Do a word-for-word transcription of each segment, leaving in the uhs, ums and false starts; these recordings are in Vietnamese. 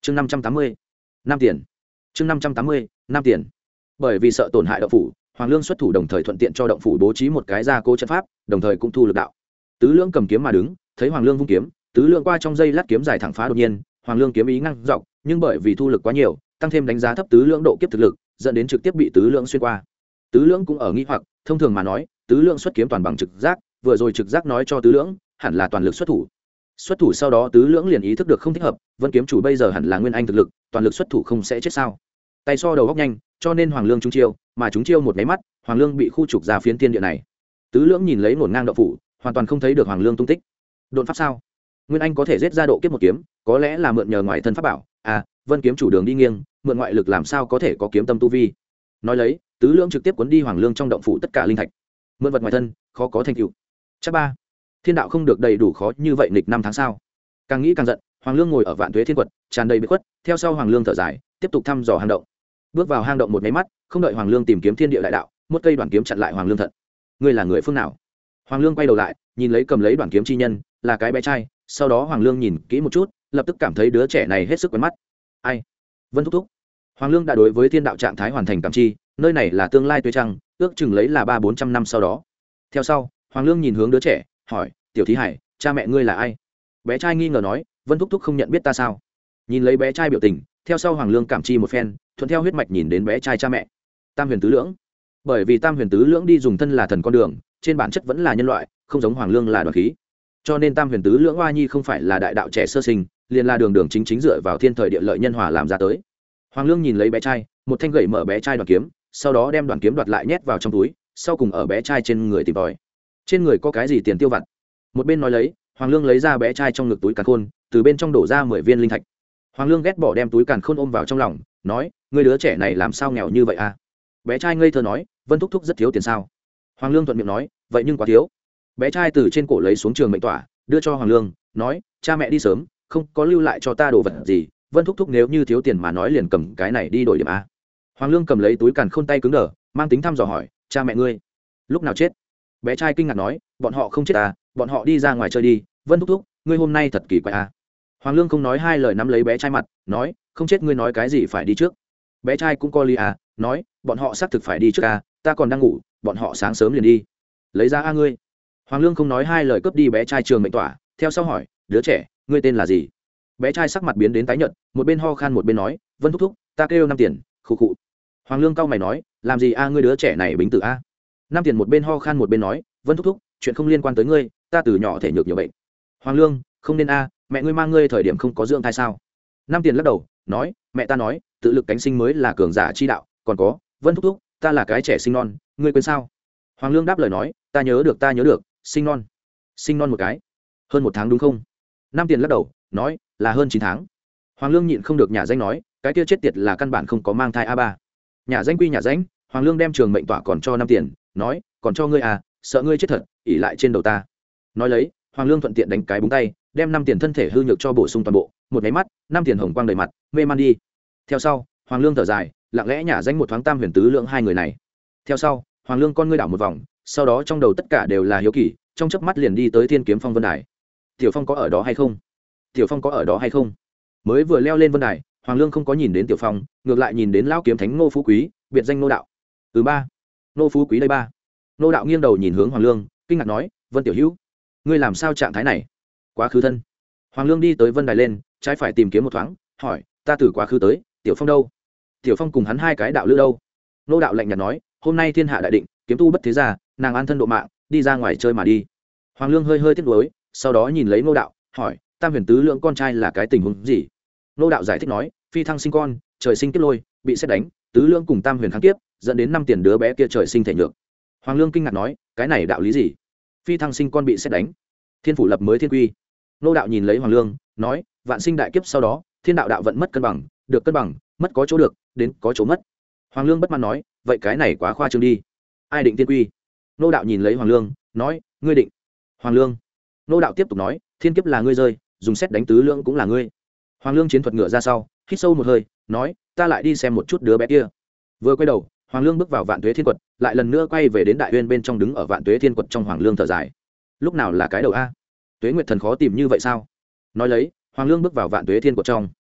chương năm trăm tám mươi năm tiền chương năm trăm tám mươi năm tiền bởi vì sợ tổn hại động phủ, Hoàng Lương xuất thủ đồng thời thuận tiện cho động phủ bố trí một cái gia cố trận pháp, đồng thời cũng thu lực đạo. Tứ Lưỡng cầm kiếm mà đứng, thấy Hoàng Lương vung kiếm, Tứ Lưỡng qua trong dây lát kiếm dài thẳng phá đột nhiên, Hoàng Lương kiếm ý ngăn dọc, nhưng bởi vì thu lực quá nhiều, tăng thêm đánh giá thấp Tứ Lưỡng độ kiếp thực lực, dẫn đến trực tiếp bị Tứ Lưỡng xuyên qua. Tứ Lưỡng cũng ở nghi hoặc, thông thường mà nói, Tứ Lưỡng xuất kiếm toàn bằng trực giác, vừa rồi trực giác nói cho Tứ Lưỡng, hẳn là toàn lực xuất thủ. Xuất thủ sau đó Tứ Lưỡng liền ý thức được không thích hợp, Vân kiếm chủ bây giờ hẳn là nguyên anh thực lực, toàn lực xuất thủ không sẽ chết sao? Tay so đầu góc nhanh, cho nên Hoàng Lương trúng chiêu, mà trúng chiêu một cái mắt, Hoàng Lương bị khu trục ra phiến thiên địa này. Tứ Lưỡng nhìn lấy ngổn ngang động phủ, hoàn toàn không thấy được Hoàng Lương tung tích. Độn pháp sao? Nguyên anh có thể giết ra độ kiếp một kiếm, có lẽ là mượn nhờ ngoại thân pháp bảo. À, Vân kiếm chủ đường đi nghiêng, mượn ngoại lực làm sao có thể có kiếm tâm tu vi? Nói lấy, Tứ Lưỡng trực tiếp cuốn đi Hoàng Lương trong động phủ tất cả linh thạch. Mượn vật ngoài thân, khó có thành tựu. Chắc ba, thiên đạo không được đầy đủ khó như vậy nghịch năm tháng sao? Càng nghĩ càng giận, Hoàng Lương ngồi ở Vạn Tuế Thiên Quật, tràn đầy bế khuất, theo sau Hoàng Lương thở dài, tiếp tục thăm dò hang động. Bước vào hang động một máy mắt, không đợi Hoàng Lương tìm kiếm thiên địa đại đạo, một cây đoạn kiếm chặn lại Hoàng Lương thận. Ngươi là người phương nào? Hoàng Lương quay đầu lại, nhìn lấy cầm lấy đoạn kiếm chi nhân, là cái bé trai. Sau đó Hoàng Lương nhìn kỹ một chút, lập tức cảm thấy đứa trẻ này hết sức quen mắt. Ai? Vân thúc thúc. Hoàng Lương đã đối với thiên đạo trạng thái hoàn thành cảm chi, nơi này là tương lai tuế trăng, ước chừng lấy là ba bốn trăm năm sau đó. Theo sau, Hoàng Lương nhìn hướng đứa trẻ, hỏi: "Tiểu Thí Hải, cha mẹ ngươi là ai?" Bé trai nghi ngờ nói: "Vân thúc thúc không nhận biết ta sao?" Nhìn lấy bé trai biểu tình, theo sau Hoàng Lương cảm chi một phen, thuận theo huyết mạch nhìn đến bé trai cha mẹ. Tam Huyền Tứ Lưỡng. Bởi vì Tam Huyền Tứ Lưỡng đi dùng thân là thần con đường, trên bản chất vẫn là nhân loại, không giống Hoàng Lương là đoán khí. Cho nên Tam Huyền Tứ Lưỡng Hoa Nhi không phải là đại đạo trẻ sơ sinh, liền là đường đường chính chính dựa vào thiên thời địa lợi nhân hòa làm ra tới. Hoàng Lương nhìn lấy bé trai, một thanh gậy mở bé trai đoàn kiếm, sau đó đem đoàn kiếm đoạt lại nhét vào trong túi, sau cùng ở bé trai trên người tìm tòi. Trên người có cái gì tiền tiêu vặt? Một bên nói lấy, Hoàng Lương lấy ra bé trai trong ngực túi càn khôn, từ bên trong đổ ra mười viên linh thạch. Hoàng Lương ghét bỏ đem túi càn khôn ôm vào trong lòng, nói: "Ngươi đứa trẻ này làm sao nghèo như vậy à?" Bé trai ngây thơ nói: "Vân thúc thúc rất thiếu tiền sao?" Hoàng Lương thuận miệng nói: "Vậy nhưng quá thiếu." Bé trai từ trên cổ lấy xuống trường mệnh tỏa, đưa cho Hoàng Lương, nói: "Cha mẹ đi sớm, không có lưu lại cho ta đồ vật gì, Vân thúc thúc nếu như thiếu tiền mà nói liền cầm cái này đi đổi điểm a." Hoàng Lương cầm lấy túi càn khôn tay cứng đờ, mang tính thăm dò hỏi: "Cha mẹ ngươi lúc nào chết?" Bé trai kinh ngạc nói: "Bọn họ không chết à, bọn họ đi ra ngoài chơi đi, Vân thúc thúc, ngươi hôm nay thật kỳ quái à." Hoàng Lương không nói hai lời nắm lấy bé trai mặt, nói: "Không chết ngươi nói cái gì phải đi trước?" Bé trai cũng co ly à, nói: "Bọn họ xác thực phải đi trước à, ta còn đang ngủ, bọn họ sáng sớm liền đi." "Lấy ra a ngươi." Hoàng Lương không nói hai lời cướp đi bé trai trường mệnh tỏa, theo sau hỏi: "Đứa trẻ, ngươi tên là gì?" Bé trai sắc mặt biến đến tái nhợt, một bên ho khan một bên nói: "Vân thúc thúc, ta kêu năm tiền." Khụ khụ. Hoàng Lương cau mày nói: "Làm gì a ngươi đứa trẻ này bính tử a?" Năm tiền một bên ho khan một bên nói: "Vân thúc thúc, chuyện không liên quan tới ngươi, ta từ nhỏ thể nhược nhiều bệnh." Hoàng Lương: "Không nên a, mẹ ngươi mang ngươi thời điểm không có dưỡng thai sao?" Năm tiền lắc đầu, nói: "Mẹ ta nói, tự lực cánh sinh mới là cường giả chi đạo, còn có, Vân thúc thúc, ta là cái trẻ sinh non, ngươi quên sao?" Hoàng Lương đáp lời nói: "Ta nhớ được, ta nhớ được, sinh non. Sinh non một cái, hơn một tháng đúng không?" Năm tiền lắc đầu, nói: "Là hơn chín tháng." Hoàng Lương nhịn không được nhả danh nói: "Cái kia chết tiệt là căn bản không có mang thai a ba." Nhả danh quy nhả danh, Hoàng Lương đem trường mệnh tỏa còn cho năm tiền, nói: "Còn cho ngươi à, sợ ngươi chết thật, ỉ lại trên đầu ta." Nói lấy, Hoàng Lương thuận tiện đánh cái búng tay, đem năm tiền thân thể hư nhược cho bổ sung toàn bộ, một cái mắt, năm tiền hồng quang đầy mặt, mê man đi. Theo sau, Hoàng Lương thở dài, lặng lẽ nhả danh một thoáng Tam Huyền Tứ Lưỡng hai người này. Theo sau, Hoàng Lương con ngươi đảo một vòng, sau đó trong đầu tất cả đều là hiếu kỳ, trong chớp mắt liền đi tới Thiên Kiếm Phong Vân Đài. Tiểu Phong có ở đó hay không? Tiểu Phong có ở đó hay không? Mới vừa leo lên Vân Đài, Hoàng Lương không có nhìn đến Tiểu Phong, ngược lại nhìn đến lão kiếm thánh Ngô Phú Quý, biệt danh Ngô Đạo. Từ ba, Ngô Phú Quý đây ba. Ngô Đạo nghiêng đầu nhìn hướng Hoàng Lương, kinh ngạc nói: "Vân tiểu hữu, ngươi làm sao trạng thái này? Quá khứ thân." Hoàng Lương đi tới Vân Đài lên, trái phải tìm kiếm một thoáng, hỏi: "Ta từ quá khứ tới, Tiểu Phong đâu?" "Tiểu Phong cùng hắn hai cái đạo lữ đâu?" Ngô Đạo lạnh nhạt nói: "Hôm nay thiên hạ đại định, kiếm tu bất thế gia, nàng an thân độ mạng, đi ra ngoài chơi mà đi." Hoàng Lương hơi hơi tiếc nuối, sau đó nhìn lấy Ngô Đạo, hỏi: "Tam Huyền Tứ Lượng con trai là cái tình huống gì?" Ngô Đạo giải thích nói: "Phi thăng sinh con, trời sinh kiếp lôi, bị sét đánh, Tứ Lượng cùng Tam Huyền kháng kiếp, dẫn đến năm tiền đứa bé kia trời sinh thể nhược." Hoàng Lương kinh ngạc nói: "Cái này đạo lý gì? Phi thăng sinh con bị sét đánh, thiên phủ lập mới thiên quy." Ngô Đạo nhìn lấy Hoàng Lương, nói: "Vạn sinh đại kiếp sau đó, thiên đạo đạo vận mất cân bằng, được cân bằng, mất có chỗ được, đến có chỗ mất." Hoàng Lương bất mãn nói: "Vậy cái này quá khoa trương đi. Ai định thiên quy?" Ngô Đạo nhìn lấy Hoàng Lương, nói: "Ngươi định." Hoàng Lương. Ngô Đạo tiếp tục nói: "Thiên kiếp là ngươi rơi, dùng xét đánh Tứ Lượng cũng là ngươi." Hoàng Lương chiến thuật ngựa ra sau, hít sâu một hơi, nói: "Ta lại đi xem một chút đứa bé kia." Vừa quay đầu, Hoàng Lương bước vào Vạn Tuế Thiên Quật, lại lần nữa quay về đến Đại Uyên bên trong, đứng ở Vạn Tuế Thiên Quật trong. Hoàng Lương thở dài: "Lúc nào là cái đầu a? Tuế Nguyệt Thần khó tìm như vậy sao?" Nói lấy, Hoàng Lương bước vào Vạn Tuế Thiên Quật trong.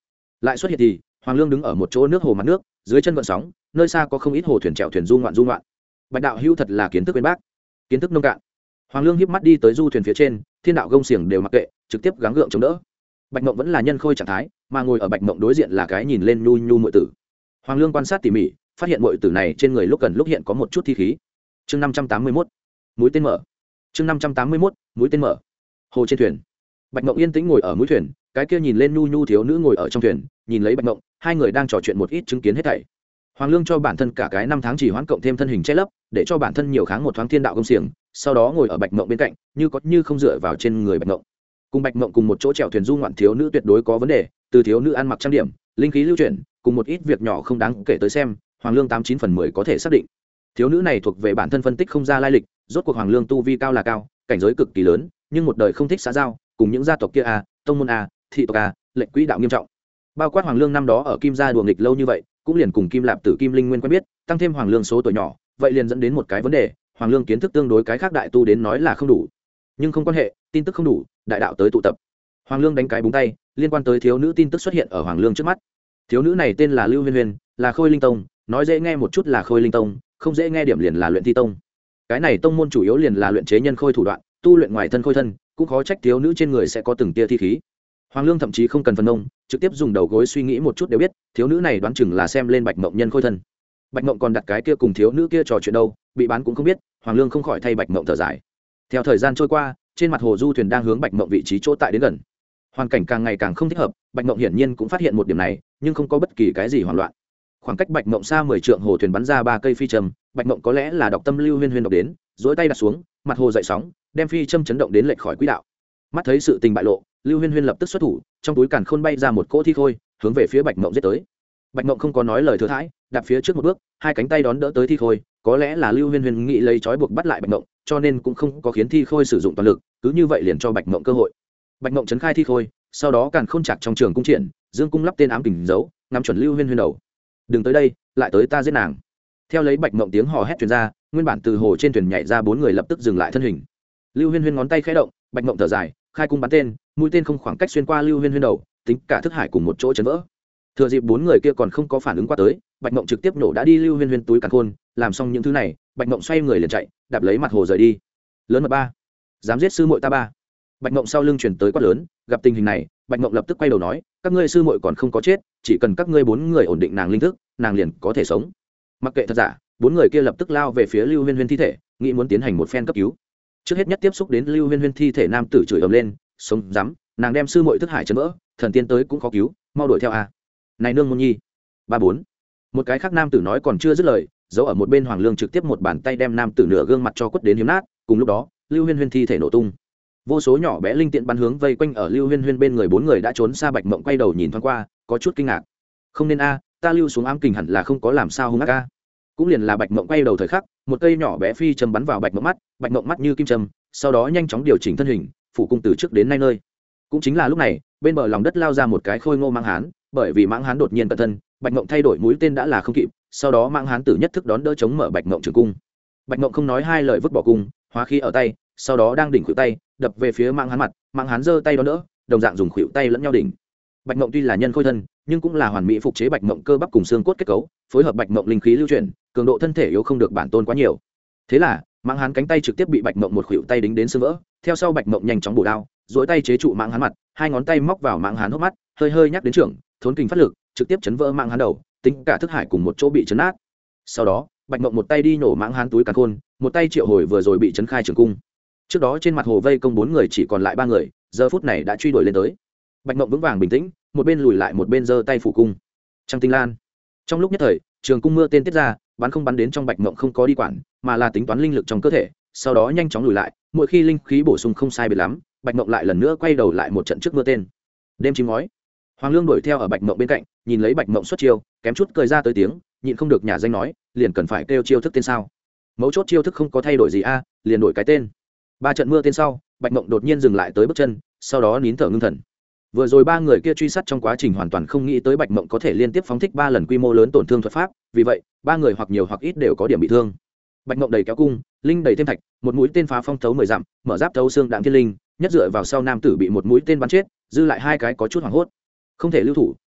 lại xuất hiện thì Hoàng Lương đứng ở một chỗ nước hồ mặt nước, dưới chân gợn sóng, nơi xa có không ít hồ thuyền chèo thuyền du ngoạn du ngoạn. Bạch đạo hữu thật là kiến thức bên bác, kiến thức nông cạn. Hoàng Lương híp mắt đi tới du thuyền phía trên, thiên đạo gông xiềng đều mặc kệ, trực tiếp gắng gượng chống đỡ. Bạch Mộng vẫn là nhân khôi trạng thái, mà ngồi ở Bạch Mộng đối diện là cái nhìn lên nhu nhu muội tử. Hoàng Lương quan sát tỉ mỉ, phát hiện muội tử này trên người lúc gần lúc hiện có một chút thi khí. Chương năm trăm tám mươi mốt, mũi tên mở. Chương năm trăm tám mươi mốt, mũi tên mở. Hồ trên thuyền, Bạch Mộng yên tĩnh ngồi ở mũi thuyền, cái kia nhìn lên nhu nhu thiếu nữ ngồi ở trong thuyền, nhìn lấy Bạch Mộng, hai người đang trò chuyện một ít chứng kiến hết thảy. Hoàng Lương cho bản thân cả cái năm tháng chỉ hoãn cộng thêm thân hình che lấp, để cho bản thân nhiều kháng một thoáng thiên đạo công xiềng, sau đó ngồi ở Bạch Mộng bên cạnh, như có như không dựa vào trên người Bạch Mộng. Cùng Bạch Mộng cùng một chỗ chèo thuyền du ngoạn thiếu nữ tuyệt đối có vấn đề, từ thiếu nữ ăn mặc trang điểm, linh khí lưu chuyển, cùng một ít việc nhỏ không đáng kể tới xem, Hoàng Lương tám chín phần mười có thể xác định. Thiếu nữ này thuộc về bản thân phân tích không ra lai lịch, rốt cuộc Hoàng Lương tu vi cao là cao, cảnh giới cực kỳ lớn, nhưng một đời không thích xã giao, cùng những gia tộc kia a, tông môn a, thị tộc a, lệnh quỹ đạo nghiêm trọng. Bao quát Hoàng Lương năm đó ở Kim gia đùa nghịch lâu như vậy, cũng liền cùng Kim Lạp Tử Kim Linh Nguyên quen biết, tăng thêm Hoàng Lương số tuổi nhỏ, vậy liền dẫn đến một cái vấn đề, Hoàng Lương kiến thức tương đối cái khác đại tu đến nói là không đủ. Nhưng không quan hệ, tin tức không đủ, đại đạo tới tụ tập. Hoàng Lương đánh cái búng tay, liên quan tới thiếu nữ tin tức xuất hiện ở Hoàng Lương trước mắt. Thiếu nữ này tên là Lưu Huyên Huyên, là Khôi Linh Tông, nói dễ nghe một chút là Khôi Linh Tông, không dễ nghe điểm liền là Luyện Thi Tông. Cái này tông môn chủ yếu liền là luyện chế nhân khôi thủ đoạn, tu luyện ngoài thân khôi thân, cũng khó trách thiếu nữ trên người sẽ có từng tia thi khí. Hoàng Lương thậm chí không cần phân nông, trực tiếp dùng đầu gối suy nghĩ một chút đều biết, thiếu nữ này đoán chừng là xem lên Bạch Mộng nhân khôi thân. Bạch Mộng còn đặt cái kia cùng thiếu nữ kia trò chuyện đâu, bị bán cũng không biết, Hoàng Lương không khỏi thay Bạch Mộng thở dài. Theo thời gian trôi qua, trên mặt hồ du thuyền đang hướng Bạch Mộng vị trí chỗ tại đến gần. Hoàn cảnh càng ngày càng không thích hợp, Bạch Mộng hiển nhiên cũng phát hiện một điểm này, nhưng không có bất kỳ cái gì hoảng loạn. Khoảng cách Bạch Mộng xa mười trượng hồ thuyền bắn ra ba cây phi châm, Bạch Mộng có lẽ là đọc tâm Lưu Huyên Huyên đọc đến, duỗi tay đặt xuống, mặt hồ dậy sóng, đem phi châm chấn động đến lệch khỏi quỹ đạo. Mắt thấy sự tình bại lộ, Lưu Huyên Huyên lập tức xuất thủ, trong túi càn khôn bay ra một cỗ thi khôi, hướng về phía Bạch Mộng giết tới. Bạch Mộng không có nói lời thừa thãi, đạp phía trước một bước, hai cánh tay đón đỡ tới thi khôi, có lẽ là Lưu Huyên Huyên nghĩ lấy trói buộc bắt lại Bạch Mộng, cho nên cũng không có khiến thi khôi sử dụng toàn lực, cứ như vậy liền cho Bạch Mộng cơ hội. Bạch Mộng chấn khai thi khôi, sau đó càn khôn chặt trong trường cung triển, dương cung lắp tên ám kình giấu, ngắm chuẩn Lưu Huyên Huyên đầu. Đừng tới đây, lại tới ta giết nàng. Theo lấy Bạch Mộng tiếng hò hét truyền ra, nguyên bản từ hồ trên thuyền nhảy ra bốn người lập tức dừng lại thân hình. Lưu Huyên Huyên ngón tay khẽ động, Bạch Mộng thở dài, khai cung bắn tên, mũi tên không khoảng cách xuyên qua Lưu Huyên Huyên đầu, tính cả thức hải cùng một chỗ chấn vỡ. Thừa dịp bốn người kia còn không có phản ứng qua tới, Bạch Mộng trực tiếp nổ đã đi Lưu Huyên Huyên túi càn khôn, làm xong những thứ này, Bạch Mộng xoay người liền chạy, đạp lấy mặt hồ rời đi. Lớn mật ba, dám giết sư muội ta ba. Bạch Mộng sau lưng chuyển tới quát lớn, gặp tình hình này, Bạch Mộng lập tức quay đầu nói, các ngươi sư muội còn không có chết, chỉ cần các ngươi bốn người ổn định nàng linh thức, nàng liền có thể sống. Mặc kệ thật giả, bốn người kia lập tức lao về phía Lưu Huyên Huyên thi thể, nghĩ muốn tiến hành một phen cấp cứu. Trước hết nhất tiếp xúc đến Lưu Huyên Huyên thi thể, nam tử chửi ầm lên, sống dám, nàng đem sư muội thức hải chấn vỡ, thần tiên tới cũng khó cứu, mau đuổi theo a. Này nương môn nhi. Ba bốn. Một cái khác nam tử nói còn chưa dứt lời, giấu ở một bên Hoàng Lương trực tiếp một bàn tay đem nam tử nửa gương mặt cho quất đến hiếm nát, cùng lúc đó, Lưu Huyên Huyên thi thể nổ tung. Vô số nhỏ bé linh tiện bắn hướng vây quanh ở Lưu Huyên Huyên bên người, bốn người đã trốn xa. Bạch Mộng quay đầu nhìn thoáng qua, có chút kinh ngạc. Không nên a, ta lưu xuống ám kình hẳn là không có làm sao hung ác a. Cũng liền là Bạch Mộng quay đầu thời khắc, một cây nhỏ bé phi châm bắn vào Bạch Mộng mắt, Bạch Mộng mắt như kim châm, sau đó nhanh chóng điều chỉnh thân hình, phủ cung từ trước đến nay nơi. Cũng chính là lúc này, bên bờ lòng đất lao ra một cái khôi ngô mãng hán, bởi vì mãng hán đột nhiên cận thân, Bạch Mộng thay đổi mũi tên đã là không kịp, sau đó mãng hán tử nhất thức đón đỡ chống mở Bạch Mộng trường cung. Bạch Mộng không nói hai lời vứt bỏ cung, hóa khí ở tay, sau đó đang đỉnh khuỷu tay, đập về phía mãng hán mặt, mãng hán giơ tay đón đỡ, đồng dạng dùng khuỷu tay lẫn nhau đỉnh. Bạch Mộng tuy là nhân khôi thân, nhưng cũng là hoàn mỹ phục chế Bạch Mộng cơ bắp cùng xương cốt kết cấu, phối hợp Bạch Mộng linh khí lưu chuyển, cường độ thân thể yếu không được bản tôn quá nhiều. Thế là, mãng hán cánh tay trực tiếp bị Bạch Mộng một khuỷu tay đính đến xương vỡ, theo sau Bạch Mộng nhanh chóng bổ đao, duỗi tay chế trụ mãng hán mặt, hai ngón tay móc vào mãng hán hốc mắt, hơi hơi nhắc đến trưởng, thốn kình phát lực, trực tiếp chấn vỡ mãng hán đầu, tính cả thức hải cùng một chỗ bị chấn nát. Sau đó, Bạch Mộng một tay đi nổ mãng hán túi càn khôn, một tay triệu hồi vừa rồi bị chấn khai trường cung. Trước đó trên mặt hồ vây công bốn người chỉ còn lại ba người, giờ phút này đã truy đuổi lên tới. Bạch Mộng vững vàng bình tĩnh, một bên lùi lại một bên giơ tay phủ cung. Trăng tinh lan. Trong lúc nhất thời, trường cung mưa tên tiết ra, bắn không bắn đến trong Bạch Mộng không có đi quản, mà là tính toán linh lực trong cơ thể, sau đó nhanh chóng lùi lại, mỗi khi linh khí bổ sung không sai biệt lắm, Bạch Mộng lại lần nữa quay đầu lại một trận trước mưa tên. Đêm chim ngói. Hoàng Lương đuổi theo ở Bạch Mộng bên cạnh, nhìn lấy Bạch Mộng xuất chiêu, kém chút cười ra tới tiếng, nhịn không được nhả danh nói, liền cần phải kêu chiêu thức tên sao? Mấu chốt chiêu thức không có thay đổi gì a, liền đổi cái tên. Ba trận mưa tên sau, Bạch Mộng đột nhiên dừng lại tới bước chân, sau đó nín thở ngưng thần. Vừa rồi ba người kia truy sát trong quá trình hoàn toàn không nghĩ tới Bạch Mộng có thể liên tiếp phóng thích ba lần quy mô lớn tổn thương thuật pháp, vì vậy, ba người hoặc nhiều hoặc ít đều có điểm bị thương. Bạch Mộng đầy kéo cung, linh đầy thêm thạch, một mũi tên phá phong thấu mười dặm, mở giáp thấu xương đạm thiên linh, nhất dựa vào sau nam tử bị một mũi tên bắn chết, dư lại hai cái có chút hoảng hốt. Không thể lưu thủ,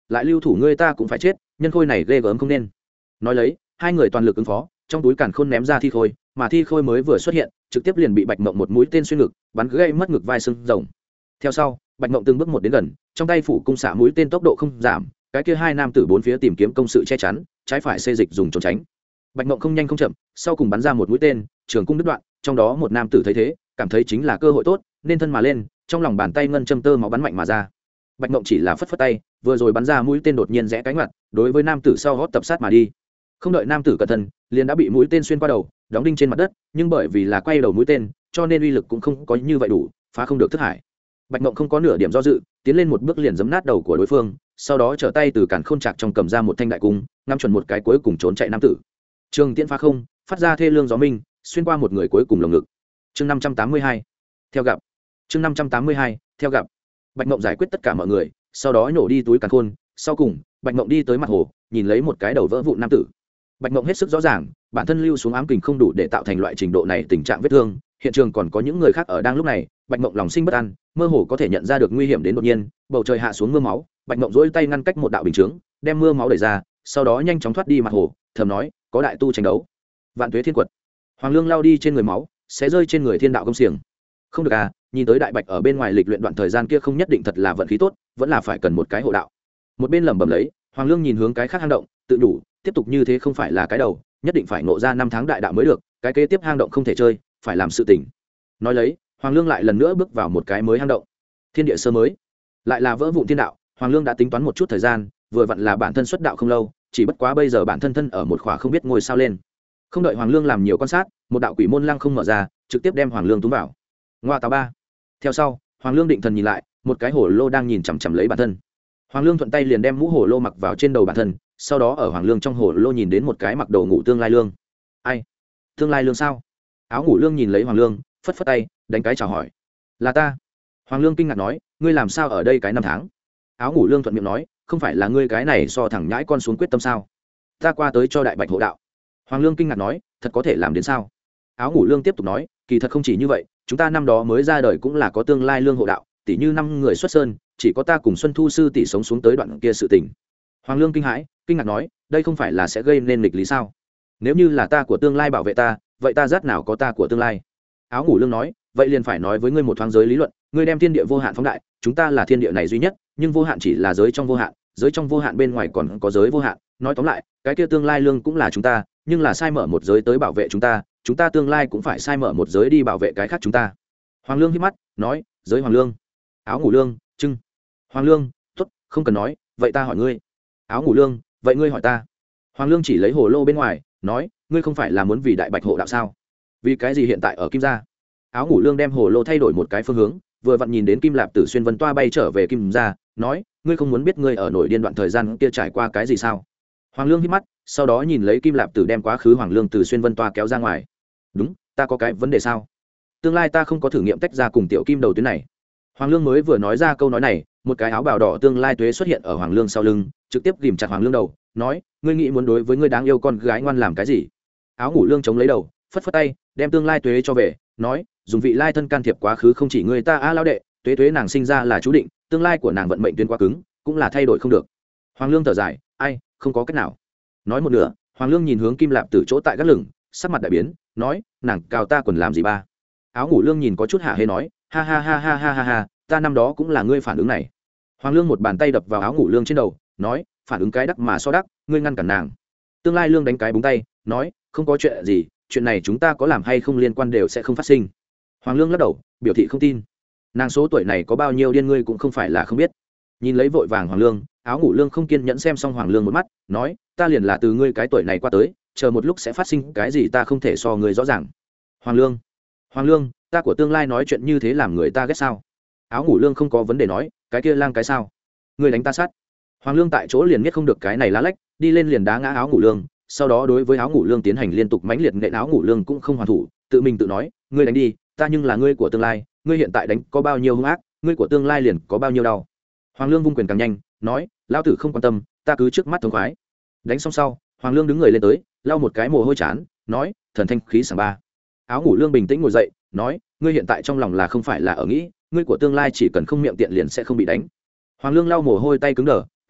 lại lưu thủ ngươi ta cũng phải chết, nhân khôi này ghê gớm không nên. Nói lấy, hai người toàn lực ứng phó, trong túi càn khôn ném ra thi khôi, mà thi khôi mới vừa xuất hiện, trực tiếp liền bị Bạch Mộng một mũi tên xuyên ngực, bắn gây mất ngực vai xương rồng. Theo sau, Bạch Mộng từng bước một đến gần, trong tay phủ cung xạ mũi tên tốc độ không giảm, cái kia hai nam tử bốn phía tìm kiếm công sự che chắn, trái phải xê dịch dùng trốn tránh. Bạch Mộng không nhanh không chậm, sau cùng bắn ra một mũi tên, trường cung đứt đoạn, trong đó một nam tử thấy thế, cảm thấy chính là cơ hội tốt, nên thân mà lên, trong lòng bàn tay ngân châm tơ máu bắn mạnh mà ra. Bạch Mộng chỉ là phất phất tay, vừa rồi bắn ra mũi tên đột nhiên rẽ cánh mặt, đối với nam tử sau hót tập sát mà đi. Không đợi nam tử cẩn thận, liền đã bị mũi tên xuyên qua đầu, đóng đinh trên mặt đất, nhưng bởi vì là quay đầu mũi tên, cho nên uy lực cũng không có như vậy đủ, phá không được thức hải. Bạch Mộng không có nửa điểm do dự, tiến lên một bước liền giẫm nát đầu của đối phương, sau đó trở tay từ cản khôn trạc trong cầm ra một thanh đại cung, ngắm chuẩn một cái cuối cùng trốn chạy nam tử. Trường tiễn phá không, phát ra thê lương gió minh, xuyên qua một người cuối cùng lồng ngực. Chương năm trăm tám mươi hai, theo gặp. Chương năm trăm tám mươi hai, theo gặp. Bạch Mộng giải quyết tất cả mọi người, sau đó nổ đi túi càn khôn, sau cùng, Bạch Mộng đi tới mặt hồ, nhìn lấy một cái đầu vỡ vụn nam tử. Bạch Mộng hết sức rõ ràng, bản thân lưu xuống ám kình không đủ để tạo thành loại trình độ này tình trạng vết thương, hiện trường còn có những người khác ở đang lúc này, Bạch Mộng lòng sinh bất an, mơ hồ có thể nhận ra được nguy hiểm đến đột nhiên, bầu trời hạ xuống mưa máu, Bạch Mộng duỗi tay ngăn cách một đạo bình chướng, đem mưa máu đẩy ra, sau đó nhanh chóng thoát đi mặt hồ, thầm nói, có đại tu tranh đấu. Vạn tuế thiên quật. Hoàng Lương lao đi trên người máu, sẽ rơi trên người thiên đạo công xiềng. Không được à, nhìn tới đại bạch ở bên ngoài lịch luyện đoạn thời gian kia không nhất định thật là vận khí tốt, vẫn là phải cần một cái hộ đạo. Một bên lẩm bẩm lấy, Hoàng Lương nhìn hướng cái khác hang động, tự đủ, tiếp tục như thế không phải là cái đầu, nhất định phải ngộ ra năm tháng đại đạo mới được, cái kế tiếp hang động không thể chơi, phải làm sự tỉnh. Nói lấy, Hoàng Lương lại lần nữa bước vào một cái mới hang động. Thiên địa sơ mới, lại là vỡ vụn thiên đạo. Hoàng Lương đã tính toán một chút thời gian, vừa vặn là bản thân xuất đạo không lâu, chỉ bất quá bây giờ bản thân thân ở một khỏa không biết ngôi sao lên. Không đợi Hoàng Lương làm nhiều quan sát, một đạo quỷ môn lăng không mở ra, trực tiếp đem Hoàng Lương túm vào. Ngoa tào ba. Theo sau, Hoàng Lương định thần nhìn lại, một cái hổ lô đang nhìn chằm chằm lấy bản thân. Hoàng Lương thuận tay liền đem mũ hổ lô mặc vào trên đầu bản thân, sau đó ở Hoàng Lương trong hổ lô nhìn đến một cái mặc đồ ngủ tương lai lương. Ai? Tương lai lương sao? Áo ngủ lương nhìn lấy Hoàng Lương, phất phất tay, đánh cái chào hỏi. Là ta. Hoàng Lương kinh ngạc nói, ngươi làm sao ở đây cái năm tháng? Áo ngủ lương thuận miệng nói, không phải là ngươi cái này so thẳng nhãi con xuống quyết tâm sao? Ta qua tới cho đại bạch hộ đạo. Hoàng Lương kinh ngạc nói, thật có thể làm đến sao? Áo ngủ lương tiếp tục nói, kỳ thật không chỉ như vậy, chúng ta năm đó mới ra đời cũng là có tương lai lương hộ đạo, tỷ như năm người xuất sơn, chỉ có ta cùng Xuân Thu sư tỷ sống xuống tới đoạn kia sự tình. Hoàng Lương kinh hãi, kinh ngạc nói, đây không phải là sẽ gây nên nghịch lý sao? Nếu như là ta của tương lai bảo vệ ta, vậy ta rát nào có ta của tương lai? Áo ngủ lương nói, vậy liền phải nói với ngươi một thoáng giới lý luận, ngươi đem thiên địa vô hạn phóng đại, chúng ta là thiên địa này duy nhất, nhưng vô hạn chỉ là giới trong vô hạn, giới trong vô hạn bên ngoài còn có giới vô hạn, nói tóm lại, cái kia tương lai lương cũng là chúng ta, nhưng là sai mở một giới tới bảo vệ chúng ta, chúng ta tương lai cũng phải sai mở một giới đi bảo vệ cái khác chúng ta. Hoàng Lương hít mắt, nói, giới Hoàng Lương. Áo ngủ lương, trưng. Hoàng Lương, tốt, không cần nói, vậy ta hỏi ngươi. Áo ngủ lương, vậy ngươi hỏi ta. Hoàng Lương chỉ lấy hồ lô bên ngoài, nói, ngươi không phải là muốn vì đại bạch hộ đạo sao? Vì cái gì hiện tại ở Kim gia? Áo ngủ lương đem hồ lô thay đổi một cái phương hướng, vừa vặn nhìn đến Kim Lạp Tử xuyên vân toa bay trở về Kim gia, nói, ngươi không muốn biết ngươi ở nổi điên đoạn thời gian kia trải qua cái gì sao? Hoàng Lương hít mắt, sau đó nhìn lấy Kim Lạp Tử đem quá khứ Hoàng Lương từ xuyên vân toa kéo ra ngoài. Đúng, ta có cái vấn đề sao? Tương lai ta không có thử nghiệm tách ra cùng tiểu Kim đầu tuyến này. Hoàng Lương mới vừa nói ra câu nói này, một cái áo bào đỏ tương lai tuế xuất hiện ở Hoàng Lương sau lưng, trực tiếp ghìm chặt Hoàng Lương đầu, nói, ngươi nghĩ muốn đối với ngươi đáng yêu con gái ngoan làm cái gì? Áo ngủ lương chống lấy đầu, phất phất tay, đem tương lai tuế cho về, nói, dùng vị lai thân can thiệp quá khứ không chỉ người ta a lão đệ, tuế tuế nàng sinh ra là chú định, tương lai của nàng vận mệnh tuyến quá cứng, cũng là thay đổi không được. Hoàng Lương thở dài, ai, không có cách nào. Nói một nửa, Hoàng Lương nhìn hướng Kim Lạp Tử chỗ tại gác lửng, sắc mặt đại biến, nói, nàng cào ta quần làm gì ba? Áo ngủ lương nhìn có chút hạ hê nói, ha ha ha ha ha ha ha, ta năm đó cũng là ngươi phản ứng này. Hoàng Lương một bàn tay đập vào áo ngủ lương trên đầu, nói, phản ứng cái đắc mà so đắc, ngươi ngăn cản nàng. Tương lai lương đánh cái búng tay, nói, không có chuyện gì, chuyện này chúng ta có làm hay không liên quan đều sẽ không phát sinh. Hoàng Lương lắc đầu, biểu thị không tin. Nàng số tuổi này có bao nhiêu điên ngươi cũng không phải là không biết. Nhìn lấy vội vàng Hoàng Lương, áo ngủ lương không kiên nhẫn xem xong Hoàng Lương một mắt, nói, ta liền là từ ngươi cái tuổi này qua tới, chờ một lúc sẽ phát sinh cái gì ta không thể so ngươi rõ ràng. Hoàng Lương, Hoàng Lương, ta của tương lai nói chuyện như thế làm người ta ghét sao? Áo ngủ lương không có vấn đề nói, cái kia lang cái sao? Ngươi đánh ta sát. Hoàng Lương tại chỗ liền biết không được cái này lá lách, đi lên liền đá ngã áo ngủ lương, sau đó đối với áo ngủ lương tiến hành liên tục mãnh liệt nện áo ngủ lương cũng không hoàn thủ, tự mình tự nói, ngươi đánh đi, ta nhưng là ngươi của tương lai, ngươi hiện tại đánh có bao nhiêu hung ác, ngươi của tương lai liền có bao nhiêu đau. Hoàng Lương vung quyền càng nhanh, nói, lão tử không quan tâm, ta cứ trước mắt thống khoái. Đánh xong sau, Hoàng Lương đứng người lên tới, lau một cái mồ hôi chán, nói, thần thanh khí sảng ba. Áo ngủ lương bình tĩnh ngồi dậy, nói, ngươi hiện tại trong lòng là không phải là ở nghĩ, ngươi của tương lai chỉ cần không miệng tiện liền sẽ không bị đánh. Hoàng Lương lau mồ hôi tay cứng đờ, hỏi,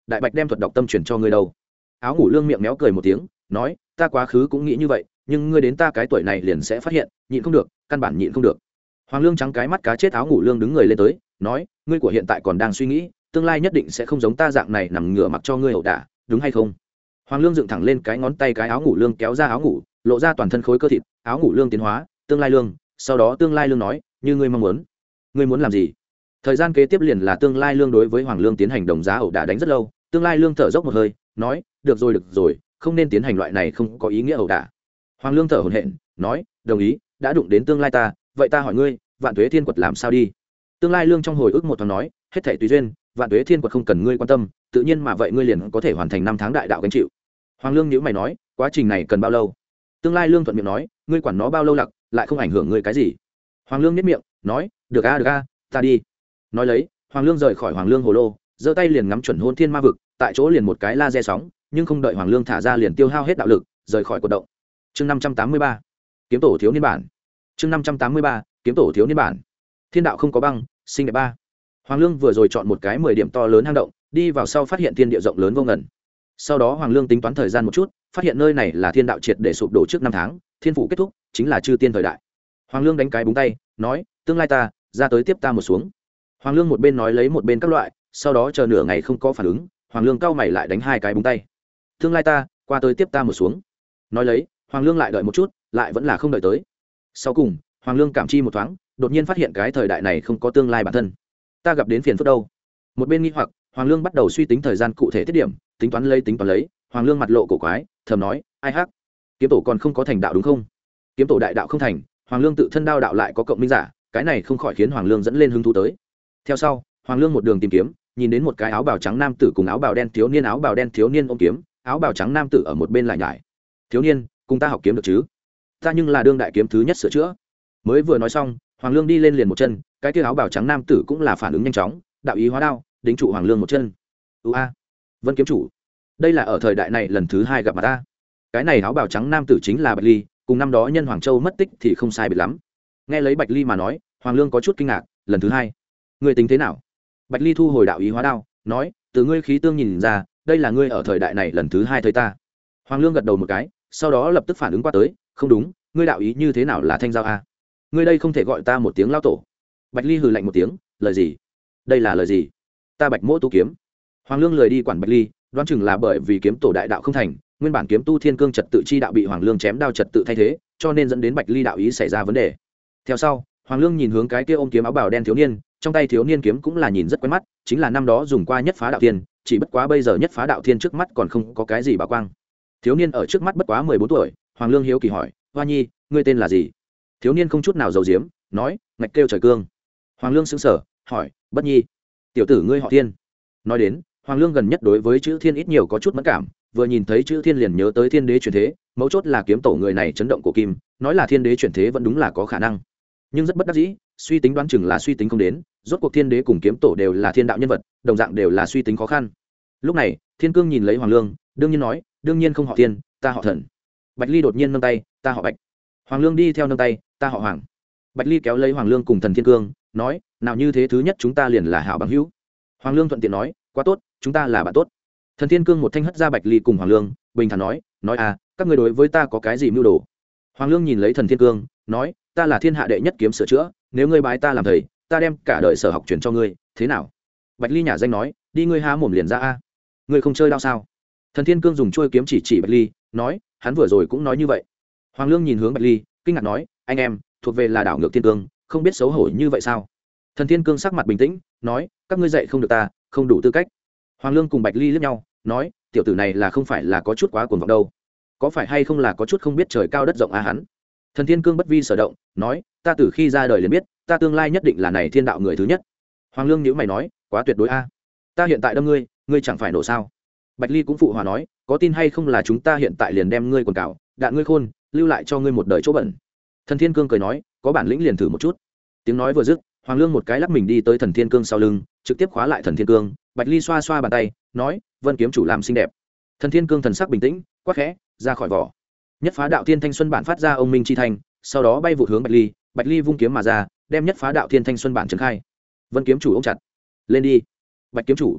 đại bạch đem thuật đọc tâm truyền cho ngươi đâu. Áo ngủ lương miệng méo cười một tiếng nói, ta quá khứ cũng nghĩ như vậy, nhưng ngươi đến ta cái tuổi này liền sẽ phát hiện nhịn không được, căn bản nhịn không được. Hoàng lương trắng cái mắt cá chết. Áo ngủ lương đứng người lên tới nói, ngươi của hiện tại còn đang suy nghĩ, tương lai nhất định sẽ không giống ta dạng này nằm ngửa mặc cho ngươi ẩu đả, đúng hay không? Hoàng lương dựng thẳng lên cái ngón tay, cái áo ngủ lương kéo ra áo ngủ, lộ ra toàn thân khối cơ thịt. Áo ngủ lương tiến hóa tương lai lương, sau đó tương lai lương nói, như ngươi mong muốn. Ngươi muốn làm gì? Thời gian kế tiếp liền là tương lai lương đối với hoàng lương tiến hành đồng giá ẩu đả đánh rất lâu. Tương lai lương thở dốc một hơi nói, được rồi được rồi, không nên tiến hành loại này không có ý nghĩa ẩu đả. Hoàng lương thở hổn hển nói, đồng ý, đã đụng đến tương lai ta, vậy ta hỏi ngươi, vạn tuế thiên quật làm sao đi? Tương lai lương trong hồi ức một thoáng nói, hết thảy tùy duyên, vạn tuế thiên quật không cần ngươi quan tâm, tự nhiên mà vậy ngươi liền có thể hoàn thành năm tháng đại đạo gánh chịu. Hoàng lương nhíu mày nói, quá trình này cần bao lâu? Tương lai lương thuận miệng nói, ngươi quản nó bao lâu lặc, lại không ảnh hưởng ngươi cái gì. Hoàng lương nhếch miệng nói, được a được a, ta đi. Nói lấy, hoàng lương rời khỏi hoàng lương hồ lô, giơ tay liền ngắm chuẩn hôn thiên ma vực, tại chỗ liền một cái laser sóng, nhưng không đợi hoàng lương thả ra liền tiêu hao hết đạo lực, rời khỏi cột động. Chương năm trăm tám mươi ba, kiếm tổ thiếu niên bản. Chương năm trăm tám mươi ba, kiếm tổ thiếu niên bản. Thiên đạo không có băng, sinh đẹp ba. Hoàng lương vừa rồi chọn một cái mười điểm to lớn hang động, đi vào sau phát hiện thiên địa rộng lớn vô ngần. Sau đó hoàng lương tính toán thời gian một chút, phát hiện nơi này là thiên đạo triệt để sụp đổ trước năm tháng, thiên phủ kết thúc, chính là chư tiên thời đại. Hoàng lương đánh cái búng tay nói, tương lai ta ra tới tiếp ta một xuống. Hoàng lương một bên nói lấy một bên các loại, sau đó chờ nửa ngày không có phản ứng, hoàng lương cau mày lại đánh hai cái búng tay. Tương lai ta qua tới tiếp ta một xuống. Nói lấy, hoàng lương lại đợi một chút, lại vẫn là không đợi tới. Sau cùng, hoàng lương cảm chi một thoáng, đột nhiên phát hiện cái thời đại này không có tương lai bản thân, ta gặp đến phiền phức đâu. Một bên nghi hoặc, hoàng lương bắt đầu suy tính thời gian cụ thể tiết điểm, tính toán lấy tính toán lấy, hoàng lương mặt lộ cổ quái thầm nói, ai hắc, kiếm tổ còn không có thành đạo đúng không? Kiếm tổ đại đạo không thành, hoàng lương tự thân đao đạo lại có cộng minh giả, cái này không khỏi khiến hoàng lương dẫn lên hứng thú tới. Theo sau, hoàng lương một đường tìm kiếm, nhìn đến một cái áo bào trắng nam tử cùng áo bào đen thiếu niên. Áo bào đen thiếu niên ôm kiếm, áo bào trắng nam tử ở một bên lại nhải, thiếu niên, cùng ta học kiếm được chứ? Ta nhưng là đương đại kiếm thứ nhất sửa chữa. Mới vừa nói xong, hoàng lương đi lên liền một chân, cái kia áo bào trắng nam tử cũng là phản ứng nhanh chóng, đạo ý hóa đao, đính trụ hoàng lương một chân. ưu a Vân kiếm chủ, đây là ở thời đại này lần thứ hai gặp mặt ta. Cái này áo bào trắng nam tử chính là bạch ly, cùng năm đó nhân hoàng châu mất tích thì không sai biệt lắm. Nghe lấy bạch ly mà nói, hoàng lương có chút kinh ngạc, lần thứ hai ngươi tính thế nào? Bạch ly thu hồi đạo ý hóa đao nói, từ ngươi khí tương nhìn ra, đây là ngươi ở thời đại này lần thứ hai thấy ta. Hoàng lương gật đầu một cái, sau đó lập tức phản ứng qua tới, không đúng, ngươi đạo ý như thế nào là thanh giao a? Ngươi đây không thể gọi ta một tiếng lao tổ. Bạch ly hừ lạnh một tiếng, lời gì? Đây là lời gì? Ta bạch mỗ tu kiếm. Hoàng lương lười đi quản bạch ly, đoán chừng là bởi vì kiếm tổ đại đạo không thành, nguyên bản kiếm tu thiên cương trật tự chi đạo bị hoàng lương chém đao trật tự thay thế, cho nên dẫn đến bạch ly đạo ý xảy ra vấn đề. Theo sau, hoàng lương nhìn hướng cái kia ôm kiếm áo bào đen thiếu niên, trong tay thiếu niên kiếm cũng là nhìn rất quen mắt, chính là năm đó dùng qua nhất phá đạo thiên, chỉ bất quá bây giờ nhất phá đạo thiên trước mắt còn không có cái gì bảo quang. Thiếu niên ở trước mắt bất quá mười bốn tuổi, hoàng lương hiếu kỳ hỏi, hoa nhi, ngươi tên là gì? Thiếu niên không chút nào giấu giếm nói, ngạch kêu trời cương. Hoàng lương sững sờ hỏi, bất nhi, tiểu tử ngươi họ thiên? Nói đến, hoàng lương gần nhất đối với chữ thiên ít nhiều có chút mẫn cảm, vừa nhìn thấy chữ thiên liền nhớ tới thiên đế chuyển thế, mấu chốt là kiếm tổ người này chấn động cổ kim, nói là thiên đế chuyển thế vẫn đúng là có khả năng, nhưng rất bất đắc dĩ, suy tính đoán chừng là suy tính không đến, rốt cuộc thiên đế cùng kiếm tổ đều là thiên đạo nhân vật, đồng dạng đều là suy tính khó khăn. Lúc này thiên cương nhìn lấy hoàng lương, đương nhiên nói, đương nhiên không họ thiên, ta họ thần. Bạch ly đột nhiên nâng tay, ta họ bạch. Hoàng lương đi theo nâng tay, ta họ hoàng. Bạch ly kéo lấy hoàng lương cùng thần thiên cương nói, nào như thế thứ nhất chúng ta liền là hảo bằng hữu. Hoàng lương thuận tiện nói, quá tốt, chúng ta là bạn tốt. Thần thiên cương một thanh hất ra bạch ly cùng hoàng lương, bình thản nói, nói à, các ngươi đối với ta có cái gì mưu đồ? Hoàng lương nhìn lấy thần thiên cương nói, ta là thiên hạ đệ nhất kiếm sửa chữa, nếu ngươi bái ta làm thầy, ta đem cả đời sở học truyền cho ngươi, thế nào? Bạch ly nhả danh nói, đi ngươi há mồm liền ra a. Ngươi không chơi đao sao? Thần thiên cương dùng chuôi kiếm chỉ chỉ bạch ly nói, hắn vừa rồi cũng nói như vậy. Hoàng lương nhìn hướng bạch ly kinh ngạc nói, anh em thuộc về là đảo ngược thiên cương, không biết xấu hổ như vậy sao? Thần thiên cương sắc mặt bình tĩnh nói, các ngươi dạy không được ta, không đủ tư cách. Hoàng lương cùng bạch ly liếc nhau nói, tiểu tử này là không phải là có chút quá cuồng vọng đâu, có phải hay không là có chút không biết trời cao đất rộng a hắn? Thần thiên cương bất vi sở động nói, ta từ khi ra đời liền biết, ta tương lai nhất định là này thiên đạo người thứ nhất. Hoàng lương nhíu mày nói, quá tuyệt đối a. Ta hiện tại đâm ngươi, ngươi chẳng phải nổ sao? Bạch ly cũng phụ hòa nói, có tin hay không là chúng ta hiện tại liền đem ngươi quần cào, đạn ngươi khôn, lưu lại cho ngươi một đời chỗ bẩn. Thần thiên cương cười nói, có bản lĩnh liền thử một chút. Tiếng nói vừa dứt, hoàng lương một cái lắc mình đi tới thần thiên cương sau lưng, trực tiếp khóa lại thần thiên cương. Bạch ly xoa xoa bàn tay nói, vân kiếm chủ làm xinh đẹp. Thần thiên cương thần sắc bình tĩnh quát khẽ, ra khỏi vỏ. Nhất phá đạo thiên thanh xuân bản phát ra ông minh chi thành, sau đó bay vụt hướng bạch ly. Bạch ly vung kiếm mà ra, đem nhất phá đạo thiên thanh xuân bản trấn khai. Vân kiếm chủ ôm chặt, lên đi. Bạch kiếm chủ.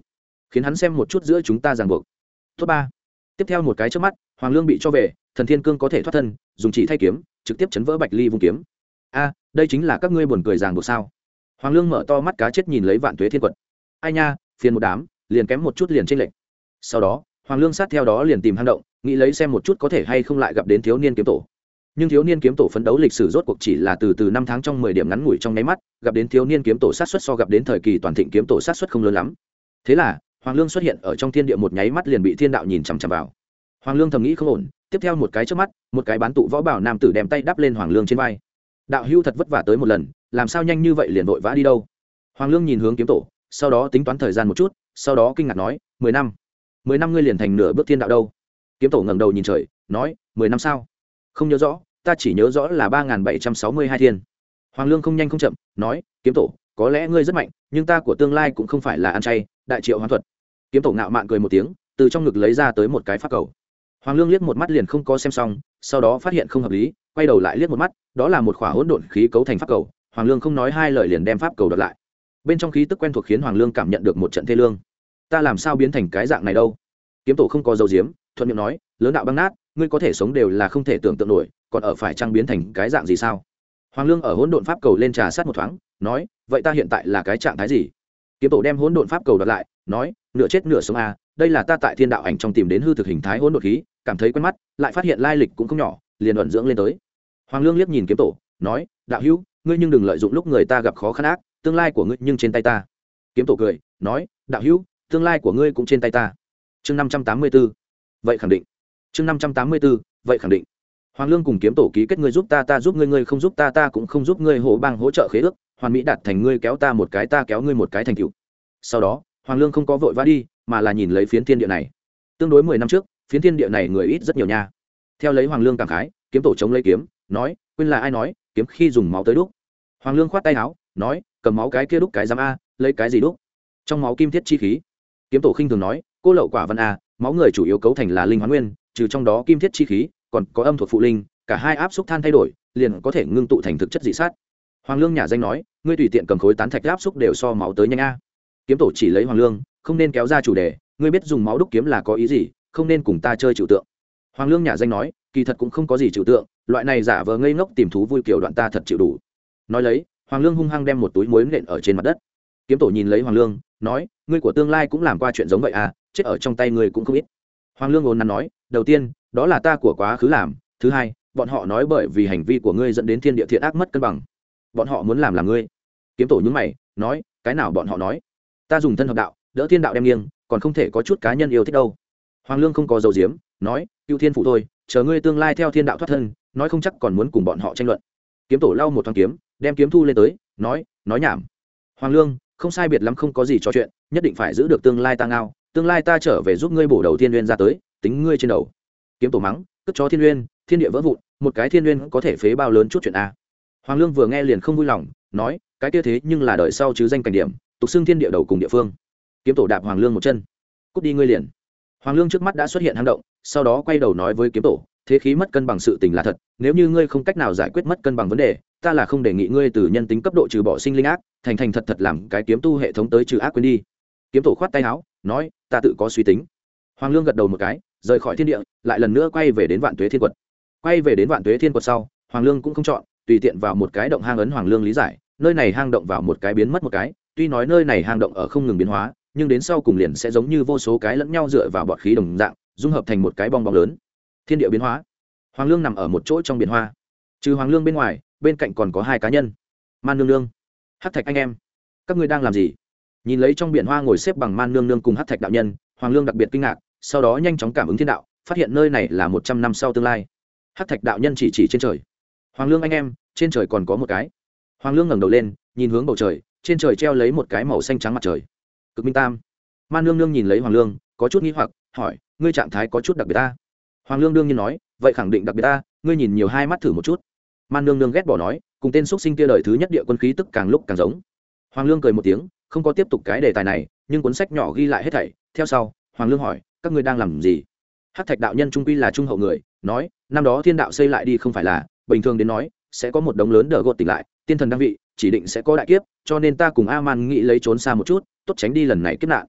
khiến hắn xem một chút giữa chúng ta ràng buộc. Tốt ba. Tiếp theo một cái trước mắt, Hoàng Lương bị cho về, Thần Thiên Cương có thể thoát thân, dùng chỉ thay kiếm, trực tiếp chấn vỡ Bạch Ly vung kiếm. A, đây chính là các ngươi buồn cười ràng buộc sao? Hoàng Lương mở to mắt cá chết nhìn lấy Vạn Tuế Thiên Quật. Ai nha, phiền một đám, liền kém một chút liền chênh lệch. Sau đó, Hoàng Lương sát theo đó liền tìm hang động, nghĩ lấy xem một chút có thể hay không lại gặp đến thiếu niên kiếm tổ. Nhưng thiếu niên kiếm tổ phấn đấu lịch sử rốt cuộc chỉ là từ từ năm tháng trong mười điểm ngắn ngủi trong nháy mắt, gặp đến thiếu niên kiếm tổ sát suất so gặp đến thời kỳ toàn thịnh kiếm tổ sát suất không lớn lắm. Thế là, Hoàng Lương xuất hiện ở trong thiên địa một nháy mắt liền bị thiên đạo nhìn chằm chằm vào. Hoàng Lương thầm nghĩ không ổn, tiếp theo một cái trước mắt, một cái bán tụ võ bảo nam tử đem tay đắp lên Hoàng Lương trên vai. Đạo hữu thật vất vả tới một lần, làm sao nhanh như vậy liền vội vã đi đâu? Hoàng Lương nhìn hướng kiếm tổ, sau đó tính toán thời gian một chút, sau đó kinh ngạc nói, mười năm. Mười năm ngươi liền thành nửa bước thiên đạo đâu? Kiếm tổ ngẩng đầu nhìn trời, nói, mười năm sao? Không nhớ rõ, ta chỉ nhớ rõ là ba nghìn bảy trăm sáu mươi hai thiên. Hoàng Lương không nhanh không chậm, nói, kiếm tổ, có lẽ ngươi rất mạnh, nhưng ta của tương lai cũng không phải là ăn chay, đại triệu hoán thuật. Kiếm tổ ngạo mạn cười một tiếng, từ trong ngực lấy ra tới một cái pháp cầu. Hoàng Lương liếc một mắt liền không có xem xong, sau đó phát hiện không hợp lý, quay đầu lại liếc một mắt, đó là một khỏa hỗn độn khí cấu thành pháp cầu. Hoàng Lương không nói hai lời liền đem pháp cầu đoạt lại. Bên trong khí tức quen thuộc khiến Hoàng Lương cảm nhận được một trận thê lương. Ta làm sao biến thành cái dạng này đâu? Kiếm tổ không có dấu diếm, thuận miệng nói, lớn đạo băng nát, ngươi có thể sống đều là không thể tưởng tượng nổi, còn ở phải trang biến thành cái dạng gì sao? Hoàng Lương ở hỗn độn pháp cầu lên trà sát một thoáng, nói, vậy ta hiện tại là cái trạng thái gì? Kiếm tổ đem hỗn độn pháp cầu đoạt lại, nói, nửa chết nửa sống à, đây là ta tại thiên đạo ảnh trong tìm đến hư thực hình thái hỗn độn khí, cảm thấy quen mắt, lại phát hiện lai lịch cũng không nhỏ, liền ẩn dưỡng lên tới. Hoàng Lương liếc nhìn kiếm tổ, nói, đạo hữu, ngươi nhưng đừng lợi dụng lúc người ta gặp khó khăn ác, tương lai của ngươi nhưng trên tay ta. Kiếm tổ cười, nói, đạo hữu, tương lai của ngươi cũng trên tay ta. Chương năm trăm tám mươi 584. Vậy khẳng định. Chương năm trăm tám mươi 584. Vậy khẳng định. Hoàng Lương cùng kiếm tổ ký kết ngươi giúp ta ta giúp ngươi ngươi không giúp ta ta cũng không giúp ngươi, hổ bang hỗ trợ khế ước, hoàn mỹ đạt thành ngươi kéo ta một cái ta kéo ngươi một cái thành tựu. Sau đó, Hoàng Lương không có vội vã đi, mà là nhìn lấy phiến thiên địa này. Tương đối mười năm trước, phiến thiên địa này người ít rất nhiều nha. Theo lấy Hoàng Lương cảm khái, kiếm tổ chống lấy kiếm, nói, quên là ai nói, kiếm khi dùng máu tới đúc. Hoàng Lương khoát tay áo, nói, cầm máu cái kia đúc cái giám a, lấy cái gì đúc? Trong máu kim thiết chi khí. Kiếm tổ khinh thường nói, cô lậu quả văn a, máu người chủ yếu cấu thành là linh hoán nguyên, trừ trong đó kim thiết chi khí, còn có âm thuộc phụ linh, cả hai áp xúc than thay đổi, liền có thể ngưng tụ thành thực chất dị sát. Hoàng Lương nhả danh nói, ngươi tùy tiện cầm khối tán thạch áp xúc đều so máu tới nhanh a. Kiếm tổ chỉ lấy Hoàng Lương, không nên kéo ra chủ đề, ngươi biết dùng máu đúc kiếm là có ý gì, không nên cùng ta chơi trừu tượng. Hoàng Lương nhả danh nói, kỳ thật cũng không có gì trừu tượng, loại này giả vờ ngây ngốc tìm thú vui kiểu đoạn ta thật chịu đủ. Nói lấy, Hoàng Lương hung hăng đem một túi muối nện ở trên mặt đất. Kiếm tổ nhìn lấy Hoàng Lương, nói, ngươi của tương lai cũng làm qua chuyện giống vậy à, chết ở trong tay ngươi cũng không ít. Hoàng Lương ôn nắn nói, đầu tiên, đó là ta của quá khứ làm, thứ hai, bọn họ nói bởi vì hành vi của ngươi dẫn đến thiên địa thiện ác mất cân bằng, bọn họ muốn làm là ngươi. Kiếm tổ nhướng mày, nói, cái nào bọn họ nói? Ta dùng thân hợp đạo, đỡ thiên đạo đem nghiêng, còn không thể có chút cá nhân yêu thích đâu. Hoàng Lương không có dầu diếm, nói, cựu thiên phụ thôi, chờ ngươi tương lai theo thiên đạo thoát thân, nói không chắc còn muốn cùng bọn họ tranh luận. Kiếm tổ lau một thoáng kiếm, đem kiếm thu lên tới, nói, nói nhảm. Hoàng Lương, không sai biệt lắm không có gì trò chuyện, nhất định phải giữ được tương lai ta ngao, tương lai ta trở về giúp ngươi bổ đầu thiên uyên ra tới, tính ngươi trên đầu. Kiếm tổ mắng, cất chó thiên uyên, thiên địa vỡ vụn, một cái thiên uyên có thể phế bao lớn chút chuyện a. Hoàng Lương vừa nghe liền không vui lòng, nói, cái kia thế nhưng là đợi sau chứ danh cảnh điểm, tục xưng thiên địa đầu cùng địa phương. Kiếm tổ đạp Hoàng Lương một chân, cút đi ngươi liền. Hoàng Lương trước mắt đã xuất hiện hang động, sau đó quay đầu nói với kiếm tổ, thế khí mất cân bằng sự tình là thật, nếu như ngươi không cách nào giải quyết mất cân bằng vấn đề, ta là không đề nghị ngươi từ nhân tính cấp độ trừ bỏ sinh linh ác, thành thành thật thật làm cái kiếm tu hệ thống tới trừ ác quên đi. Kiếm tổ khoát tay áo, nói, ta tự có suy tính. Hoàng Lương gật đầu một cái, rời khỏi thiên địa, lại lần nữa quay về đến Vạn Tuế Thiên Quật. Quay về đến Vạn Tuế Thiên Quật sau, Hoàng Lương cũng không chọn, tùy tiện vào một cái động hang ấn Hoàng Lương lý giải, nơi này hang động vào một cái biến mất một cái, tuy nói nơi này hang động ở không ngừng biến hóa, nhưng đến sau cùng liền sẽ giống như vô số cái lẫn nhau dựa vào bọt khí đồng dạng, dung hợp thành một cái bong bóng lớn. Thiên địa biến hóa. Hoàng Lương nằm ở một chỗ trong biển hoa. Trừ Hoàng Lương bên ngoài, bên cạnh còn có hai cá nhân. Man Nương Nương, Hắc Thạch anh em, các ngươi đang làm gì? Nhìn lấy trong biển hoa ngồi xếp bằng Man Nương Nương cùng Hắc Thạch đạo nhân, Hoàng Lương đặc biệt kinh ngạc, sau đó nhanh chóng cảm ứng thiên đạo, phát hiện nơi này là một trăm năm sau tương lai. Hắc Thạch đạo nhân chỉ chỉ trên trời. Hoàng Lương anh em, trên trời còn có một cái. Hoàng Lương ngẩng đầu lên, nhìn hướng bầu trời, trên trời treo lấy một cái màu xanh trắng mặt trời. Cực Minh Tam. Man Nương Nương nhìn lấy Hoàng Lương, có chút nghi hoặc, hỏi, ngươi trạng thái có chút đặc biệt ta? Hoàng Lương đương nhiên nói, vậy khẳng định đặc biệt ta, ngươi nhìn nhiều hai mắt thử một chút. Man Nương Nương ghét bỏ nói, cùng tên xuất sinh kia đời thứ nhất địa quân khí tức càng lúc càng giống. Hoàng Lương cười một tiếng, không có tiếp tục cái đề tài này, nhưng cuốn sách nhỏ ghi lại hết thảy. Theo sau, Hoàng Lương hỏi, các ngươi đang làm gì? Hắc Thạch đạo nhân trung quy là trung hậu người, nói, năm đó thiên đạo xây lại đi không phải là, bình thường đến nói, sẽ có một đống lớn đỡ gột tỉnh lại, tiên thần đăng vị, chỉ định sẽ có đại kiếp, cho nên ta cùng A Man nghĩ lấy trốn xa một chút, tốt tránh đi lần này kiếp nạn.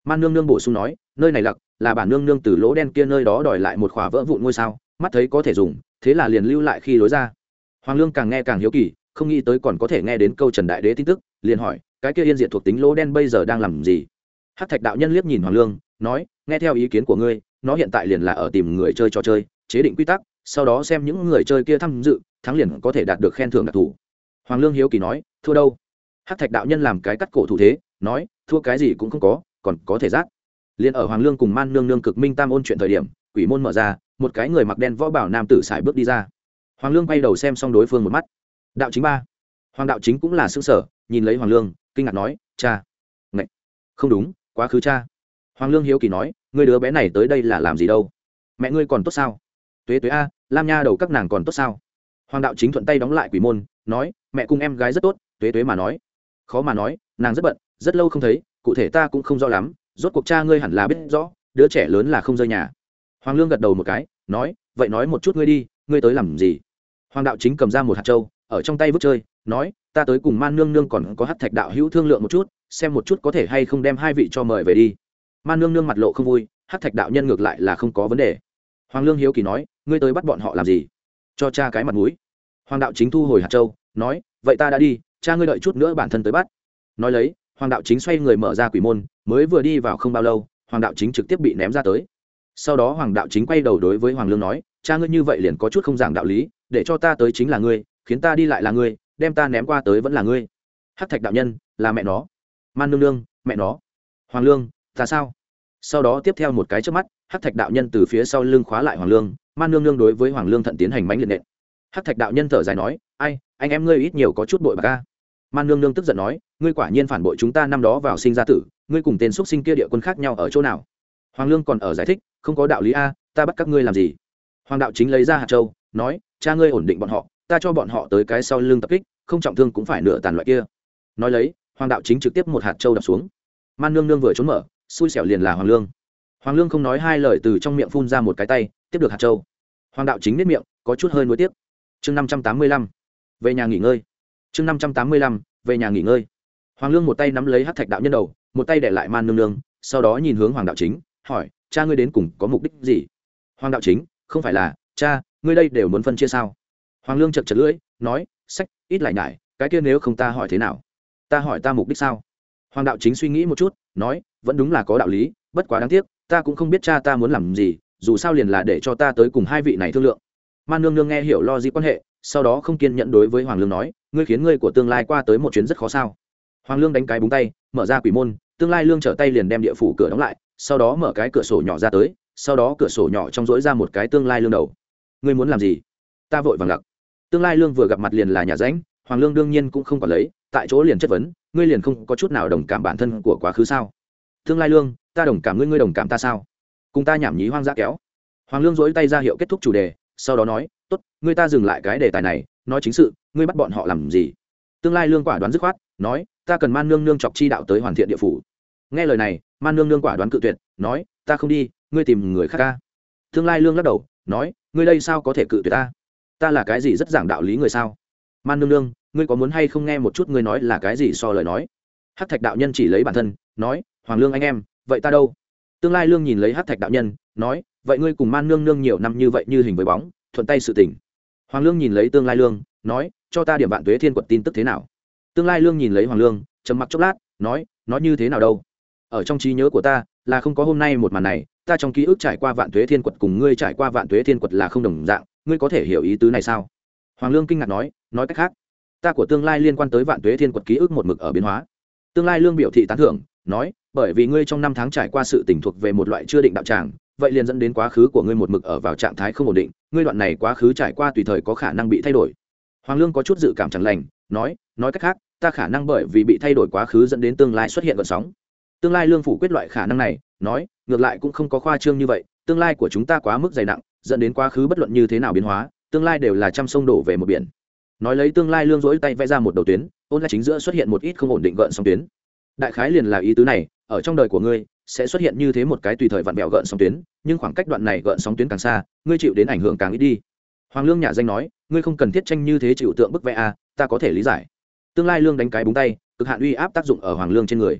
Man nương nương bổ sung nói, nơi này lặc là bản nương nương từ lỗ đen kia nơi đó đòi lại một khỏa vỡ vụn ngôi sao, mắt thấy có thể dùng, thế là liền lưu lại khi lối ra. Hoàng lương càng nghe càng hiếu kỳ, không nghĩ tới còn có thể nghe đến câu Trần Đại Đế tin tức, liền hỏi, cái kia yên diệt thuộc tính lỗ đen bây giờ đang làm gì? Hắc thạch đạo nhân liếc nhìn Hoàng lương, nói, nghe theo ý kiến của ngươi, nó hiện tại liền là ở tìm người chơi trò chơi, chế định quy tắc, sau đó xem những người chơi kia tham dự, thắng liền có thể đạt được khen thưởng đặc thù. Hoàng lương hiếu kỳ nói, thua đâu? Hắc thạch đạo nhân làm cái cắt cổ thủ thế, nói, thua cái gì cũng không có, còn có thể giác. Liên ở Hoàng lương cùng Man nương nương cực minh tam ôn chuyện thời điểm, quỷ môn mở ra, một cái người mặc đen võ bảo nam tử sải bước đi ra. Hoàng lương quay đầu xem xong đối phương một mắt. Đạo chính ba. Hoàng đạo chính cũng là sững sờ, nhìn lấy Hoàng lương, kinh ngạc nói, cha. Ngậy. Không đúng, quá khứ cha. Hoàng lương hiếu kỳ nói, ngươi đứa bé này tới đây là làm gì đâu? Mẹ ngươi còn tốt sao? Tuế tuế a, lam nha đầu các nàng còn tốt sao? Hoàng đạo chính thuận tay đóng lại quỷ môn, nói, mẹ cùng em gái rất tốt. Tuế tuế mà nói, khó mà nói, nàng rất bận, rất lâu không thấy, cụ thể ta cũng không rõ lắm, rốt cuộc cha ngươi hẳn là biết rõ, đứa trẻ lớn là không rơi nhà. Hoàng lương gật đầu một cái, nói, vậy nói một chút ngươi đi, ngươi tới làm gì? Hoàng đạo chính cầm ra một hạt châu, ở trong tay vứt chơi, nói, ta tới cùng Man nương nương còn có Hắc thạch đạo hữu thương lượng một chút, xem một chút có thể hay không đem hai vị cho mời về đi. Man nương nương mặt lộ không vui, Hắc thạch đạo nhân ngược lại là không có vấn đề. Hoàng lương hiếu kỳ nói, ngươi tới bắt bọn họ làm gì? Cho cha cái mặt mũi. Hoàng đạo chính thu hồi hạt châu, nói, vậy ta đã đi, cha ngươi đợi chút nữa bản thân tới bắt. Nói lấy, Hoàng đạo chính xoay người mở ra quỷ môn, mới vừa đi vào không bao lâu, Hoàng đạo chính trực tiếp bị ném ra tới. Sau đó Hoàng đạo chính quay đầu đối với Hoàng lương nói, cha ngươi như vậy liền có chút không giảng đạo lý, để cho ta tới chính là ngươi, khiến ta đi lại là ngươi, đem ta ném qua tới vẫn là ngươi. Hắc thạch đạo nhân, là mẹ nó. Man nương nương, mẹ nó. Hoàng lương, ta sao? Sau đó tiếp theo một cái trước mắt, Hắc thạch đạo nhân từ phía sau lưng khóa lại Hoàng lương, Man nương nương đối với Hoàng lương thận tiến hành mãnh liệt nện. Hắc thạch đạo nhân thở dài nói, ai, anh em ngươi ít nhiều có chút bội bạc a. Man nương nương tức giận nói, ngươi quả nhiên phản bội chúng ta năm đó vào sinh ra tử, ngươi cùng tên xuất sinh kia địa quân khác nhau ở chỗ nào? Hoàng lương còn ở giải thích, không có đạo lý a, ta bắt các ngươi làm gì? Hoàng đạo chính lấy ra hạt châu, nói, cha ngươi ổn định bọn họ, ta cho bọn họ tới cái sau lưng tập kích, không trọng thương cũng phải nửa tàn loại kia. Nói lấy, Hoàng đạo chính trực tiếp một hạt châu đập xuống. Man nương nương vừa trốn mở, xui xẻo liền là Hoàng lương. Hoàng lương không nói hai lời từ trong miệng phun ra một cái tay, tiếp được hạt châu. Hoàng đạo chính nếp miệng, có chút hơi nuối tiếc. Chương năm trăm tám mươi lăm, về nhà nghỉ ngơi. Chương năm trăm tám mươi lăm, về nhà nghỉ ngơi. Hoàng lương một tay nắm lấy Hắc thạch đạo nhân đầu, một tay để lại Man nương nương, sau đó nhìn hướng Hoàng đạo chính, hỏi, cha ngươi đến cùng có mục đích gì? Hoàng đạo chính, không phải là, cha, ngươi đây đều muốn phân chia sao? Hoàng lương chật chật lưỡi, nói, sách, ít lại nhải, cái kia nếu không ta hỏi thế nào? Ta hỏi ta mục đích sao? Hoàng đạo chính suy nghĩ một chút, nói, vẫn đúng là có đạo lý, bất quá đáng tiếc, ta cũng không biết cha ta muốn làm gì, dù sao liền là để cho ta tới cùng hai vị này thương lượng. Man nương nương nghe hiểu lo gì quan hệ, sau đó không kiên nhẫn đối với Hoàng lương nói, ngươi khiến ngươi của tương lai qua tới một chuyến rất khó sao? Hoàng lương đánh cái búng tay, mở ra quỷ môn, tương lai lương trở tay liền đem địa phủ cửa đóng lại, sau đó mở cái cửa sổ nhỏ ra tới, sau đó cửa sổ nhỏ trong rỗi ra một cái tương lai lương đầu. Ngươi muốn làm gì? Ta vội vàng lặc. Tương lai lương vừa gặp mặt liền là nhà ránh, Hoàng lương đương nhiên cũng không còn lấy, tại chỗ liền chất vấn, ngươi liền không có chút nào đồng cảm bản thân của quá khứ sao? Tương lai lương, ta đồng cảm ngươi, ngươi đồng cảm ta sao? Cùng ta nhảm nhí hoang dã kéo. Hoàng lương dỗi tay ra hiệu kết thúc chủ đề, sau đó nói, tốt, ngươi ta dừng lại cái đề tài này, nói chính sự, ngươi bắt bọn họ làm gì? Tương lai lương quả đoán dứt khoát, nói, ta cần Man nương nương chọc chi đạo tới hoàn thiện địa phủ. Nghe lời này, Man nương nương quả đoán cự tuyệt, nói, ta không đi, ngươi tìm người khác ca. Tương lai lương lắc đầu, nói, ngươi đây sao có thể cự tuyệt ta? Ta là cái gì rất giảng đạo lý người sao? Man nương nương, ngươi có muốn hay không nghe một chút ngươi nói là cái gì so lời nói? Hắc thạch đạo nhân chỉ lấy bản thân, nói, Hoàng lương anh em, vậy ta đâu? Tương lai lương nhìn lấy Hắc thạch đạo nhân, nói, vậy ngươi cùng Man nương nương nhiều năm như vậy như hình với bóng, thuận tay sự tình. Hoàng lương nhìn lấy tương lai lương, nói, cho ta điểm vạn tuế thiên quật tin tức thế nào? Tương lai lương nhìn lấy Hoàng lương, trầm mặc chốc lát, nói, nói như thế nào đâu? Ở trong trí nhớ của ta là không có hôm nay một màn này, ta trong ký ức trải qua vạn tuế thiên quật cùng ngươi trải qua vạn tuế thiên quật là không đồng dạng, ngươi có thể hiểu ý tứ này sao? Hoàng lương kinh ngạc nói, nói cách khác, ta của tương lai liên quan tới vạn tuế thiên quật ký ức một mực ở biến hóa. Tương lai lương biểu thị tán thưởng, nói, bởi vì ngươi trong năm tháng trải qua sự tình thuộc về một loại chưa định đạo tràng, vậy liền dẫn đến quá khứ của ngươi một mực ở vào trạng thái không ổn định, ngươi đoạn này quá khứ trải qua tùy thời có khả năng bị thay đổi. Hoàng lương có chút dự cảm chẳng lành, nói, nói cách khác, ta khả năng bởi vì bị thay đổi quá khứ dẫn đến tương lai xuất hiện gợn sóng. Tương lai lương phủ quyết loại khả năng này, nói, ngược lại cũng không có khoa trương như vậy, tương lai của chúng ta quá mức dày nặng, dẫn đến quá khứ bất luận như thế nào biến hóa, tương lai đều là trăm sông đổ về một biển. Nói lấy tương lai lương rỗi tay vẽ ra một đầu tuyến, ôn lại chính giữa xuất hiện một ít không ổn định gợn sóng tuyến. Đại khái liền là ý tứ này, ở trong đời của ngươi sẽ xuất hiện như thế một cái tùy thời vặn vẹo gợn sóng tuyến, nhưng khoảng cách đoạn này gợn sóng tuyến càng xa, ngươi chịu đến ảnh hưởng càng ít đi. Hoàng lương nhà danh nói, ngươi không cần thiết tranh như thế chịu tượng bức vẽ a, ta có thể lý giải. Tương lai lương đánh cái búng tay, cực hạn uy áp tác dụng ở Hoàng lương trên người.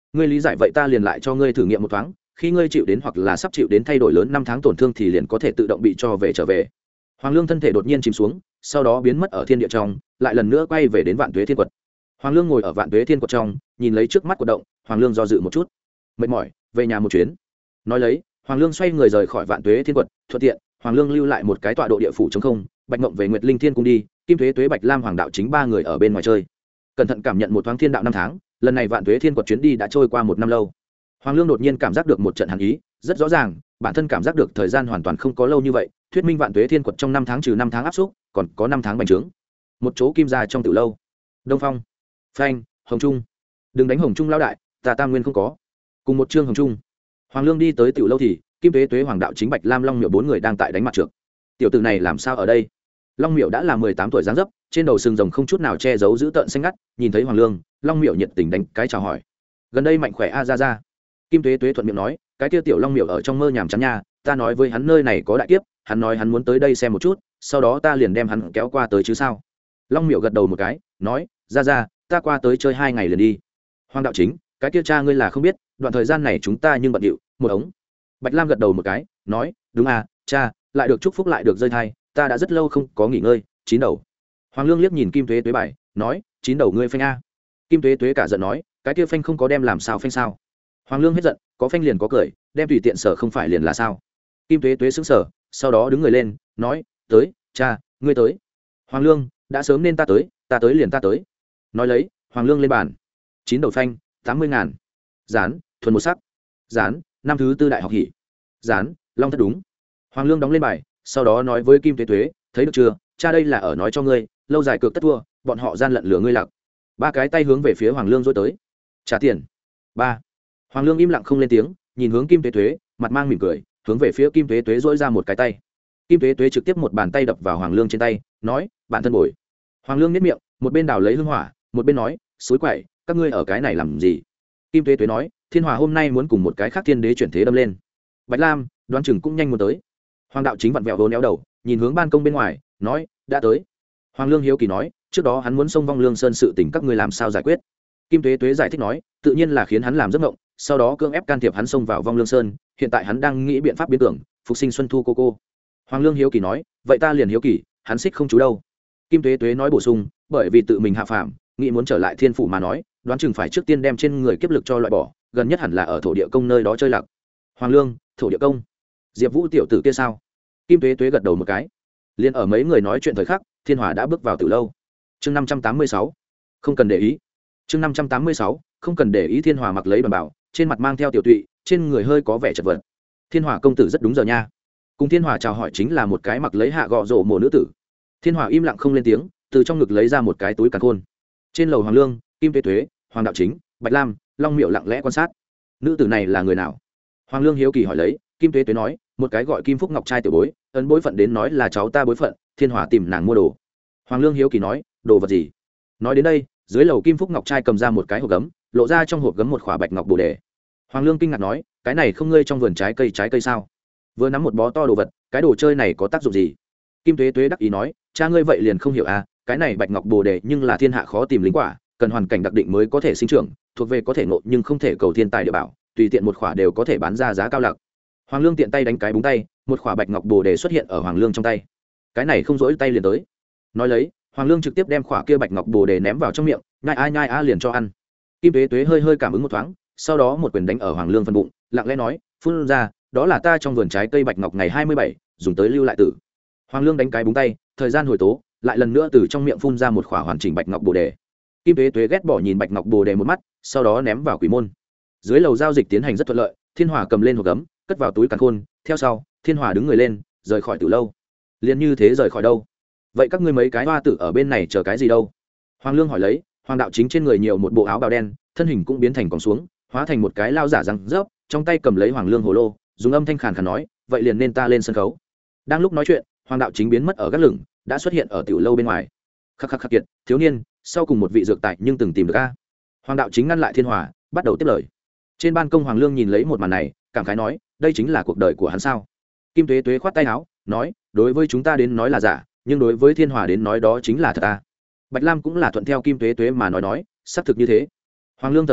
ngươi lý giải vậy ta liền lại cho ngươi thử nghiệm một thoáng, khi ngươi chịu đến hoặc là sắp chịu đến thay đổi lớn năm tháng tổn thương thì liền có thể tự động bị cho về trở về. Hoàng Lương thân thể đột nhiên chìm xuống, sau đó biến mất ở thiên địa trong, lại lần nữa quay về đến Vạn Tuế Thiên Quật. Hoàng Lương ngồi ở Vạn Tuế Thiên Quật trong, nhìn lấy trước mắt của động, Hoàng Lương do dự một chút, mệt mỏi, về nhà một chuyến. Nói lấy, Hoàng Lương xoay người rời khỏi Vạn Tuế Thiên Quật, thuận tiện, Hoàng Lương lưu lại một cái tọa độ địa phủ trống không, Bạch Mộng về Nguyệt Linh Thiên cung đi, Kim Tuế Tuế Bạch Lam Hoàng đạo chính ba người ở bên ngoài chơi. Cẩn thận cảm nhận một thoáng thiên đạo năm tháng, lần này Vạn Tuế Thiên Quật chuyến đi đã trôi qua một năm lâu. Hoàng Lương đột nhiên cảm giác được một trận hàn ý, rất rõ ràng, bản thân cảm giác được thời gian hoàn toàn không có lâu như vậy, thuyết minh Vạn Tuế Thiên Quật trong năm tháng trừ năm tháng áp xúc, còn có năm tháng bành trướng. Một chỗ kim gia trong tiểu lâu. Đông Phong, Phanh, Hồng Trung. Đừng đánh Hồng Trung lão đại, ta Tam Nguyên không có. Cùng một chương Hồng Trung. Hoàng Lương đi tới tiểu lâu thì, Kim Tuế Tuế Hoàng đạo chính Bạch Lam Long Miểu bốn người đang tại đánh mặt trược. Tiểu tử này làm sao ở đây? Long Miểu đã là mười tám tuổi dáng dấp, trên đầu sừng rồng không chút nào che giấu giữ tợn xanh ngắt, nhìn thấy Hoàng Lương, Long Miểu nhiệt tình đánh cái chào hỏi. Gần đây mạnh khỏe a ra ra. Kim Tuế Tuế thuận miệng nói, cái kia tiểu Long Miểu ở trong mơ nhàm chán nha, ta nói với hắn nơi này có đại kiếp, hắn nói hắn muốn tới đây xem một chút, sau đó ta liền đem hắn kéo qua tới chứ sao. Long Miểu gật đầu một cái, nói, ra ra, ta qua tới chơi hai ngày liền đi. Hoàng đạo chính, cái kia cha ngươi là không biết, đoạn thời gian này chúng ta nhưng bận điệu, một ống. Bạch Lam gật đầu một cái, nói, đúng à, cha, lại được chúc phúc lại được rơi thai, ta đã rất lâu không có nghỉ ngơi. Chín đầu. Hoàng Lương liếc nhìn Kim Tuế Tuế bài, nói, chín đầu ngươi phanh a. Kim Tuế Tuế cả giận nói, cái kia phanh không có đem làm sao phanh sao. Hoàng Lương hết giận, có phanh liền có cười, đem tùy tiện sở không phải liền là sao. Kim Tuế Tuế sững sờ, sau đó đứng người lên, nói, tới, cha, ngươi tới. Hoàng Lương, đã sớm nên ta tới, ta tới liền ta tới. Nói lấy, Hoàng Lương lên bàn. Chín đầu phanh, tám mươi ngàn. Dán, thuần một sắc. Dán, năm thứ tư đại học hỉ. Dán, long thất đúng. Hoàng Lương đóng lên bài, sau đó nói với Kim Tuế Tuế, thấy được chưa, cha đây là ở nói cho ngươi, lâu dài cược tất thua, bọn họ gian lận lừa ngươi lặc. Ba cái tay hướng về phía Hoàng Lương dối tới. Trả tiền. Ba. Hoàng Lương im lặng không lên tiếng, nhìn hướng Kim Tuế Tuế, mặt mang mỉm cười, hướng về phía Kim Tuế Tuế dỗi ra một cái tay. Kim Tuế Tuế trực tiếp một bàn tay đập vào Hoàng Lương trên tay, nói, bạn thân bồi. Hoàng Lương nhếch miệng, một bên đào lấy hương hỏa, một bên nói, suối quậy, các ngươi ở cái này làm gì? Kim Tuế Tuế nói, Thiên Hòa hôm nay muốn cùng một cái khác thiên đế chuyển thế đâm lên. Bạch Lam, đoán chừng cũng nhanh muốn tới. Hoàng đạo chính vặn vẹo vốn éo đầu, nhìn hướng ban công bên ngoài, nói, đã tới. Hoàng Lương hiếu kỳ nói, trước đó hắn muốn xông vong Lương Sơn sự tình các ngươi làm sao giải quyết? Kim Tuế Tuế giải thích nói, tự nhiên là khiến hắn làm giấc mộng, sau đó cưỡng ép can thiệp hắn xông vào vong Lương Sơn, hiện tại hắn đang nghĩ biện pháp biến tưởng, phục sinh Xuân Thu cô cô. Hoàng Lương hiếu kỳ nói, vậy ta liền hiếu kỳ, hắn xích không chú đâu? Kim Tuế Tuế nói bổ sung, bởi vì tự mình hạ phàm, nghĩ muốn trở lại thiên phủ mà nói, đoán chừng phải trước tiên đem trên người kiếp lực cho loại bỏ, gần nhất hẳn là ở thổ địa công nơi đó chơi lạc. Hoàng Lương, thổ địa công? Diệp Vũ tiểu tử kia sao? Kim Tuế Tuế gật đầu một cái. Liên ở mấy người nói chuyện thời khắc, Thiên Hòa đã bước vào từ lâu. Chương năm trăm tám mươi sáu, không cần để ý. Chương năm trăm tám mươi sáu, không cần để ý. Thiên Hòa mặc lấy bần bảo, trên mặt mang theo tiểu tụy, trên người hơi có vẻ chật vật. Thiên Hòa công tử rất đúng giờ nha. Cùng Thiên Hòa chào hỏi chính là một cái mặc lấy hạ gọ rổ mồ nữ tử. Thiên Hòa im lặng không lên tiếng, từ trong ngực lấy ra một cái túi càn khôn. Trên lầu Hoàng Lương, Kim Tuế Tuế, Hoàng đạo chính, Bạch Lam, Long Miểu lặng lẽ quan sát. Nữ tử này là người nào? Hoàng Lương hiếu kỳ hỏi lấy. Kim Tuế Tuế nói, một cái gọi Kim Phúc Ngọc trai tiểu bối, ấn bối phận đến nói là cháu ta bối phận, Thiên Hòa tìm nàng mua đồ. Hoàng Lương hiếu kỳ nói, đồ vật gì? Nói đến đây, dưới lầu Kim Phúc Ngọc trai cầm ra một cái hộp gấm, lộ ra trong hộp gấm một khỏa bạch ngọc bồ đề. Hoàng Lương kinh ngạc nói, cái này không ngươi trong vườn trái cây trái cây sao? Vừa nắm một bó to đồ vật, cái đồ chơi này có tác dụng gì? Kim Tuế Tuế đắc ý nói, cha ngươi vậy liền không hiểu à, cái này bạch ngọc bồ đề nhưng là thiên hạ khó tìm linh quả, cần hoàn cảnh đặc định mới có thể sinh trưởng, thuộc về có thể ngộ nhưng không thể cầu thiên tài địa bảo, tùy tiện một khỏa đều có thể bán ra giá cao lặc. Hoàng Lương tiện tay đánh cái búng tay, một khỏa bạch ngọc bồ đề xuất hiện ở Hoàng Lương trong tay. Cái này không rỗi tay liền tới. Nói lấy, Hoàng Lương trực tiếp đem khỏa kia bạch ngọc bồ đề ném vào trong miệng, nhai a nhai a liền cho ăn. Kim Tuế Tuế hơi hơi cảm ứng một thoáng, sau đó một quyền đánh ở Hoàng Lương phần bụng, lặng lẽ nói, phun ra, đó là ta trong vườn trái cây bạch ngọc ngày hai mươi bảy, dùng tới lưu lại tử. Hoàng Lương đánh cái búng tay, thời gian hồi tố, lại lần nữa từ trong miệng phun ra một khỏa hoàn chỉnh bạch ngọc bồ đề. Kim Tuế Tuế ghét bỏ nhìn bạch ngọc bồ đề một mắt, sau đó ném vào quỷ môn. Dưới lầu giao dịch tiến hành rất thuận lợi, Thiên Hòa cầm lên hộp gấm, cất vào túi càn khôn, theo sau, Thiên Hòa đứng người lên, rời khỏi từ lâu. Liền như thế rời khỏi đâu? Vậy các ngươi mấy cái hoa tử ở bên này chờ cái gì đâu? Hoàng Lương hỏi lấy. Hoàng đạo chính trên người nhiều một bộ áo bào đen, thân hình cũng biến thành còng xuống, hóa thành một cái lao giả răng rớp, trong tay cầm lấy Hoàng Lương hồ lô, dùng âm thanh khàn khàn nói, vậy liền nên ta lên sân khấu. Đang lúc nói chuyện, Hoàng đạo chính biến mất ở gác lửng, đã xuất hiện ở tiểu lâu bên ngoài. Khắc khắc khắc kiệt, thiếu niên, sau cùng một vị dược tài nhưng từng tìm được a. Hoàng đạo chính ngăn lại Thiên Hòa, bắt đầu tiếp lời. Trên ban công Hoàng Lương nhìn lấy một màn này, cảm khái nói, đây chính là cuộc đời của hắn sao? Kim Tuế Tuế khoát tay áo, nói, đối với chúng ta đến nói là giả, nhưng đối với Thiên Hòa đến nói đó chính là thật a. Bạch Lam cũng là thuận theo Kim Tuế Tuế mà nói nói, xác thực như thế. Hoàng Lương thở dài,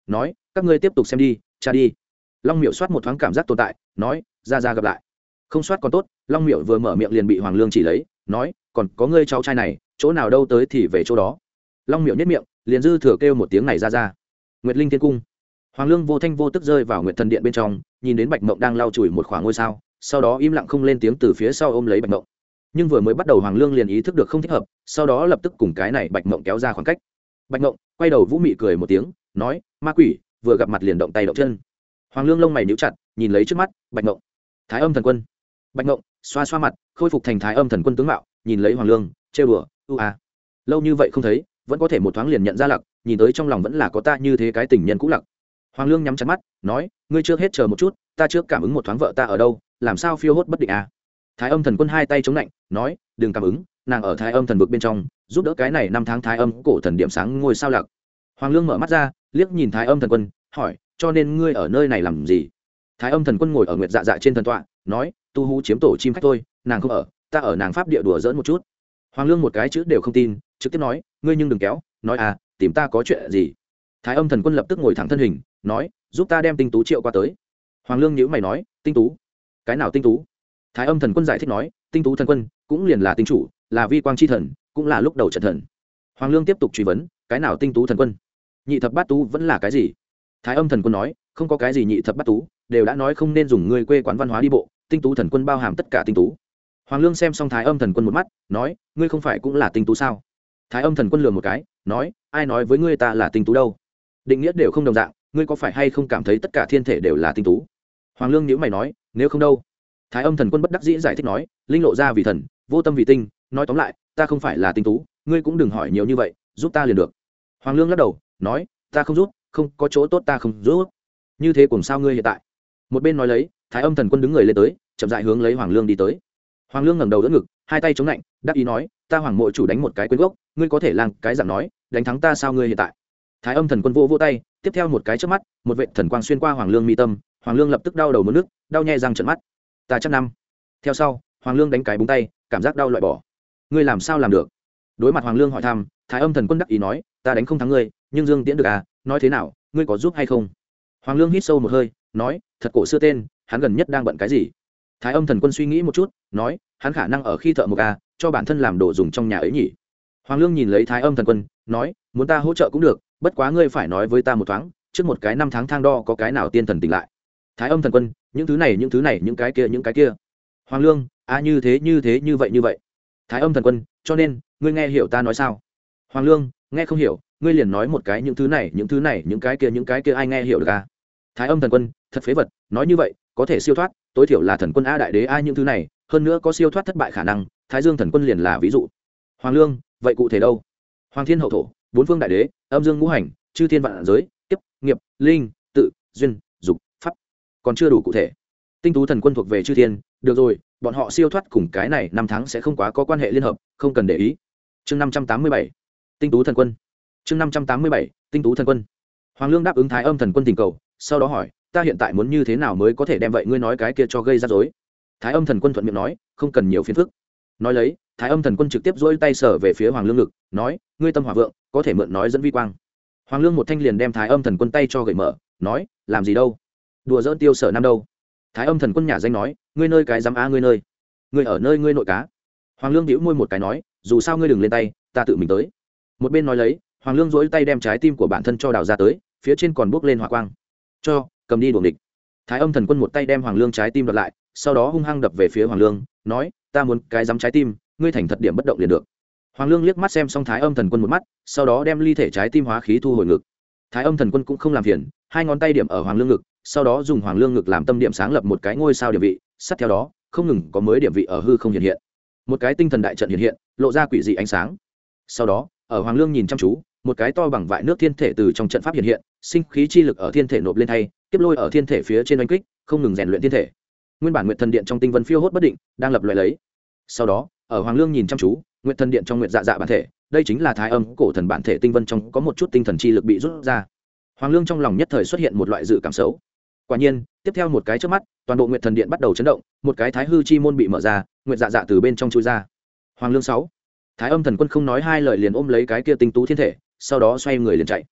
nói các ngươi tiếp tục xem đi, cha đi. Long Miệu soát một thoáng cảm giác tồn tại, nói ra ra gặp lại. Không soát còn tốt, Long Miệu vừa mở miệng liền bị Hoàng Lương chỉ lấy, nói còn có ngươi cháu trai này, chỗ nào đâu tới thì về chỗ đó. Long Miệu nhếch miệng, liền dư thừa kêu một tiếng này ra ra. Nguyệt Linh Thiên Cung. Hoàng Lương vô thanh vô tức rơi vào Nguyệt Thần Điện bên trong, nhìn đến Bạch Mộng đang lau chùi một khoảng ngôi sao, sau đó im lặng không lên tiếng từ phía sau ôm lấy Bạch Mộng. Nhưng vừa mới bắt đầu Hoàng Lương liền ý thức được không thích hợp, sau đó lập tức cùng cái này Bạch Mộng kéo ra khoảng cách. Bạch Mộng quay đầu vũ mị cười một tiếng, nói ma quỷ, vừa gặp mặt liền động tay động chân. Hoàng Lương lông mày nhíu chặt, nhìn lấy trước mắt Bạch Mộng. Thái Âm Thần Quân. Bạch Mộng xoa xoa mặt, khôi phục thành Thái Âm Thần Quân tướng mạo, nhìn lấy Hoàng Lương, trêu đùa, "U à, lâu như vậy không thấy, vẫn có thể một thoáng liền nhận ra Lặc, nhìn tới trong lòng vẫn là có ta như thế cái tình nhân cũ Lặc." Hoàng Lương nhắm chặt mắt, nói, "Ngươi trước hết chờ một chút, ta trước cảm ứng một thoáng vợ ta ở đâu, làm sao phiêu hốt bất định à?" Thái Âm Thần Quân hai tay chống lạnh, nói, "Đừng cảm ứng, nàng ở Thái Âm Thần vực bên trong, giúp đỡ cái này năm tháng Thái Âm cổ thần điểm sáng ngôi sao Lặc." Hoàng Lương mở mắt ra, liếc nhìn Thái Âm Thần Quân, hỏi, "Cho nên ngươi ở nơi này làm gì?" Thái Âm Thần Quân ngồi ở Nguyệt Dạ Dạ trên thần tọa, nói, "Tu hú chiếm tổ chim khách thôi, nàng không ở, ta ở nàng pháp địa đùa giỡn một chút." Hoàng Lương một cái chữ đều không tin, trực tiếp nói, "Ngươi nhưng đừng kéo, nói à, tìm ta có chuyện gì?" Thái Âm Thần Quân lập tức ngồi thẳng thân hình, nói, "Giúp ta đem Tinh Tú triệu qua tới." Hoàng Lương nhíu mày nói, "Tinh Tú? Cái nào Tinh Tú?" Thái Âm Thần Quân giải thích nói, "Tinh Tú Thần Quân cũng liền là tinh chủ, là vi quang chi thần, cũng là lúc đầu trận thần." Hoàng Lương tiếp tục truy vấn, "Cái nào Tinh Tú Thần Quân? Nhị thập bát tú vẫn là cái gì?" Thái Âm Thần Quân nói, "Không có cái gì nhị thập bát tú, đều đã nói không nên dùng ngươi quê quán văn hóa đi bộ, Tinh Tú Thần Quân bao hàm tất cả tinh tú." Hoàng Lương xem xong Thái Âm Thần Quân một mắt, nói, "Ngươi không phải cũng là tinh tú sao?" Thái Âm Thần Quân lườm một cái, nói, "Ai nói với ngươi ta là tinh tú đâu? Định nghĩa đều không đồng dạng, ngươi có phải hay không cảm thấy tất cả thiên thể đều là tinh tú?" Hoàng Lương nhíu mày nói, "Nếu không đâu?" Thái Âm Thần Quân bất đắc dĩ giải thích nói, "Linh lộ ra vì thần, vô tâm vì tinh, nói tóm lại, ta không phải là tinh tú, ngươi cũng đừng hỏi nhiều như vậy, giúp ta liền được." Hoàng Lương lắc đầu, nói, "Ta không giúp, không có chỗ tốt ta không giúp." Như thế cùng sao ngươi hiện tại? Một bên nói lấy, Thái Âm Thần Quân đứng người lên tới, chậm rãi hướng lấy Hoàng Lương đi tới. Hoàng Lương ngẩng đầu đỡ ngực, hai tay chống lạnh, đáp ý nói, "Ta Hoàng mộ chủ đánh một cái quên gốc, ngươi có thể lang cái dạng nói, đánh thắng ta sao ngươi hiện tại?" Thái Âm Thần Quân vỗ vỗ tay, tiếp theo một cái chớp mắt, một vệt thần quang xuyên qua Hoàng Lương mi tâm, Hoàng Lương lập tức đau đầu muốn nước, đau nhè răng trợn mắt. "Ta chắc năm." Theo sau, Hoàng Lương đánh cái búng tay, cảm giác đau loại bỏ. "Ngươi làm sao làm được?" Đối mặt Hoàng Lương hỏi thăm, Thái Âm Thần Quân đắc ý nói, "Ta đánh không thắng ngươi, nhưng Dương Tiễn được à, nói thế nào, ngươi có giúp hay không?" Hoàng Lương hít sâu một hơi, nói, "Thật cổ xưa tên, hắn gần nhất đang bận cái gì?" Thái Âm Thần Quân suy nghĩ một chút, nói, "Hắn khả năng ở khi thợ một a, cho bản thân làm đồ dùng trong nhà ấy nhỉ." Hoàng Lương nhìn lấy Thái Âm Thần Quân, nói, "Muốn ta hỗ trợ cũng được, bất quá ngươi phải nói với ta một thoáng, trước một cái năm tháng thang đo có cái nào tiên thần tỉnh lại." Thái Âm Thần Quân, "Những thứ này những thứ này những cái kia những cái kia." Hoàng Lương, "A như thế như thế như vậy như vậy." Thái Âm Thần Quân, "Cho nên ngươi nghe hiểu ta nói sao?" Hoàng Lương, "Nghe không hiểu, ngươi liền nói một cái những thứ này những thứ này những cái kia những cái kia ai nghe hiểu được à?" Thái Âm Thần Quân, "Thật phế vật, nói như vậy có thể siêu thoát, tối thiểu là thần quân a đại đế a những thứ này, hơn nữa có siêu thoát thất bại khả năng, Thái Dương Thần Quân liền là ví dụ." Hoàng Lương, "Vậy cụ thể đâu?" Hoàng Thiên hậu thổ, bốn phương đại đế, âm dương ngũ hành, chư thiên vạn giới, kiếp, nghiệp, linh, tự, duyên, dục, pháp, còn chưa đủ cụ thể. Tinh Tú Thần Quân thuộc về chư thiên, được rồi, bọn họ siêu thoát cùng cái này năm tháng sẽ không quá có quan hệ liên hợp, không cần để ý. Chương năm trăm tám mươi bảy, Tinh Tú Thần Quân. Chương năm trăm tám mươi bảy, Tinh Tú Thần Quân. Hoàng Lương đáp ứng Thái Âm Thần Quân tình cầu, sau đó hỏi, "Ta hiện tại muốn như thế nào mới có thể đem vậy ngươi nói cái kia cho gây ra rối?" Thái Âm Thần Quân thuận miệng nói, "Không cần nhiều phiền phức." Nói lấy, Thái Âm Thần Quân trực tiếp duỗi tay sở về phía Hoàng Lương ngực, nói, "Ngươi tâm hỏa vượng, có thể mượn nói dẫn vi quang." Hoàng Lương một thanh liền đem Thái Âm Thần Quân tay cho gậy mở, nói, "Làm gì đâu? Đùa giỡn Tiêu Sở Nam đâu?" Thái Âm Thần Quân nhả danh nói, "Ngươi nơi cái dám a ngươi nơi? Ngươi ở nơi ngươi nội cá." Hoàng Lương bĩu môi một cái nói, "Dù sao ngươi đừng lên tay, ta tự mình tới." Một bên nói lấy, Hoàng Lương duỗi tay đem trái tim của bản thân cho đào ra tới, phía trên còn bốc lên hỏa quang. "Cho, cầm đi đuổi địch." Thái Âm Thần Quân một tay đem Hoàng Lương trái tim đoạt lại, sau đó hung hăng đập về phía Hoàng Lương, nói, "Ta muốn cái dám trái tim, ngươi thành thật điểm bất động liền được." Hoàng Lương liếc mắt xem xong Thái Âm Thần Quân một mắt, sau đó đem ly thể trái tim hóa khí thu hồi ngực. Thái Âm Thần Quân cũng không làm phiền, hai ngón tay điểm ở Hoàng Lương ngực, sau đó dùng Hoàng Lương ngực làm tâm điểm sáng lập một cái ngôi sao điểm vị, sát theo đó, không ngừng có mới điểm vị ở hư không hiện hiện. Một cái tinh thần đại trận hiện hiện, lộ ra quỷ dị ánh sáng. Sau đó, ở Hoàng Lương nhìn chăm chú, một cái to bằng vại nước thiên thể từ trong trận pháp hiện hiện, sinh khí chi lực ở thiên thể nộp lên thay, tiếp lôi ở thiên thể phía trên oanh kích, không ngừng rèn luyện thiên thể. Nguyên bản Nguyệt Thần Điện trong tinh vân phiêu hốt bất định, đang lập loại lấy. Sau đó, ở Hoàng Lương nhìn chăm chú, Nguyệt Thần Điện trong Nguyệt Dạ Dạ bản thể, đây chính là Thái Âm cổ thần bản thể tinh vân trong có một chút tinh thần chi lực bị rút ra. Hoàng Lương trong lòng nhất thời xuất hiện một loại dự cảm xấu. Quả nhiên, tiếp theo một cái chớp mắt, toàn bộ Nguyệt Thần Điện bắt đầu chấn động, một cái Thái Hư chi môn bị mở ra, Nguyệt Dạ Dạ từ bên trong chui ra. Hoàng Lương sáu, Thái Âm Thần Quân không nói hai lời liền ôm lấy cái kia tinh tú thiên thể, sau đó xoay người liền chạy.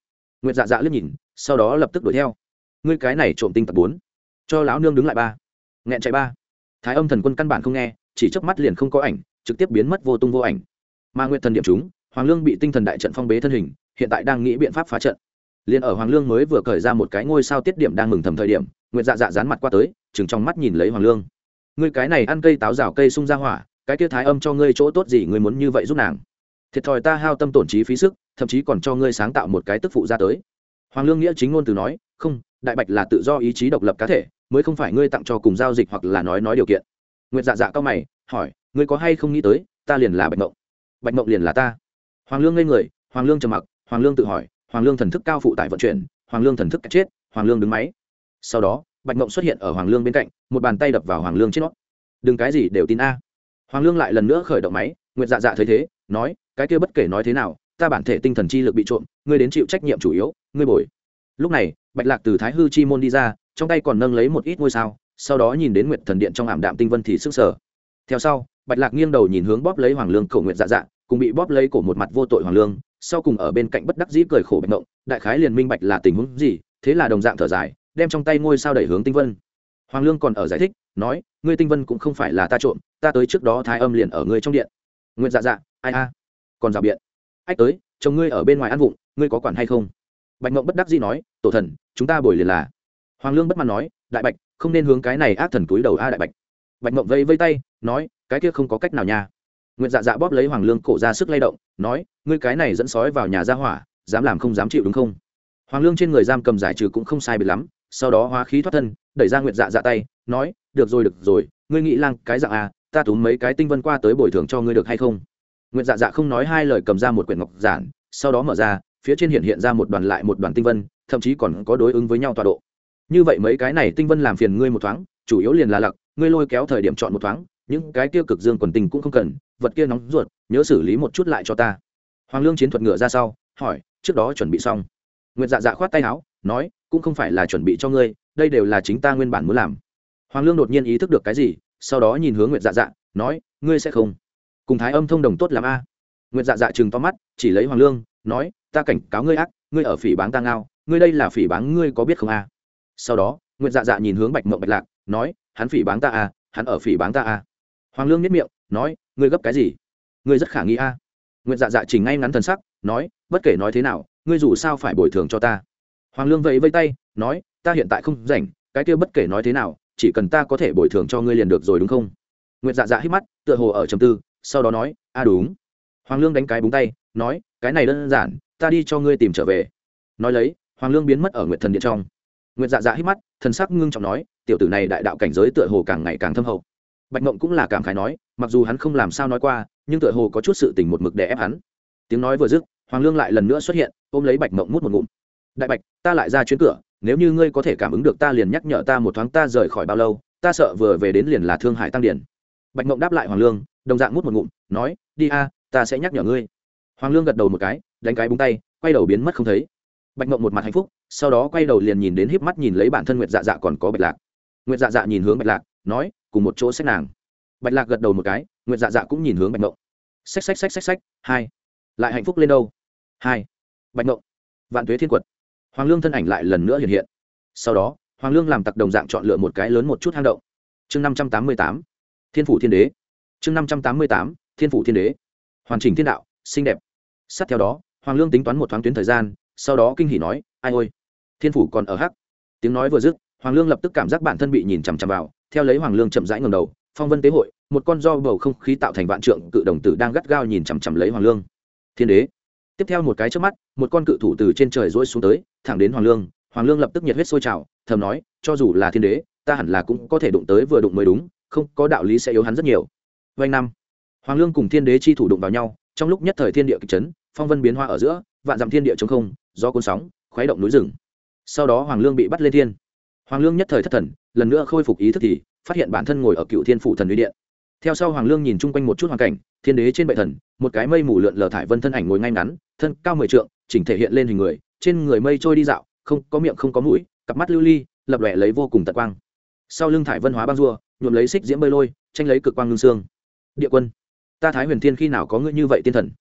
nguyệt dạ dạ liếc nhìn, sau đó lập tức đuổi theo. Ngươi cái này trộm tinh tập bốn, cho lão nương đứng lại ba, nghẹn chạy ba. Thái Âm Thần Quân căn bản không nghe, chỉ chớp mắt liền không có ảnh, trực tiếp biến mất vô tung vô ảnh. Mà Nguyệt Thần điểm chúng, Hoàng Lương bị tinh thần đại trận phong bế thân hình, hiện tại đang nghĩ biện pháp phá trận. Liên ở Hoàng Lương mới vừa cởi ra một cái ngôi sao tiết điểm đang mừng thầm thời điểm, Nguyệt Dạ Dạ dán mặt qua tới, chừng trong mắt nhìn lấy Hoàng Lương. Ngươi cái này ăn cây táo rào cây sung ra hỏa, cái kia Thái Âm cho ngươi chỗ tốt gì ngươi muốn như vậy giúp nàng? Thiệt thòi ta hao tâm tổn trí phí sức, thậm chí còn cho ngươi sáng tạo một cái tức phụ ra tới. Hoàng Lương nghĩa chính ngôn từ nói, không, Đại Bạch là tự do ý chí độc lập cá thể, mới không phải ngươi tặng cho cùng giao dịch hoặc là nói nói điều kiện. Nguyệt Dạ Dạ cao mày, hỏi, ngươi có hay không nghĩ tới, ta liền là Bạch Mộng, Bạch Mộng liền là ta. Hoàng Lương ngây người, Hoàng Lương trầm mặc, Hoàng Lương tự hỏi, Hoàng Lương thần thức cao phụ tải vận chuyển, Hoàng Lương thần thức chết, Hoàng Lương đứng máy. Sau đó, Bạch Mộng xuất hiện ở Hoàng Lương bên cạnh, một bàn tay đập vào Hoàng Lương trên nót. Đừng cái gì đều tin a. Hoàng Lương lại lần nữa khởi động máy, Nguyệt Dạ Dạ thấy thế, nói, cái kia bất kể nói thế nào, ta bản thể tinh thần chi lực bị trộm, ngươi đến chịu trách nhiệm chủ yếu, ngươi bồi. Lúc này, Bạch Lạc từ Thái Hư chi môn đi ra, trong tay còn nâng lấy một ít ngôi sao, sau đó nhìn đến Nguyệt Thần Điện trong ảm đạm tinh vân thì sức sở. Theo sau, Bạch Lạc nghiêng đầu nhìn hướng bóp lấy Hoàng Lương cổ Nguyệt Dạ Dạ, cùng bị bóp lấy cổ một mặt vô tội Hoàng Lương, sau cùng ở bên cạnh bất đắc dĩ cười khổ Bạch Mộng, đại khái liền minh bạch là tình huống gì, thế là đồng dạng thở dài, đem trong tay ngôi sao đẩy hướng tinh vân. Hoàng Lương còn ở giải thích, nói, ngươi tinh vân cũng không phải là ta trộm, ta tới trước đó Thái Âm liền ở ngươi trong điện. Nguyệt Dạ Dạ, ai a, còn rào biện. Ách tới, chồng ngươi ở bên ngoài ăn vụng, ngươi có quản hay không? Bạch Mộng bất đắc dĩ nói, tổ thần, chúng ta bồi liền là. Hoàng Lương bất mãn nói, đại Bạch, không nên hướng cái này ác thần túi đầu a đại Bạch. Bạch Mộng vây vây tay, nói, cái kia không có cách nào nha. Nguyệt Dạ Dạ bóp lấy Hoàng Lương cổ ra sức lay động, nói, ngươi cái này dẫn sói vào nhà ra hỏa, dám làm không dám chịu đúng không? Hoàng Lương trên người giam cầm giải trừ cũng không sai biệt lắm, sau đó hóa khí thoát thân, đẩy ra Nguyệt Dạ Dạ tay, nói, được rồi được rồi, ngươi nghĩ lang cái dạng à, ta túm mấy cái tinh vân qua tới bồi thường cho ngươi được hay không? Nguyệt Dạ Dạ không nói hai lời cầm ra một quyển ngọc giản, sau đó mở ra, phía trên hiện hiện ra một đoàn lại một đoàn tinh vân, thậm chí còn có đối ứng với nhau tọa độ. Như vậy mấy cái này tinh vân làm phiền ngươi một thoáng, chủ yếu liền là lặc, ngươi lôi kéo thời điểm chọn một thoáng, những cái kia cực dương quần tình cũng không cần, vật kia nóng ruột, nhớ xử lý một chút lại cho ta. Hoàng Lương chiến thuật ngựa ra sau, hỏi, trước đó chuẩn bị xong? Nguyệt Dạ Dạ khoát tay áo, nói, cũng không phải là chuẩn bị cho ngươi, đây đều là chính ta nguyên bản muốn làm. Hoàng Lương đột nhiên ý thức được cái gì, sau đó nhìn hướng Nguyệt Dạ Dạ, nói, ngươi sẽ không cùng Thái Âm thông đồng tốt làm a? Nguyệt Dạ Dạ trừng to mắt, chỉ lấy Hoàng Lương, nói, ta cảnh cáo ngươi ác, ngươi ở phỉ báng ta ngao, ngươi đây là phỉ báng ngươi có biết không a? Sau đó, Nguyệt Dạ Dạ nhìn hướng Bạch Mộng Bạch Lạc, nói, hắn phỉ báng ta a, hắn ở phỉ báng ta a. Hoàng Lương nhếch miệng, nói, ngươi gấp cái gì? Ngươi rất khả nghi a. Nguyệt Dạ Dạ chỉnh ngay ngắn thần sắc, nói, bất kể nói thế nào, ngươi dù sao phải bồi thường cho ta. Hoàng Lương vẫy vẫy tay, nói, ta hiện tại không rảnh, cái kia bất kể nói thế nào, chỉ cần ta có thể bồi thường cho ngươi liền được rồi đúng không? Nguyệt Dạ Dạ hít mắt, tựa hồ ở trầm tư, sau đó nói, a đúng. Hoàng Lương đánh cái búng tay, nói, cái này đơn giản, ta đi cho ngươi tìm trở về. Nói lấy, Hoàng Lương biến mất ở Nguyệt Thần Điện trong. Nguyệt Dạ Dạ hít mắt, thần sắc ngưng trọng nói, tiểu tử này đại đạo cảnh giới tựa hồ càng ngày càng thâm hậu. Bạch Mộng cũng là cảm khái nói, mặc dù hắn không làm sao nói qua, nhưng tựa hồ có chút sự tình một mực để ép hắn. Tiếng nói vừa dứt, Hoàng Lương lại lần nữa xuất hiện, ôm lấy Bạch Mộng mút một ngụm. Đại Bạch, ta lại ra chuyến cửa, nếu như ngươi có thể cảm ứng được ta liền nhắc nhở ta một thoáng, ta rời khỏi bao lâu, ta sợ vừa về đến liền là Thương Hải tăng điển. Bạch Mộng đáp lại Hoàng Lương, đồng dạng mút một ngụm, nói, đi a, ta sẽ nhắc nhở ngươi. Hoàng Lương gật đầu một cái, đánh cái búng tay, quay đầu biến mất không thấy. Bạch Mộng một mặt hạnh phúc, sau đó quay đầu liền nhìn đến híp mắt nhìn lấy bản thân Nguyệt Dạ Dạ còn có Bạch Lạc. Nguyệt Dạ Dạ nhìn hướng Bạch Lạc, nói, cùng một chỗ xách nàng. Bạch Lạc gật đầu một cái, Nguyệt Dạ Dạ cũng nhìn hướng Bạch Mộng. Xách xách xách xách xách, hai. Lại hạnh phúc lên đâu? Hai. Bạch Mộng. Vạn Tuế Thiên Quật. Hoàng Lương thân ảnh lại lần nữa hiện hiện. Sau đó, Hoàng Lương làm tặc đồng dạng chọn lựa một cái lớn một chút hang động. Chương năm trăm tám mươi tám, Thiên phủ Thiên Đế. Chương năm trăm tám mươi tám, Thiên phủ Thiên Đế. Hoàn chỉnh thiên đạo, xinh đẹp. Sát theo đó, Hoàng Lương tính toán một thoáng tuyến thời gian, sau đó kinh hỉ nói, ai ôi, Thiên phủ còn ở hắc. Tiếng nói vừa dứt, Hoàng Lương lập tức cảm giác bản thân bị nhìn chằm chằm vào, theo lấy Hoàng Lương chậm rãi ngẩng đầu, phong vân tế hội, một con do bầu không khí tạo thành vạn trượng cự đồng tử đang gắt gao nhìn chằm chằm lấy Hoàng Lương. Thiên Đế. Tiếp theo một cái chớp mắt, một con cự thủ từ trên trời rũa xuống tới, thẳng đến Hoàng Lương. Hoàng Lương lập tức nhiệt huyết sôi trào, thầm nói, cho dù là Thiên Đế, ta hẳn là cũng có thể đụng tới vừa đụng mới đúng, không có đạo lý sẽ yếu hắn rất nhiều. Vành năm, Hoàng Lương cùng Thiên Đế chi thủ đụng vào nhau, trong lúc nhất thời thiên địa kịch chấn, phong vân biến hoa ở giữa, vạn dặm thiên địa trống không, gió cuốn sóng, khuấy động núi rừng. Sau đó Hoàng Lương bị bắt lên thiên. Hoàng Lương nhất thời thất thần, lần nữa khôi phục ý thức thì phát hiện bản thân ngồi ở Cựu Thiên phủ thần uy điện. Theo sau Hoàng Lương nhìn chung quanh một chút hoàn cảnh, Thiên Đế trên bệ thần, một cái mây mù lượn lờ thải vân thân ảnh ngồi ngay ngắn, thân cao mười trượng, chỉnh thể hiện lên hình người, trên người mây trôi đi dạo, không có miệng không có mũi, cặp mắt lưu ly, lập lòe lấy vô cùng tận quang. Sau lưng thải vân hóa băng rùa, nhuộm lấy xích diễm bơi lôi, tranh lấy cực quang ngưng xương. Địa Quân, ta Thái Huyền Thiên khi nào có ngươi như vậy tiên thần?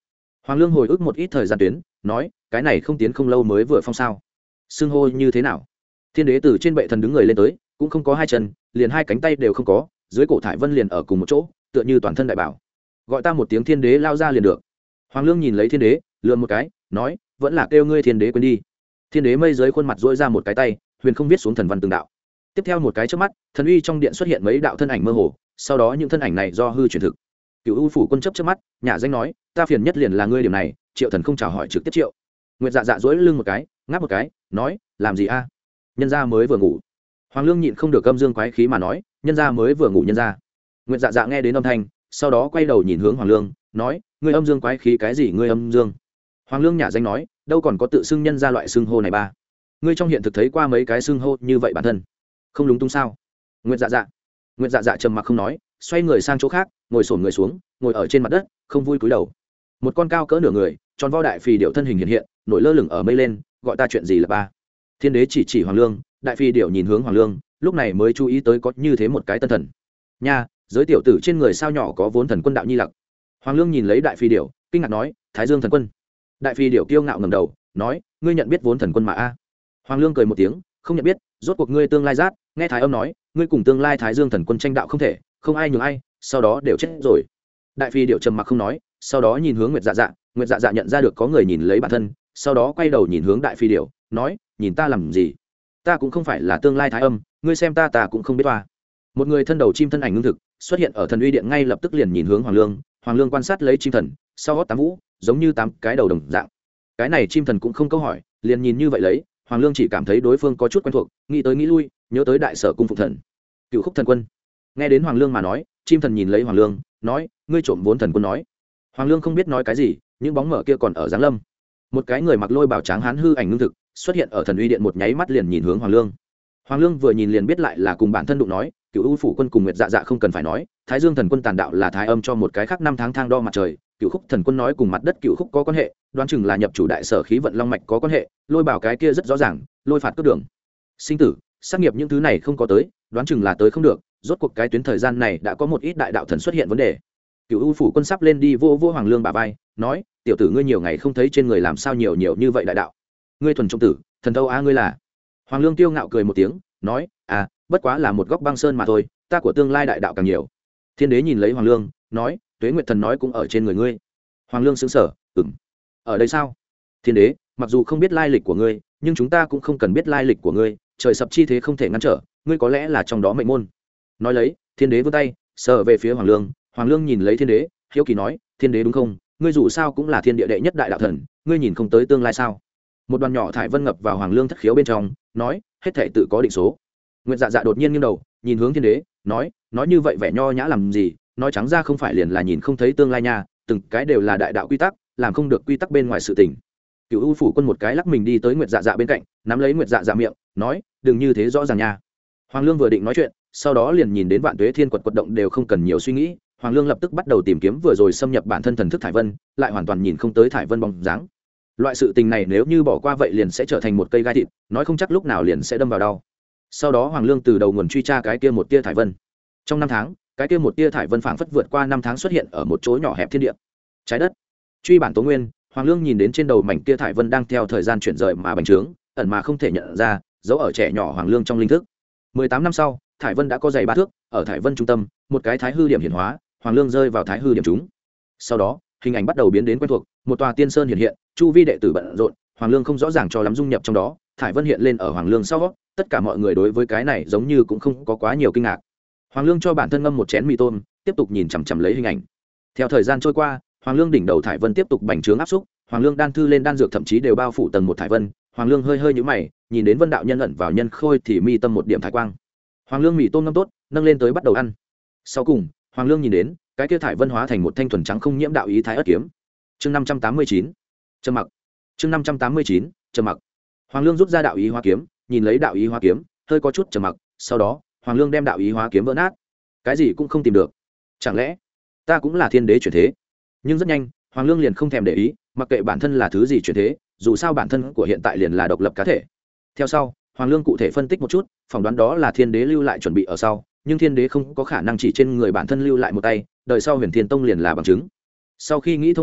Hoàng Lương hồi ức một ít thời gian tuyến, nói cái này không tiến không lâu mới vừa phong sao, xưng hô như thế nào? Thiên đế từ trên bệ thần đứng người lên tới, cũng không có hai chân, liền hai cánh tay đều không có, dưới cổ thải vân liền ở cùng một chỗ, tựa như toàn thân đại bảo. Gọi ta một tiếng thiên đế lao ra liền được. Hoàng Lương nhìn lấy thiên đế, lườm một cái, nói vẫn là kêu ngươi thiên đế quên đi. Thiên đế mây dưới khuôn mặt dỗi ra một cái tay, huyền không viết xuống thần văn từng đạo. Tiếp theo một cái chớp mắt, thần uy trong điện xuất hiện mấy đạo thân ảnh mơ hồ, sau đó những thân ảnh này do hư chuyển thực. Cựu U phủ quân chấp chớp mắt, nhà danh nói ta phiền nhất liền là ngươi điểm này. Triệu thần không chào hỏi trực tiếp triệu. Nguyệt Dạ Dạ dỗi lưng một cái, ngáp một cái, nói làm gì a? Nhân gia mới vừa ngủ. Hoàng Lương nhịn không được âm dương quái khí mà nói nhân gia mới vừa ngủ nhân gia. Nguyệt Dạ Dạ nghe đến âm thanh, sau đó quay đầu nhìn hướng Hoàng Lương, nói ngươi âm dương quái khí cái gì? Ngươi âm dương? Hoàng Lương nhả danh nói đâu còn có tự xưng nhân gia loại xưng hô này ba. Ngươi trong hiện thực thấy qua mấy cái xưng hô như vậy bản thân không lúng túng sao? Nguyệt Dạ Dạ. Nguyệt Dạ Dạ trầm mặc không nói, xoay người sang chỗ khác, ngồi xổm người xuống, ngồi ở trên mặt đất, không vui cúi đầu. Một con cao cỡ nửa người, tròn vo đại phì điệu thân hình hiện hiện, nổi lơ lửng ở mây lên, gọi ta chuyện gì là ba? Thiên đế chỉ chỉ Hoàng Lương, đại phi điệu nhìn hướng Hoàng Lương, lúc này mới chú ý tới có như thế một cái tân thần. Nha, giới tiểu tử trên người sao nhỏ có vốn thần quân đạo nhi lặc. Hoàng Lương nhìn lấy đại phi điệu, kinh ngạc nói Thái Dương thần quân. Đại phi điệu kiêu ngạo ngẩng đầu, nói ngươi nhận biết vốn thần quân mà a? Hoàng Lương cười một tiếng, không nhận biết, rốt cuộc ngươi tương lai giác, nghe Thái âm nói ngươi cùng tương lai Thái Dương thần quân tranh đạo không thể, không ai nhường ai, sau đó đều chết rồi. Đại phi điệu trầm mặc không nói, sau đó nhìn hướng Nguyệt Dạ Dạ, Nguyệt Dạ Dạ nhận ra được có người nhìn lấy bản thân, sau đó quay đầu nhìn hướng đại phi điệu, nói nhìn ta làm gì? Ta cũng không phải là tương lai Thái âm, ngươi xem ta ta cũng không biết toa. Một người thân đầu chim thân ảnh ngưng thực xuất hiện ở thần uy điện, ngay lập tức liền nhìn hướng Hoàng Lương. Hoàng Lương quan sát lấy chim thần, sau gót tám vũ giống như tám cái đầu đồng dạng. Cái này chim thần cũng không câu hỏi, liền nhìn như vậy lấy. Hoàng Lương chỉ cảm thấy đối phương có chút quen thuộc, nghĩ tới nghĩ lui, nhớ tới đại sở cung phụng thần Cựu Khúc thần quân. Nghe đến Hoàng Lương mà nói, chim thần nhìn lấy Hoàng Lương, nói ngươi trộm vốn thần quân nói. Hoàng Lương không biết nói cái gì, những bóng mở kia còn ở giáng lâm. Một cái người mặc lôi bào trắng hán hư ảnh ngưng thực xuất hiện ở thần uy điện, một nháy mắt liền nhìn hướng Hoàng Lương. Hoàng Lương vừa nhìn liền biết lại là cùng bản thân đụng nói, Cựu U phủ quân cùng Nguyệt Dạ Dạ không cần phải nói, Thái Dương thần quân tàn đạo là thái âm cho một cái khác năm tháng thang đo mặt trời, Cựu Khúc thần quân nói cùng mặt đất Cựu Khúc có quan hệ, đoán chừng là nhập chủ đại sở khí vận long mạch có quan hệ, lôi bảo cái kia rất rõ ràng, lôi phạt cướp đường. Sinh tử, sát nghiệp những thứ này không có tới, đoán chừng là tới không được, rốt cuộc cái tuyến thời gian này đã có một ít đại đạo thần xuất hiện vấn đề. Cựu U phủ quân sắp lên đi vô vô Hoàng Lương bả vai, nói tiểu tử ngươi nhiều ngày không thấy trên người làm sao nhiều nhiều như vậy đại đạo, ngươi thuần trọng tử thần đâu á ngươi là? Hoàng Lương tiêu ngạo cười một tiếng, nói à bất quá là một góc băng sơn mà thôi, ta của tương lai đại đạo càng nhiều. Thiên đế nhìn lấy Hoàng Lương, nói Tuế Nguyệt thần nói cũng ở trên người ngươi. Hoàng Lương sững sờ, ừm, ở đây sao? Thiên đế, mặc dù không biết lai lịch của ngươi, nhưng chúng ta cũng không cần biết lai lịch của ngươi, trời sập chi thế không thể ngăn trở, ngươi có lẽ là trong đó mệnh môn. Nói lấy, Thiên đế vươn tay sờ về phía Hoàng Lương. Hoàng Lương nhìn lấy Thiên đế, hiếu kỳ nói Thiên đế đúng không, ngươi dù sao cũng là thiên địa đệ nhất đại đạo thần, ngươi nhìn không tới tương lai sao? Một đoàn nhỏ thải vân ngập vào Hoàng Lương thất khiếu bên trong, nói hết thảy tự có định số. Nguyệt Dạ Dạ đột nhiên nghiêng đầu nhìn hướng Thiên đế, nói nói như vậy vẻ nho nhã làm gì, nói trắng ra không phải liền là nhìn không thấy tương lai nha, từng cái đều là đại đạo quy tắc, làm không được quy tắc bên ngoài sự tình. Cựu U phủ quân một cái lắc mình đi tới Nguyệt Dạ Dạ bên cạnh, nắm lấy Nguyệt Dạ Dạ miệng, nói đừng như thế rõ ràng nha. Hoàng Lương vừa định nói chuyện, sau đó liền nhìn đến Vạn Tuế Thiên quật quật động đều không cần nhiều suy nghĩ, Hoàng Lương lập tức bắt đầu tìm kiếm vừa rồi xâm nhập bản thân thần thức thải vân, lại hoàn toàn nhìn không tới thải vân bóng dáng. Loại sự tình này nếu như bỏ qua vậy liền sẽ trở thành một cây gai thịt, nói không chắc lúc nào liền sẽ đâm vào đau. Sau đó Hoàng Lương từ đầu nguồn truy tra cái kia một tia thải vân. Trong năm tháng, cái kia một tia thải vân phảng phất vượt qua năm tháng xuất hiện ở một chỗ nhỏ hẹp thiên địa. Trái đất. Truy bản tố nguyên, Hoàng Lương nhìn đến trên đầu mảnh tia thải vân đang theo thời gian chuyển rời mà bành trướng, ẩn mà không thể nhận ra, giấu ở trẻ nhỏ Hoàng Lương trong linh thức. mười tám năm sau, thải vân đã có dày ba thước, ở thải vân trung tâm, một cái thái hư điểm hiển hóa, Hoàng Lương rơi vào thái hư điểm chúng. Sau đó, hình ảnh bắt đầu biến đến quen thuộc, một tòa tiên sơn hiện hiện, chu vi đệ tử bận rộn, Hoàng Lương không rõ ràng cho lắm dung nhập trong đó, thải vân hiện lên ở Hoàng Lương sau, tất cả mọi người đối với cái này giống như cũng không có quá nhiều kinh ngạc. Hoàng Lương cho bản thân ngâm một chén mì tôm, tiếp tục nhìn chằm chằm lấy hình ảnh. Theo thời gian trôi qua, Hoàng Lương đỉnh đầu thải vân tiếp tục bành trướng áp xúc, Hoàng Lương đan thư lên đan dược thậm chí đều bao phủ tầng một thải vân. Hoàng Lương hơi hơi nhíu mày, nhìn đến Vân đạo nhân ẩn vào nhân khôi thì mi tâm một điểm thái quang. Hoàng Lương mì tôm ngâm tốt, nâng lên tới bắt đầu ăn. Sau cùng, Hoàng Lương nhìn đến cái kia thải vân hóa thành một thanh thuần trắng không nhiễm đạo ý thái ất kiếm. Chương năm trăm tám mươi chín, trầm mặc. Chương năm trăm tám mươi chín, trầm mặc. Hoàng Lương rút ra đạo ý hóa kiếm, nhìn lấy đạo ý hóa kiếm, hơi có chút trầm mặc, sau đó, Hoàng Lương đem đạo ý hóa kiếm vỡ nát. Cái gì cũng không tìm được. Chẳng lẽ ta cũng là thiên đế chuyển thế? Nhưng rất nhanh, Hoàng Lương liền không thèm để ý, mặc kệ bản thân là thứ gì chuyển thế, dù sao bản thân của hiện tại liền là độc lập cá thể. Theo sau, Hoàng Lương cụ thể phân tích một chút, phỏng đoán đó là thiên đế lưu lại chuẩn bị ở sau, nhưng thiên đế không có khả năng chỉ trên người bản thân lưu lại một tay, đời sau Huyền Thiên Tông liền là bằng chứng. Sau khi nghĩ thông suốt,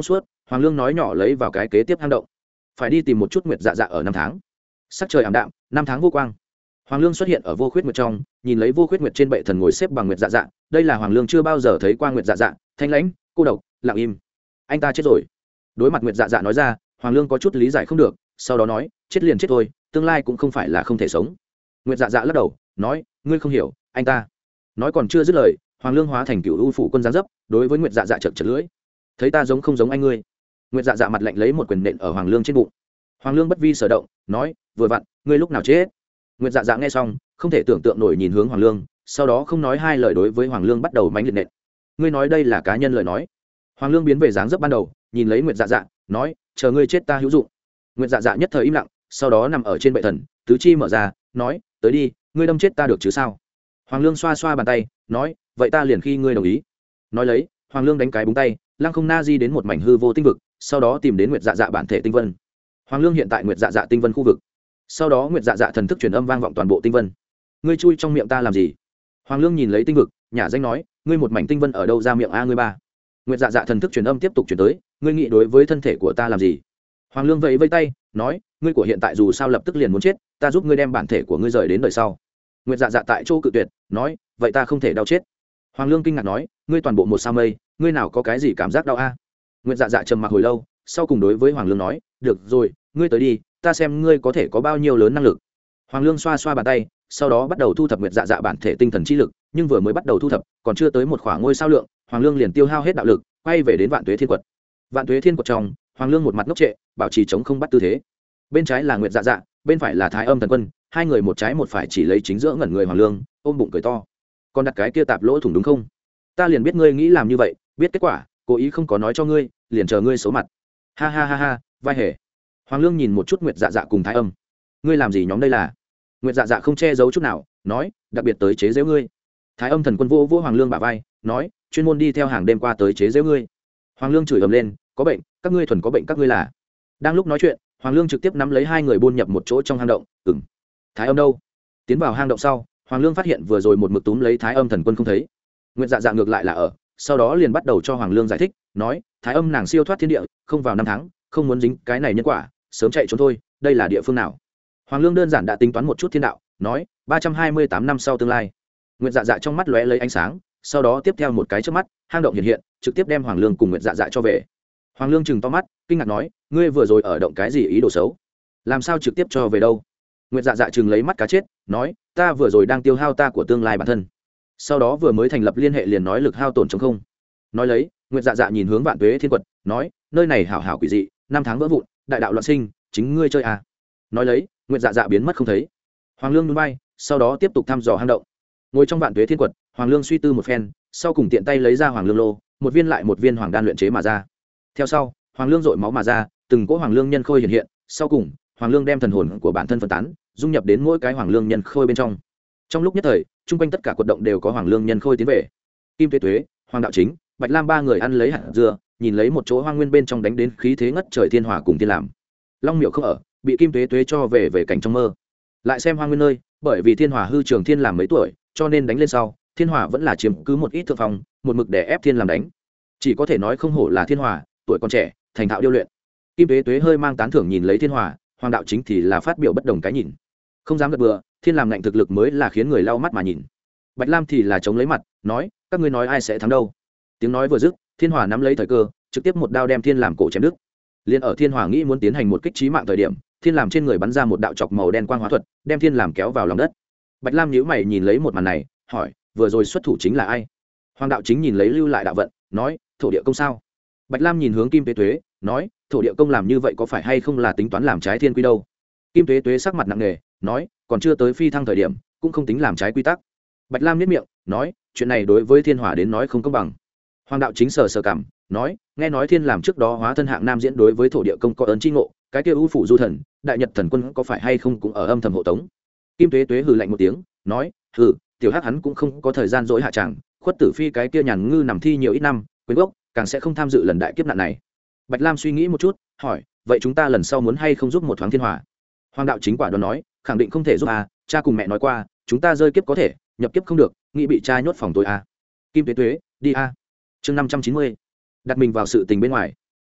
Hoàng Lương nói nhỏ lấy vào cái kế tiếp hang động, phải đi tìm một chút nguyệt dạ dạ ở năm tháng. Sắc trời ảm đạm, năm tháng vô quang. Hoàng Lương xuất hiện ở vô khuyết nguyệt trong, nhìn lấy vô khuyết nguyệt trên bệ thần ngồi xếp bằng nguyệt dạ dạ, đây là Hoàng Lương chưa bao giờ thấy qua nguyệt dạ dạ, thanh lãnh, cô độc, lặng im. Anh ta chết rồi. Đối mặt nguyệt dạ dạ nói ra, Hoàng Lương có chút lý giải không được, sau đó nói, chết liền chết thôi, tương lai cũng không phải là không thể sống. Nguyệt dạ dạ lắc đầu, nói, ngươi không hiểu, anh ta. Nói còn chưa dứt lời, Hoàng Lương hóa thành cựu u phủ quân giáng dấp, đối với nguyệt dạ dạ chật chật lưỡi. Thấy ta giống không giống anh ngươi? Nguyệt dạ dạ mặt lạnh lấy một quyền nện ở Hoàng Lương trên bụng. Hoàng Lương bất vi sở động, nói, vừa vặn, ngươi lúc nào chết? Nguyệt dạ dạ nghe xong, không thể tưởng tượng nổi nhìn hướng Hoàng Lương, sau đó không nói hai lời đối với Hoàng Lương bắt đầu mánh liệt nện. Ngươi nói đây là cá nhân lời nói. Hoàng Lương biến về dáng dấp ban đầu, nhìn lấy Nguyệt dạ dạ, nói, chờ ngươi chết ta hữu dụng. Nguyệt dạ dạ nhất thời im lặng, sau đó nằm ở trên bệ thần, tứ chi mở ra, nói, tới đi, ngươi đâm chết ta được chứ sao? Hoàng Lương xoa xoa bàn tay, nói, vậy ta liền khi ngươi đồng ý. Nói lấy, Hoàng Lương đánh cái búng tay, lăng không na di đến một mảnh hư vô tinh vực, sau đó tìm đến Nguyệt dạ dạ bản thể tinh vân. Hoàng Lương hiện tại Nguyệt dạ dạ tinh vân khu vực. Sau đó Nguyệt dạ dạ thần thức truyền âm vang vọng toàn bộ tinh vân. Ngươi chui trong miệng ta làm gì? Hoàng Lương nhìn lấy tinh vực, nhả danh nói, ngươi một mảnh tinh vân ở đâu ra miệng a ngươi ba? Nguyệt dạ dạ thần thức truyền âm tiếp tục truyền tới, ngươi nghĩ đối với thân thể của ta làm gì? Hoàng Lương vẫy vẫy tay, nói, ngươi của hiện tại dù sao lập tức liền muốn chết, ta giúp ngươi đem bản thể của ngươi rời đến đời sau. Nguyệt dạ dạ tại chỗ cự tuyệt, nói, vậy ta không thể đau chết. Hoàng Lương kinh ngạc nói, ngươi toàn bộ một sao mây, ngươi nào có cái gì cảm giác đau a? Nguyệt dạ dạ trầm mặc hồi lâu, sau cùng đối với Hoàng Lương nói, được rồi, ngươi tới đi, ta xem ngươi có thể có bao nhiêu lớn năng lực. Hoàng Lương xoa xoa bàn tay, sau đó bắt đầu thu thập Nguyệt dạ dạ bản thể tinh thần chi lực, nhưng vừa mới bắt đầu thu thập, còn chưa tới một khoảng ngôi sao lượng, Hoàng Lương liền tiêu hao hết đạo lực, quay về đến Vạn Tuế Thiên Quật. Vạn Tuế Thiên Quật trong, Hoàng Lương một mặt ngốc trệ, bảo trì chống không bắt tư thế. Bên trái là Nguyệt dạ dạ, bên phải là Thái Âm Thần Quân, hai người một trái một phải chỉ lấy chính giữa ngẩn người Hoàng Lương, ôm bụng cười to. Còn đặt cái kia tạp lỗ thủng đúng không? Ta liền biết ngươi nghĩ làm như vậy, biết kết quả, cố ý không có nói cho ngươi, liền chờ ngươi xấu mặt. Ha ha ha ha, vai hề. Hoàng Lương nhìn một chút Nguyệt dạ dạ cùng Thái Âm. Ngươi làm gì nhóm đây là? Nguyệt dạ dạ không che giấu chút nào, nói, đặc biệt tới chế giễu ngươi. Thái Âm Thần Quân vô vô Hoàng Lương bả vai, nói, chuyên môn đi theo hàng đêm qua tới chế giễu ngươi. Hoàng Lương chửi ầm lên, có bệnh, các ngươi thuần có bệnh các ngươi là. Đang lúc nói chuyện, Hoàng Lương trực tiếp nắm lấy hai người buôn nhập một chỗ trong hang động. Ừm. Thái Âm đâu? Tiến vào hang động sau, Hoàng Lương phát hiện vừa rồi một mực túm lấy Thái Âm Thần Quân không thấy. Nguyệt dạ dạ ngược lại là ở, sau đó liền bắt đầu cho Hoàng Lương giải thích, nói, Thái Âm nàng siêu thoát thiên địa, không vào năm tháng, không muốn dính cái này nhân quả, sớm chạy trốn thôi, đây là địa phương nào? Hoàng Lương đơn giản đã tính toán một chút thiên đạo, nói, ba trăm hai mươi tám năm sau tương lai. Nguyệt dạ dạ trong mắt lóe lấy ánh sáng, sau đó tiếp theo một cái chớp mắt, hang động hiện hiện, trực tiếp đem Hoàng Lương cùng Nguyệt dạ dạ cho về. Hoàng Lương chừng to mắt, kinh ngạc nói, ngươi vừa rồi ở động cái gì ý đồ xấu? Làm sao trực tiếp cho về đâu? Nguyệt dạ dạ chừng lấy mắt cá chết, nói, ta vừa rồi đang tiêu hao ta của tương lai bản thân. Sau đó vừa mới thành lập liên hệ liền nói lực hao tổn chống không. Nói lấy, Nguyệt dạ dạ nhìn hướng Vạn Tuế Thiên Quật, nói, nơi này hảo hảo quỷ dị, năm tháng vỡ vụn, đại đạo loạn sinh, chính ngươi chơi à? Nói lấy, Nguyệt dạ dạ biến mất không thấy. Hoàng Lương núi bay, sau đó tiếp tục thăm dò hang động. Ngồi trong Vạn Tuế Thiên Quật, Hoàng Lương suy tư một phen, sau cùng tiện tay lấy ra Hoàng Lương lô, một viên lại một viên hoàng đan luyện chế mà ra. Theo sau, Hoàng Lương dội máu mà ra, từng cỗ Hoàng Lương nhân khôi hiện hiện, sau cùng, Hoàng Lương đem thần hồn của bản thân phân tán, dung nhập đến mỗi cái Hoàng Lương nhân khôi bên trong. Trong lúc nhất thời, chung quanh tất cả quật động đều có Hoàng Lương nhân khôi tiến về. Kim Tuế Tuế, Hoàng Đạo Chính, Bạch Lam ba người ăn lấy hạt dưa, nhìn lấy một chỗ hoang nguyên bên trong đánh đến khí thế ngất trời thiên hỏa cùng tiên làm. Long Miệu không ở, bị Kim Tuế Tuế cho về về cảnh trong mơ. Lại xem hoang nguyên nơi, bởi vì thiên hỏa hư trường thiên làm mấy tuổi, cho nên đánh lên sau, thiên hỏa vẫn là chiếm cứ một ít thượng phong, một mực để ép thiên làm đánh. Chỉ có thể nói không hổ là thiên hỏa, tuổi còn trẻ, thành thạo điêu luyện. Kim Tuế Tuế hơi mang tán thưởng nhìn lấy thiên hỏa, Hoàng Đạo Chính thì là phát biểu bất đồng cái nhìn. Không dám gật bừa, thiên làm ngạnh thực lực mới là khiến người lau mắt mà nhìn. Bạch Lam thì là chống lấy mặt, nói, các ngươi nói ai sẽ thắng đâu? Tiếng nói vừa dứt, thiên hỏa nắm lấy thời cơ, trực tiếp một đao đem thiên làm cổ chém đứt. Liên ở thiên hỏa nghĩ muốn tiến hành một kích chí mạng thời điểm, thiên làm trên người bắn ra một đạo chọc màu đen quang hóa thuật, đem thiên làm kéo vào lòng đất. Bạch Lam nhíu mày nhìn lấy một màn này, hỏi, vừa rồi xuất thủ chính là ai? Hoàng Đạo Chính nhìn lấy lưu lại đạo vận, nói, thổ địa công sao? Bạch Lam nhìn hướng Kim Tuế Tuế, nói, thổ địa công làm như vậy có phải hay không là tính toán làm trái thiên quy đâu? Kim Tuế Tuế sắc mặt nặng nề, nói, còn chưa tới phi thăng thời điểm, cũng không tính làm trái quy tắc. Bạch Lam nhếch miệng, nói, chuyện này đối với thiên hỏa đến nói không công bằng. Hoàng Đạo Chính sờ sờ cằm, nói, nghe nói thiên làm trước đó hóa thân hạng nam diễn đối với thổ địa công có ấn chi ngộ, cái kia ưu phủ du thần, đại nhật thần quân có phải hay không cũng ở âm thầm hộ tống. Kim Tuế Tuế hừ lạnh một tiếng, nói, hừ, tiểu hắc hắn cũng không có thời gian dỗi hạ tràng, khuất tử phi cái kia nhàn ngư nằm thi nhiều ít năm, quên gốc, càng sẽ không tham dự lần đại kiếp nạn này. Bạch Lam suy nghĩ một chút, hỏi, vậy chúng ta lần sau muốn hay không giúp một thoáng thiên hỏa? Hoàng Đạo Chính quả đoán nói, khẳng định không thể giúp à, cha cùng mẹ nói qua, chúng ta rơi kiếp có thể, nhập kiếp không được, nghĩ bị cha nhốt phòng tối à. Kim Tuế Tuế, đi à. Chương năm trăm chín mươi, đặt mình vào sự tình bên ngoài.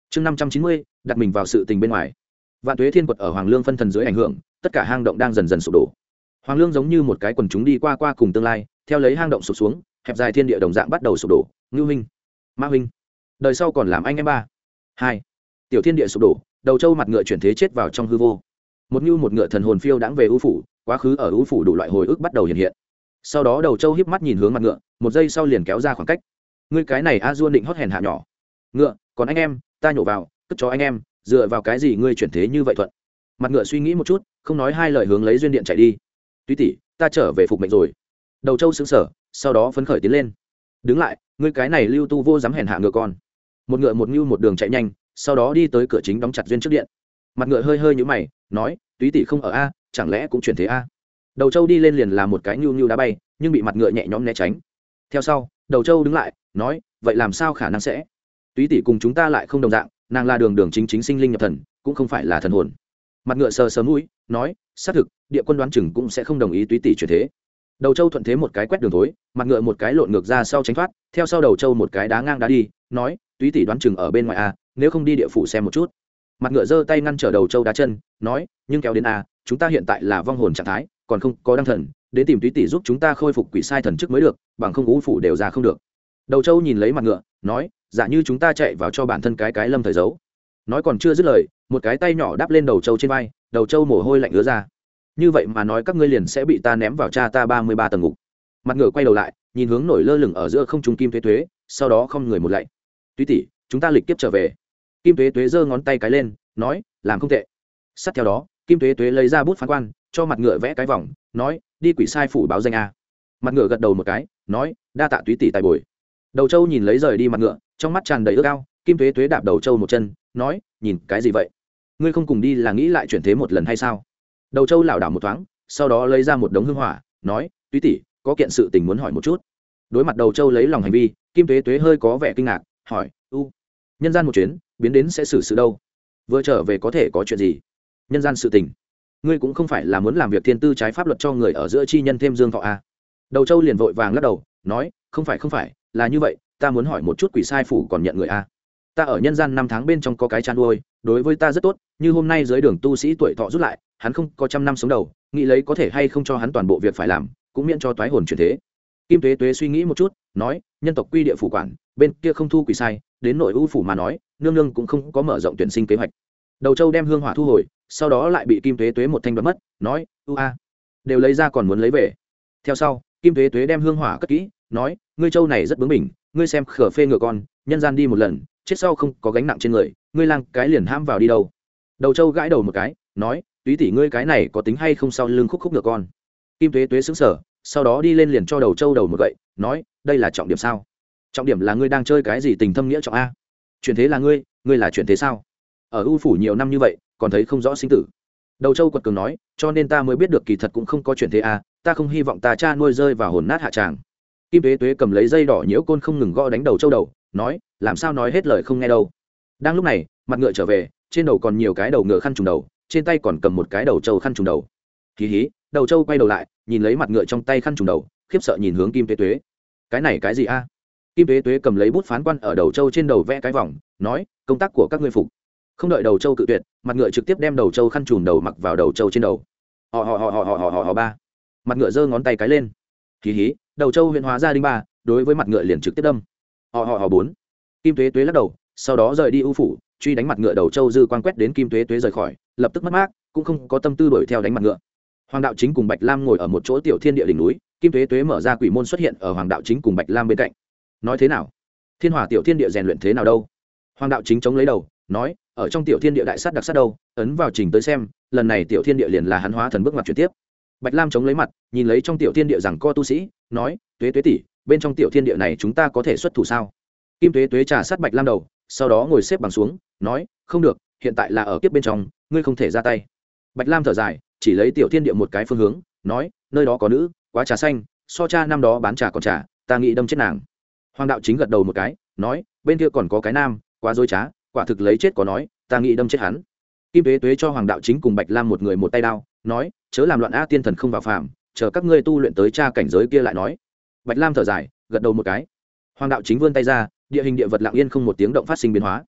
chương năm trăm chín mươi đặt mình vào sự tình bên ngoài. Vạn Tuế Thiên Quật ở Hoàng Lương phân thần dưới ảnh hưởng, tất cả hang động đang dần dần sụp đổ. Hoàng Lương giống như một cái quần chúng đi qua qua cùng tương lai, theo lấy hang động sụp xuống, hẹp dài thiên địa đồng dạng bắt đầu sụp đổ. Ngưu huynh, Ma huynh, đời sau còn làm anh em ba. Hai, tiểu thiên địa sụp đổ, đầu châu mặt ngựa chuyển thế chết vào trong hư vô. Một như một ngựa thần hồn phiêu đãng về ưu phủ, quá khứ ở ưu phủ đủ loại hồi ức bắt đầu hiện hiện. Sau đó đầu châu híp mắt nhìn hướng mặt ngựa, một giây sau liền kéo ra khoảng cách. Ngươi cái này a duôn định hót hèn hạ nhỏ. Ngựa, còn anh em, ta nhổ vào, cất cho anh em, dựa vào cái gì ngươi chuyển thế như vậy thuận. Mặt ngựa suy nghĩ một chút, không nói hai lời hướng lấy duyên điện chạy đi. Túy tỷ, ta trở về phục mệnh rồi. Đầu châu sững sờ, sau đó phấn khởi tiến lên. Đứng lại, ngươi cái này lưu tu vô dám hèn hạ ngựa con. Một ngựa một ngưu một đường chạy nhanh, sau đó đi tới cửa chính đóng chặt duyên trước điện. Mặt ngựa hơi hơi nhíu mày, nói, túy tỷ không ở a, chẳng lẽ cũng chuyển thế a? Đầu châu đi lên liền là một cái nhu nhu đá bay, nhưng bị mặt ngựa nhẹ nhõm né tránh. Theo sau, đầu châu đứng lại, nói, vậy làm sao khả năng sẽ? Túy tỷ cùng chúng ta lại không đồng dạng, nàng là đường đường chính chính sinh linh nhập thần, cũng không phải là thần hồn. Mặt ngựa sờ sờ mũi, nói, xác thực, địa quân đoán chừng cũng sẽ không đồng ý túy tỷ chuyển thế. Đầu châu thuận thế một cái quét đường thối, mặt ngựa một cái lộn ngược ra sau tránh thoát, theo sau đầu châu một cái đá ngang đá đi, nói, túy tỷ đoán chừng ở bên ngoài a, nếu không đi địa phủ xem một chút. Mặt ngựa giơ tay ngăn trở đầu châu đá chân, nói, nhưng kéo đến a, chúng ta hiện tại là vong hồn trạng thái, còn không có đăng thần, đến tìm túy tỷ giúp chúng ta khôi phục quỷ sai thần chức mới được, bằng không ngũ phủ đều ra không được. Đầu châu nhìn lấy mặt ngựa, nói, giả như chúng ta chạy vào cho bản thân cái cái lâm thời giấu. Nói còn chưa dứt lời, một cái tay nhỏ đáp lên đầu châu trên vai, đầu châu mồ hôi lạnh ứa ra. Như vậy mà nói các ngươi liền sẽ bị ta ném vào cha ta ba mươi ba tầng ngục. Mặt ngựa quay đầu lại, nhìn hướng nổi lơ lửng ở giữa không trung Kim Tuế Tuế, sau đó không người một lạy. Túy tỷ, chúng ta lịch tiếp trở về. Kim Tuế Tuế giơ ngón tay cái lên, nói, làm không tệ. Sát theo đó, Kim Tuế Tuế lấy ra bút phán quan, cho mặt ngựa vẽ cái vòng, nói, đi quỷ sai phủ báo danh a. Mặt ngựa gật đầu một cái, nói, đa tạ túy tỷ tài bồi. Đầu châu nhìn lấy rời đi mặt ngựa, trong mắt tràn đầy ước ao. Kim Tuế Tuế đạp đầu châu một chân, nói, nhìn cái gì vậy? Ngươi không cùng đi là nghĩ lại chuyển thế một lần hay sao? Đầu châu lảo đảo một thoáng, sau đó lấy ra một đống hương hỏa, nói, túy tỷ, có kiện sự tình muốn hỏi một chút. Đối mặt đầu châu lấy lòng hành vi, Kim Tuế Tuế hơi có vẻ kinh ngạc, hỏi, u, nhân gian một chuyến, biến đến sẽ xử sự đâu? Vừa trở về có thể có chuyện gì? Nhân gian sự tình, ngươi cũng không phải là muốn làm việc thiên tư trái pháp luật cho người ở giữa chi nhân thêm dương thọ à? Đầu châu liền vội vàng lắc đầu, nói, không phải không phải, là như vậy, ta muốn hỏi một chút quỷ sai phủ còn nhận người à? Ta ở nhân gian năm tháng bên trong có cái chăn nuôi, đối với ta rất tốt, như hôm nay dưới đường tu sĩ tuổi thọ rút lại, hắn không có trăm năm sống đầu, nghĩ lấy có thể hay không cho hắn toàn bộ việc phải làm, cũng miễn cho toái hồn chuyển thế. Kim Tuế Tuế suy nghĩ một chút, nói, nhân tộc quy địa phủ quản, bên kia không thu quỷ sai, đến nội ưu phủ mà nói, nương nương cũng không có mở rộng tuyển sinh kế hoạch. Đầu châu đem hương hỏa thu hồi, sau đó lại bị Kim Tuế Tuế một thanh đoạt mất, nói, u a, đều lấy ra còn muốn lấy về. Theo sau, Kim Tuế Tuế đem hương hỏa cất kỹ, nói, ngươi châu này rất bướng bỉnh, ngươi xem khở phê ngựa con, nhân gian đi một lần, chết sau không có gánh nặng trên người, ngươi lang cái liền ham vào đi đâu. Đầu châu gãi đầu một cái, nói, túy tỷ ngươi cái này có tính hay không sau lưng khúc khúc ngựa con. Kim Tuế Tuế sững sờ, sau đó đi lên liền cho đầu châu đầu một gậy, nói, đây là trọng điểm sao? Trọng điểm là ngươi đang chơi cái gì tình thâm nghĩa trọng a? Chuyển thế là ngươi, ngươi là chuyển thế sao? Ở ưu phủ nhiều năm như vậy, còn thấy không rõ sinh tử. Đầu châu quật cường nói, cho nên ta mới biết được kỳ thật cũng không có chuyển thế a, ta không hy vọng ta cha nuôi rơi vào hồn nát hạ tràng. Kim Tuế Tuế cầm lấy dây đỏ nhiễu côn không ngừng gõ đánh đầu châu đầu, nói, làm sao nói hết lời không nghe đâu. Đang lúc này, mặt ngựa trở về, trên đầu còn nhiều cái đầu ngựa khăn trùng đầu, trên tay còn cầm một cái đầu trâu khăn trùng đầu. Hí hí, đầu trâu quay đầu lại, nhìn lấy mặt ngựa trong tay khăn trùng đầu, khiếp sợ nhìn hướng Kim Tuế Tuế. Cái này cái gì a? Kim Tuế Tuế cầm lấy bút phán quan ở đầu trâu trên đầu vẽ cái vòng, nói, công tác của các ngươi phục. Không đợi đầu trâu cự tuyệt, mặt ngựa trực tiếp đem đầu trâu khăn trùm đầu mặc vào đầu trâu trên đầu. Họ họ họ họ họ họ họ họ ba. Mặt ngựa giơ ngón tay cái lên. Hí hí, đầu trâu huyễn hóa ra đinh ba, đối với mặt ngựa liền trực tiếp đâm. Họ họ họ bốn. Kim Tuế Tuế lắc đầu, sau đó rời đi ưu phủ, truy đánh mặt ngựa đầu trâu dư quang quét đến Kim Tuế Tuế rời khỏi, lập tức mất mát, cũng không có tâm tư đuổi theo đánh mặt ngựa. Hoàng đạo chính cùng Bạch Lam ngồi ở một chỗ tiểu thiên địa đỉnh núi, Kim Tuế Tuế mở ra quỷ môn xuất hiện ở Hoàng đạo chính cùng Bạch Lam bên cạnh. Nói thế nào? Thiên Hỏa tiểu thiên địa rèn luyện thế nào đâu? Hoàng đạo chính chống lấy đầu, nói, ở trong tiểu thiên địa đại sát đặc sát đâu, ấn vào trình tới xem, lần này tiểu thiên địa liền là hắn hóa thần bước ngoặt chuyển tiếp. Bạch Lam chống lấy mặt, nhìn lấy trong tiểu thiên địa rằng co tu sĩ, nói, Tuế Tuế tỷ, bên trong tiểu thiên địa này chúng ta có thể xuất thủ sao? Kim Tuế Tuế trà sát Bạch Lam đầu, sau đó ngồi xếp bằng xuống, nói, không được, hiện tại là ở kiếp bên trong, ngươi không thể ra tay. Bạch Lam thở dài, chỉ lấy tiểu thiên địa một cái phương hướng, nói, nơi đó có nữ, quá trà xanh, so cha năm đó bán trà còn trà, ta nghĩ đâm chết nàng. Hoàng đạo chính gật đầu một cái, nói, bên kia còn có cái nam, quá dối trá, quả thực lấy chết có nói, ta nghĩ đâm chết hắn. Kim Tuế Tuế cho Hoàng đạo chính cùng Bạch Lam một người một tay đao, nói, chớ làm loạn a, tiên thần không vào phàm, chờ các ngươi tu luyện tới cha cảnh giới kia lại nói. Bạch Lam thở dài, gật đầu một cái. Hoàng đạo chính vươn tay ra, địa hình địa vật lặng yên không một tiếng động phát sinh biến hóa.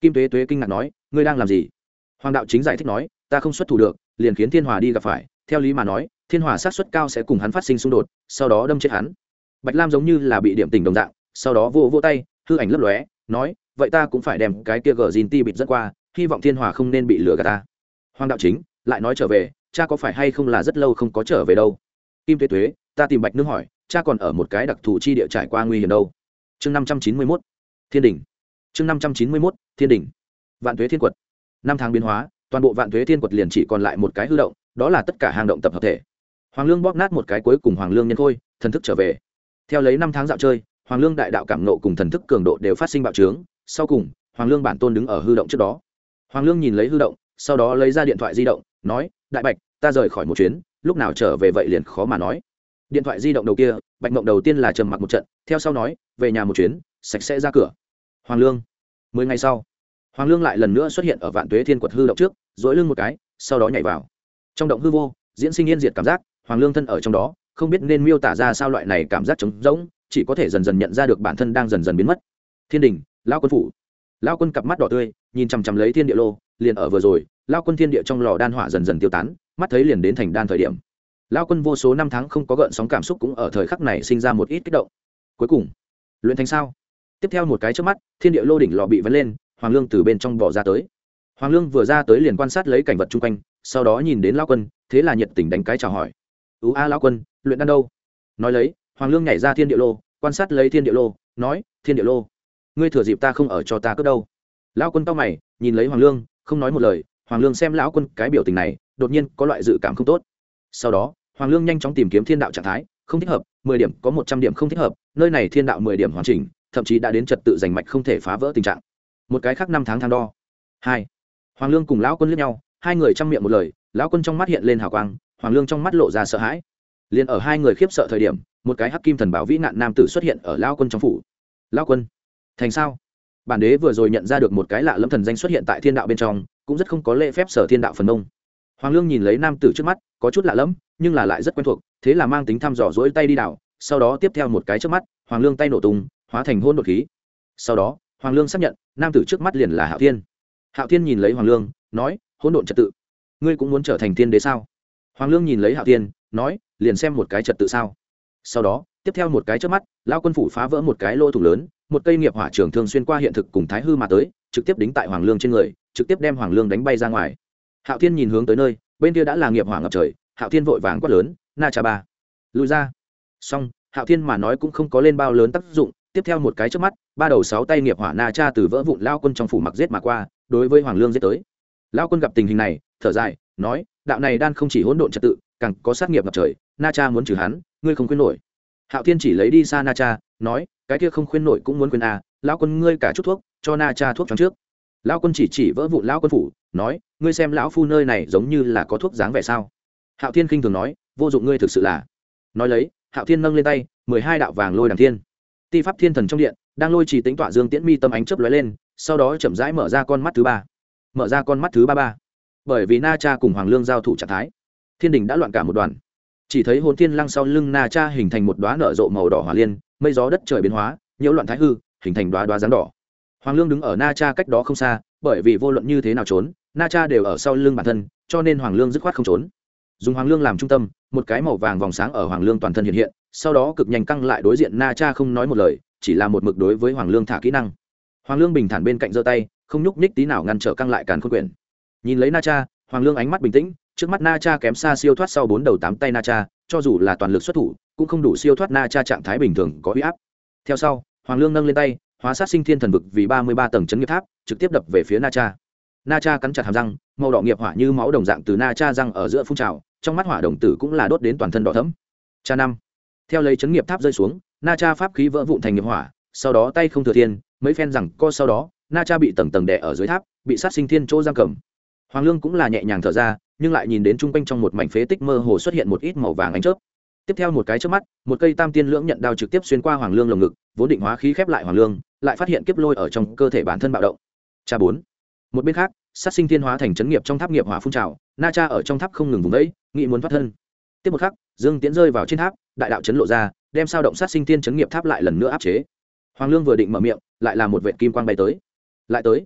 Kim Tuế Tuế kinh ngạc nói, ngươi đang làm gì? Hoàng đạo chính giải thích nói, ta không xuất thủ được, liền khiến Thiên Hòa đi gặp phải, theo lý mà nói, Thiên Hòa sát suất cao sẽ cùng hắn phát sinh xung đột, sau đó đâm chết hắn. Bạch Lam giống như là bị điểm tình đồng dạng, sau đó vô vô tay, hư ảnh lấp lóe, nói, vậy ta cũng phải đem cái kia gờ gìn ti bịt dẫn qua, hy vọng Thiên Hòa không nên bị lừa gạt ta. Hoàng đạo chính lại nói trở về, cha có phải hay không là rất lâu không có trở về đâu? Kim Tuế Tuế, ta tìm Bạch Nương hỏi, cha còn ở một cái đặc thù chi địa trải qua nguy hiểm đâu? Chương năm trăm chín mươi mốt, Thiên đỉnh. Chương năm trăm chín mươi mốt, Thiên đỉnh. Vạn Tuế Thiên Quật. Năm tháng biến hóa, toàn bộ Vạn Tuế Thiên Quật liền chỉ còn lại một cái hư động, đó là tất cả hang động tập hợp thể. Hoàng Lương bóp nát một cái cuối cùng Hoàng Lương nhân khôi, thần thức trở về. Theo lấy năm tháng dạo chơi, Hoàng Lương đại đạo cảm nộ cùng thần thức cường độ đều phát sinh bạo trướng, sau cùng, Hoàng Lương bản tôn đứng ở hư động trước đó. Hoàng Lương nhìn lấy hư động, sau đó lấy ra điện thoại di động, nói, đại Bạch, ta rời khỏi một chuyến, lúc nào trở về vậy liền khó mà nói. Điện thoại di động đầu kia, Bạch Mộng đầu tiên là trầm mặc một trận, theo sau nói, về nhà một chuyến, sạch sẽ ra cửa. Hoàng Lương. Mười ngày sau, Hoàng Lương lại lần nữa xuất hiện ở Vạn Tuế Thiên Quật hư động trước, duỗi lưng một cái, sau đó nhảy vào. Trong động hư vô, diễn sinh yên diệt cảm giác, Hoàng Lương thân ở trong đó, không biết nên miêu tả ra sao loại này cảm giác trống rỗng, chỉ có thể dần dần nhận ra được bản thân đang dần dần biến mất. Thiên đình, lão quân phủ. Lão quân cặp mắt đỏ tươi, nhìn chằm chằm lấy thiên địa lô, liền ở vừa rồi, lão quân thiên địa trong lò đan hỏa dần dần tiêu tán, mắt thấy liền đến thành đan thời điểm. Lão quân vô số năm tháng không có gợn sóng cảm xúc cũng ở thời khắc này sinh ra một ít kích động. Cuối cùng, luyện thành sao? Tiếp theo một cái chớp mắt, thiên địa lô đỉnh lò bị vấn lên, Hoàng Lương từ bên trong bỏ ra tới. Hoàng Lương vừa ra tới liền quan sát lấy cảnh vật chung quanh, sau đó nhìn đến lão quân, thế là nhiệt tình đánh cái chào hỏi. "Ú a lão quân, luyện đan đâu?" Nói lấy, Hoàng Lương nhảy ra thiên địa lô, quan sát lấy thiên địa lô, nói, "Thiên địa lô, ngươi thừa dịp ta không ở cho ta cướp đâu?" Lão quân cau mày, nhìn lấy Hoàng Lương, không nói một lời. Hoàng Lương xem lão quân cái biểu tình này, đột nhiên có loại dự cảm không tốt. Sau đó, Hoàng Lương nhanh chóng tìm kiếm thiên đạo trạng thái, không thích hợp, mười điểm có một trăm điểm không thích hợp, nơi này thiên đạo mười điểm hoàn chỉnh, thậm chí đã đến trật tự giành mạch không thể phá vỡ tình trạng. Một cái khác năm tháng thang đo. Hai. Hoàng Lương cùng lão quân liếc nhau, hai người chăm miệng một lời, lão quân trong mắt hiện lên hào quang, Hoàng Lương trong mắt lộ ra sợ hãi. Liên ở hai người khiếp sợ thời điểm, một cái hắc kim thần bảo vĩ nạn nam tử xuất hiện ở lão quân trong phủ. "Lão quân, thành sao?" Bản đế vừa rồi nhận ra được một cái lạ lẫm thần danh xuất hiện tại thiên đạo bên trong, cũng rất không có lễ phép sở thiên đạo phần mông. Hoàng Lương nhìn lấy nam tử trước mắt, có chút lạ lẫm, nhưng là lại rất quen thuộc, thế là mang tính thăm dò dỗi tay đi đảo, sau đó tiếp theo một cái trước mắt, Hoàng Lương tay nổ tung, hóa thành hỗn độn khí. Sau đó, Hoàng Lương xác nhận, nam tử trước mắt liền là Hạo Thiên. Hạo Thiên nhìn lấy Hoàng Lương, nói, hỗn độn trật tự, ngươi cũng muốn trở thành thiên đế sao? Hoàng Lương nhìn lấy Hạo Thiên, nói, liền xem một cái trật tự sao? Sau đó, tiếp theo một cái trước mắt, lão quân phủ phá vỡ một cái lỗ thủng lớn, một cây nghiệp hỏa trường thương xuyên qua hiện thực cùng thái hư mà tới, trực tiếp đính tại Hoàng Lương trên người, trực tiếp đem Hoàng Lương đánh bay ra ngoài. Hạo Thiên nhìn hướng tới nơi, bên kia đã là nghiệp hỏa ngập trời, Hạo Thiên vội vàng quát lớn, "Na Cha ba, lùi ra!" Xong, Hạo Thiên mà nói cũng không có lên bao lớn tác dụng, tiếp theo một cái trước mắt, ba đầu sáu tay nghiệp hỏa Na Cha từ vỡ vụn lao quân trong phủ mặc giết mà qua, đối với Hoàng Lương giết tới. Lao quân gặp tình hình này, thở dài, nói, đạo này đan không chỉ hỗn độn trật tự, càng có sát nghiệp ngập trời, Na Cha muốn trừ hắn, ngươi không khuyên nổi. Hạo Thiên chỉ lấy đi xa Na Cha, nói, cái kia không khuyên nổi cũng muốn khuyên à, lão quân ngươi cả chút thuốc, cho Na Cha thuốc cho trước. Lão quân chỉ chỉ vỡ vụn lão quân phủ, nói, ngươi xem lão phu nơi này giống như là có thuốc dáng vẻ sao? Hạo Thiên khinh thường nói, vô dụng, ngươi thực sự là. Nói lấy, Hạo Thiên nâng lên tay, mười hai đạo vàng lôi đằng thiên. Ti pháp thiên thần trong điện, đang lôi chỉ tính tọa Dương Tiễn Mi tâm ánh chớp lóe lên, sau đó chậm rãi mở ra con mắt thứ ba. Mở ra con mắt thứ ba ba. Bởi vì Na Cha cùng Hoàng Lương giao thủ trạng thái, thiên đình đã loạn cả một đoàn. Chỉ thấy hồn thiên lăng sau lưng Na Cha hình thành một đóa nở rộ màu đỏ hỏa liên, mây gió đất trời biến hóa, nhiễu loạn thái hư, hình thành đóa đóa dáng đỏ. Hoàng Lương đứng ở Na Cha cách đó không xa, bởi vì vô luận như thế nào trốn, Na Cha đều ở sau lưng bản thân, cho nên Hoàng Lương dứt khoát không trốn. Dùng Hoàng Lương làm trung tâm, một cái màu vàng vòng sáng ở Hoàng Lương toàn thân hiện hiện, sau đó cực nhanh căng lại đối diện Na Cha không nói một lời, chỉ là một mực đối với Hoàng Lương thả kỹ năng. Hoàng Lương bình thản bên cạnh giơ tay, không nhúc nhích tí nào ngăn trở căng lại càn khôn quyển. Nhìn lấy Na Cha, Hoàng Lương ánh mắt bình tĩnh, trước mắt Na Cha kém xa siêu thoát sau bốn đầu tám tay Na Cha, cho dù là toàn lực xuất thủ, cũng không đủ siêu thoát Na Cha trạng thái bình thường có uy áp. Theo sau, Hoàng Lương nâng lên tay, hóa sát sinh thiên thần vực vì ba mươi ba tầng chấn nghiệp tháp, trực tiếp đập về phía Na Cha. Na Cha cắn chặt hàm răng, màu đỏ nghiệp hỏa như máu đồng dạng từ Na Cha răng ở giữa phun trào, trong mắt hỏa đồng tử cũng là đốt đến toàn thân đỏ thẫm. Cha năm. Theo lấy chấn nghiệp tháp rơi xuống, Na Cha pháp khí vỡ vụn thành nghiệp hỏa, sau đó tay không thừa thiên, mấy phen rằng co sau đó, Na Cha bị tầng tầng đè ở dưới tháp, bị sát sinh thiên chỗ giam cầm. Hoàng Lương cũng là nhẹ nhàng thở ra, nhưng lại nhìn đến trung quanh trong một mảnh phế tích mơ hồ xuất hiện một ít màu vàng ánh chớp. Tiếp theo một cái chớp mắt, một cây tam tiên lưỡng nhận đao trực tiếp xuyên qua Hoàng Lương lồng ngực, vốn định hóa khí khép lại Hoàng Lương, lại phát hiện kiếp lôi ở trong cơ thể bản thân bạo động. Cha bốn. Một bên khác, sát sinh thiên hóa thành chấn nghiệp trong tháp nghiệp hỏa phun trào, Na Cha ở trong tháp không ngừng vùng vẫy, nghĩ muốn thoát thân. Tiếp một khắc, Dương Tiễn rơi vào trên tháp, đại đạo chấn lộ ra, đem sao động sát sinh thiên chấn nghiệp tháp lại lần nữa áp chế. Hoàng Lương vừa định mở miệng, lại là một vệt kim quang bay tới. Lại tới.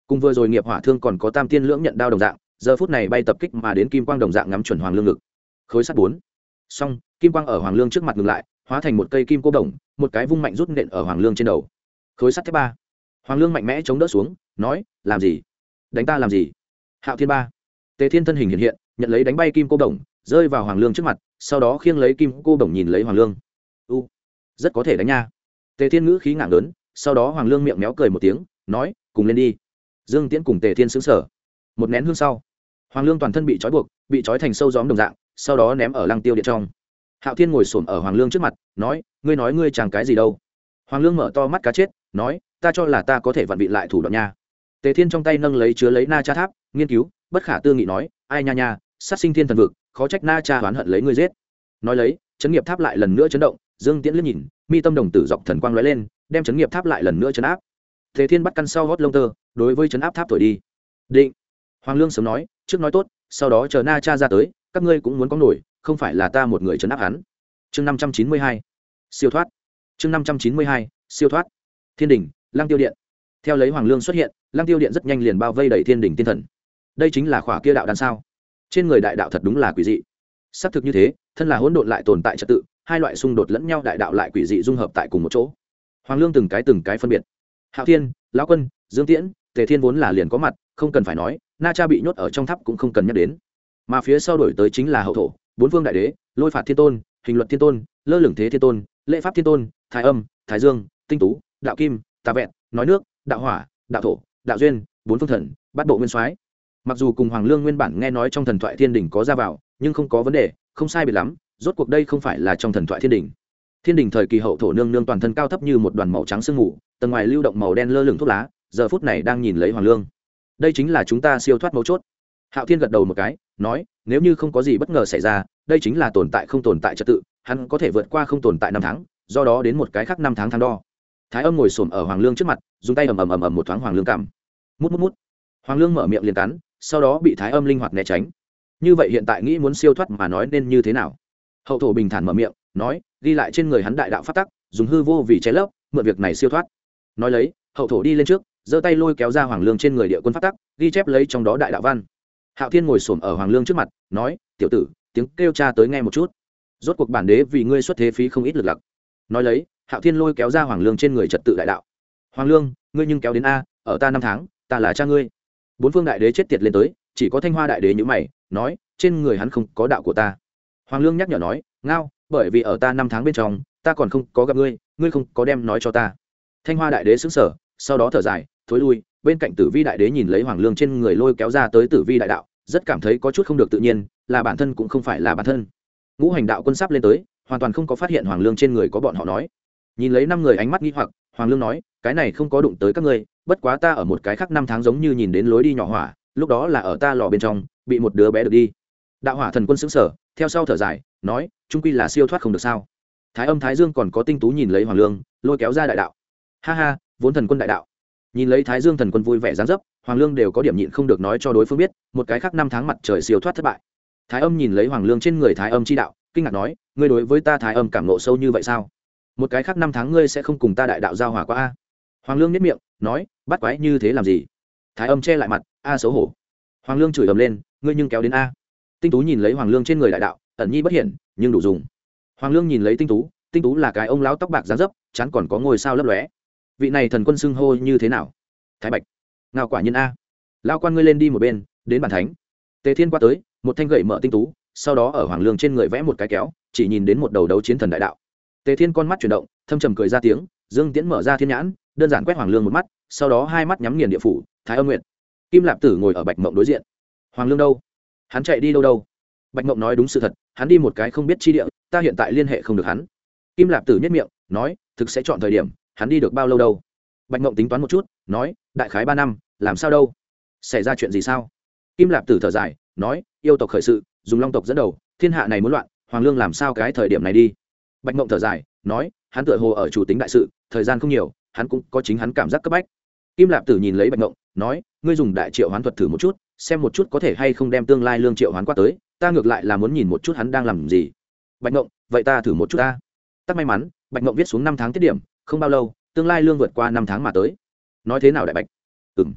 cùng vừa rồi nghiệp hỏa thương còn có tam tiên lưỡng nhận đao đồng dạng, giờ phút này bay tập kích mà đến kim quang đồng dạng ngắm chuẩn hoàng lương ngực. Khối sắt bốn. Xong, kim quang ở hoàng lương trước mặt ngừng lại, hóa thành một cây kim cô đồng, một cái vung mạnh rút nện ở hoàng lương trên đầu. Khối sắt thứ ba. Hoàng lương mạnh mẽ chống đỡ xuống, nói, làm gì? Đánh ta làm gì? Hạo Thiên ba. Tề Thiên thân hình hiện hiện, nhận lấy đánh bay kim cô đồng, rơi vào hoàng lương trước mặt, sau đó khiêng lấy kim cô đồng nhìn lấy hoàng lương. U, rất có thể đánh nha. Tề Thiên ngữ khí ngạng lớn, sau đó hoàng lương miệng méo cười một tiếng, nói, cùng lên đi. Dương Tiễn cùng Tề Thiên sững sờ. Một nén hương sau, hoàng lương toàn thân bị trói buộc, bị trói thành sâu gióm đồng dạng, sau đó ném ở lăng tiêu điện trong. Hạo Thiên ngồi xổm ở hoàng lương trước mặt, nói, ngươi nói ngươi chẳng cái gì đâu. Hoàng lương mở to mắt cá chết, nói, ta cho là ta có thể vặn vị lại thủ đoạn nha. Tề Thiên trong tay nâng lấy chứa lấy na cha tháp, nghiên cứu, bất khả tư nghị nói, ai nha nha, sát sinh thiên thần vực, khó trách na cha oán hận lấy ngươi giết. Nói lấy, chấn nghiệp tháp lại lần nữa chấn động, Dương Tiễn liếc nhìn, mi tâm đồng tử dọc thần quang lóe lên, đem chấn nghiệp tháp lại lần nữa chấn áp. Tề Thiên bắt căn sau gót lông tơ, đối với chấn áp tháp thổi đi. Định. Hoàng lương sớm nói, trước nói tốt, sau đó chờ na cha ra tới, các ngươi cũng muốn có nổi, không phải là ta một người chấn áp hắn. Chương năm trăm chín mươi hai, siêu thoát. Chương năm trăm chín mươi hai, siêu thoát. Thiên đỉnh, Lăng Tiêu điện. Theo lấy hoàng lương xuất hiện, Lăng Tiêu điện rất nhanh liền bao vây đầy thiên đỉnh tiên thần. Đây chính là khỏa kia đạo đan sao? Trên người đại đạo thật đúng là quỷ dị. Xác thực như thế, thân là hỗn độn lại tồn tại trật tự, hai loại xung đột lẫn nhau đại đạo lại quỷ dị dung hợp tại cùng một chỗ. Hoàng lương từng cái từng cái phân biệt. Hạo Thiên, Lão Quân, Dương Tiễn, Tề Thiên vốn là liền có mặt, không cần phải nói, Na Cha bị nhốt ở trong tháp cũng không cần nhắc đến. Mà phía sau đổi tới chính là hậu thổ, bốn phương đại đế, Lôi Phạt Thiên Tôn, Hình Luật Thiên Tôn, Lơ Lửng Thế Thiên Tôn, Lễ Pháp Thiên Tôn, Thái Âm, Thái Dương, Tinh Tú, Đạo Kim, Tà Vẹn, Nói Nước, Đạo Hỏa, Đạo Thổ, Đạo Duyên, bốn phương thần, bát bộ nguyên soái. Mặc dù cùng Hoàng Lương nguyên bản nghe nói trong thần thoại thiên đỉnh có ra vào, nhưng không có vấn đề, không sai biệt lắm, rốt cuộc đây không phải là trong thần thoại thiên đỉnh. Thiên đỉnh thời kỳ hậu thổ nương nương toàn thân cao thấp như một đoàn màu trắng sương mù, tầng ngoài lưu động màu đen lơ lửng thuốc lá, giờ phút này đang nhìn lấy Hoàng Lương. Đây chính là chúng ta siêu thoát mấu chốt. Hạo Thiên gật đầu một cái, nói, nếu như không có gì bất ngờ xảy ra, đây chính là tồn tại không tồn tại trật tự, hắn có thể vượt qua không tồn tại năm tháng, do đó đến một cái khác năm tháng tháng đo. Thái Âm ngồi xổm ở Hoàng Lương trước mặt, dùng tay ầm ầm ầm ầm một thoáng Hoàng Lương cảm. Mút mút mút. Hoàng Lương mở miệng liền cắn, sau đó bị Thái Âm linh hoạt né tránh. Như vậy hiện tại nghĩ muốn siêu thoát mà nói nên như thế nào? Hậu thổ bình thản mở miệng, nói, ghi lại trên người hắn đại đạo pháp tắc, dùng hư vô vì che lấp, mượn việc này siêu thoát. Nói lấy, hậu thổ đi lên trước, giơ tay lôi kéo ra Hoàng Lương trên người địa quân pháp tắc, ghi chép lấy trong đó đại đạo văn. Hạo Thiên ngồi xổm ở Hoàng Lương trước mặt, nói, tiểu tử, tiếng kêu cha tới nghe một chút. Rốt cuộc bản đế vì ngươi xuất thế phí không ít lực lặc. Nói lấy, Hạo Thiên lôi kéo ra Hoàng Lương trên người trật tự đại đạo. Hoàng Lương, ngươi nhưng kéo đến a, ở ta năm tháng, ta là cha ngươi. Bốn phương đại đế chết tiệt lên tới, chỉ có Thanh Hoa đại đế như mày, nói, trên người hắn không có đạo của ta. Hoàng Lương nhắc nhở nói, ngao, bởi vì ở ta năm tháng bên trong, ta còn không có gặp ngươi, ngươi không có đem nói cho ta. Thanh Hoa đại đế sững sờ, sau đó thở dài, thối lui. Bên cạnh Tử Vi đại đế nhìn lấy Hoàng Lương trên người lôi kéo ra tới Tử Vi đại đạo, rất cảm thấy có chút không được tự nhiên, là bản thân cũng không phải là bản thân. Ngũ hành đạo quân sắp lên tới, hoàn toàn không có phát hiện Hoàng Lương trên người có bọn họ nói. Nhìn lấy năm người ánh mắt nghi hoặc, Hoàng Lương nói, cái này không có đụng tới các ngươi, bất quá ta ở một cái khác năm tháng giống như nhìn đến lối đi nhỏ hỏa, lúc đó là ở ta lò bên trong, bị một đứa bé được đi. Đạo Hỏa thần quân sững sờ, theo sau thở dài, nói, trung quy là siêu thoát không được sao? Thái Âm Thái Dương còn có Tinh Tú nhìn lấy Hoàng Lương, lôi kéo ra đại đạo. Ha ha, vốn thần quân đại đạo. Nhìn lấy Thái Dương thần quân vui vẻ dáng dấp, Hoàng Lương đều có điểm nhịn không được nói cho đối phương biết, một cái khác năm tháng mặt trời siêu thoát thất bại. Thái Âm nhìn lấy Hoàng Lương trên người Thái Âm chi đạo, kinh ngạc nói, ngươi đối với ta Thái Âm cảm ngộ sâu như vậy sao? Một cái khác năm tháng ngươi sẽ không cùng ta đại đạo giao hòa qua a? Hoàng Lương nhếch miệng, nói, bắt quái như thế làm gì? Thái Âm che lại mặt, a xấu hổ. Hoàng Lương chửi ầm lên, ngươi nhưng kéo đến a. Tinh Tú nhìn lấy Hoàng Lương trên người đại đạo, ẩn nhi bất hiển, nhưng đủ dùng. Hoàng Lương nhìn lấy Tinh Tú, Tinh Tú là cái ông lão tóc bạc dáng dấp, chán còn có ngôi sao lấp lóe. Vị này thần quân xưng hô như thế nào? Thái Bạch. Ngao quả nhiên a. Lao quan ngươi lên đi một bên, đến bản thánh. Tề Thiên qua tới, một thanh gậy mở Tinh Tú, sau đó ở Hoàng Lương trên người vẽ một cái kéo, chỉ nhìn đến một đầu đấu chiến thần đại đạo. Tề Thiên con mắt chuyển động, thâm trầm cười ra tiếng, Dương Tiễn mở ra thiên nhãn, đơn giản quét Hoàng Lương một mắt, sau đó hai mắt nhắm nghiền địa phủ, Thái Âm Nguyệt. Kim Lạp Tử ngồi ở Bạch Mộng đối diện. Hoàng Lương đâu? Hắn chạy đi đâu đâu? Bạch Mộng nói đúng sự thật, hắn đi một cái không biết chi địa, ta hiện tại liên hệ không được hắn. Kim Lạp Tử nhếch miệng, nói, thực sẽ chọn thời điểm, hắn đi được bao lâu đâu? Bạch Mộng tính toán một chút, nói, đại khái ba năm, làm sao đâu? Xảy ra chuyện gì sao? Kim Lạp Tử thở dài, nói, yêu tộc khởi sự, dùng Long tộc dẫn đầu, thiên hạ này muốn loạn, Hoàng Lương làm sao cái thời điểm này đi? Bạch Mộng thở dài, nói, hắn tựa hồ ở chủ tính đại sự, thời gian không nhiều, hắn cũng có chính hắn cảm giác cấp bách. Kim Lạp Tử nhìn lấy Bạch Mộng, nói, ngươi dùng đại triệu hoán thuật thử một chút, xem một chút có thể hay không đem tương lai lương triệu hoán qua tới, ta ngược lại là muốn nhìn một chút hắn đang làm gì. Bạch Mộng, vậy ta thử một chút ta. Tắc may mắn, Bạch Mộng viết xuống năm tháng tiết điểm, không bao lâu, tương lai lương vượt qua năm tháng mà tới. Nói thế nào đại Bạch? Ừm.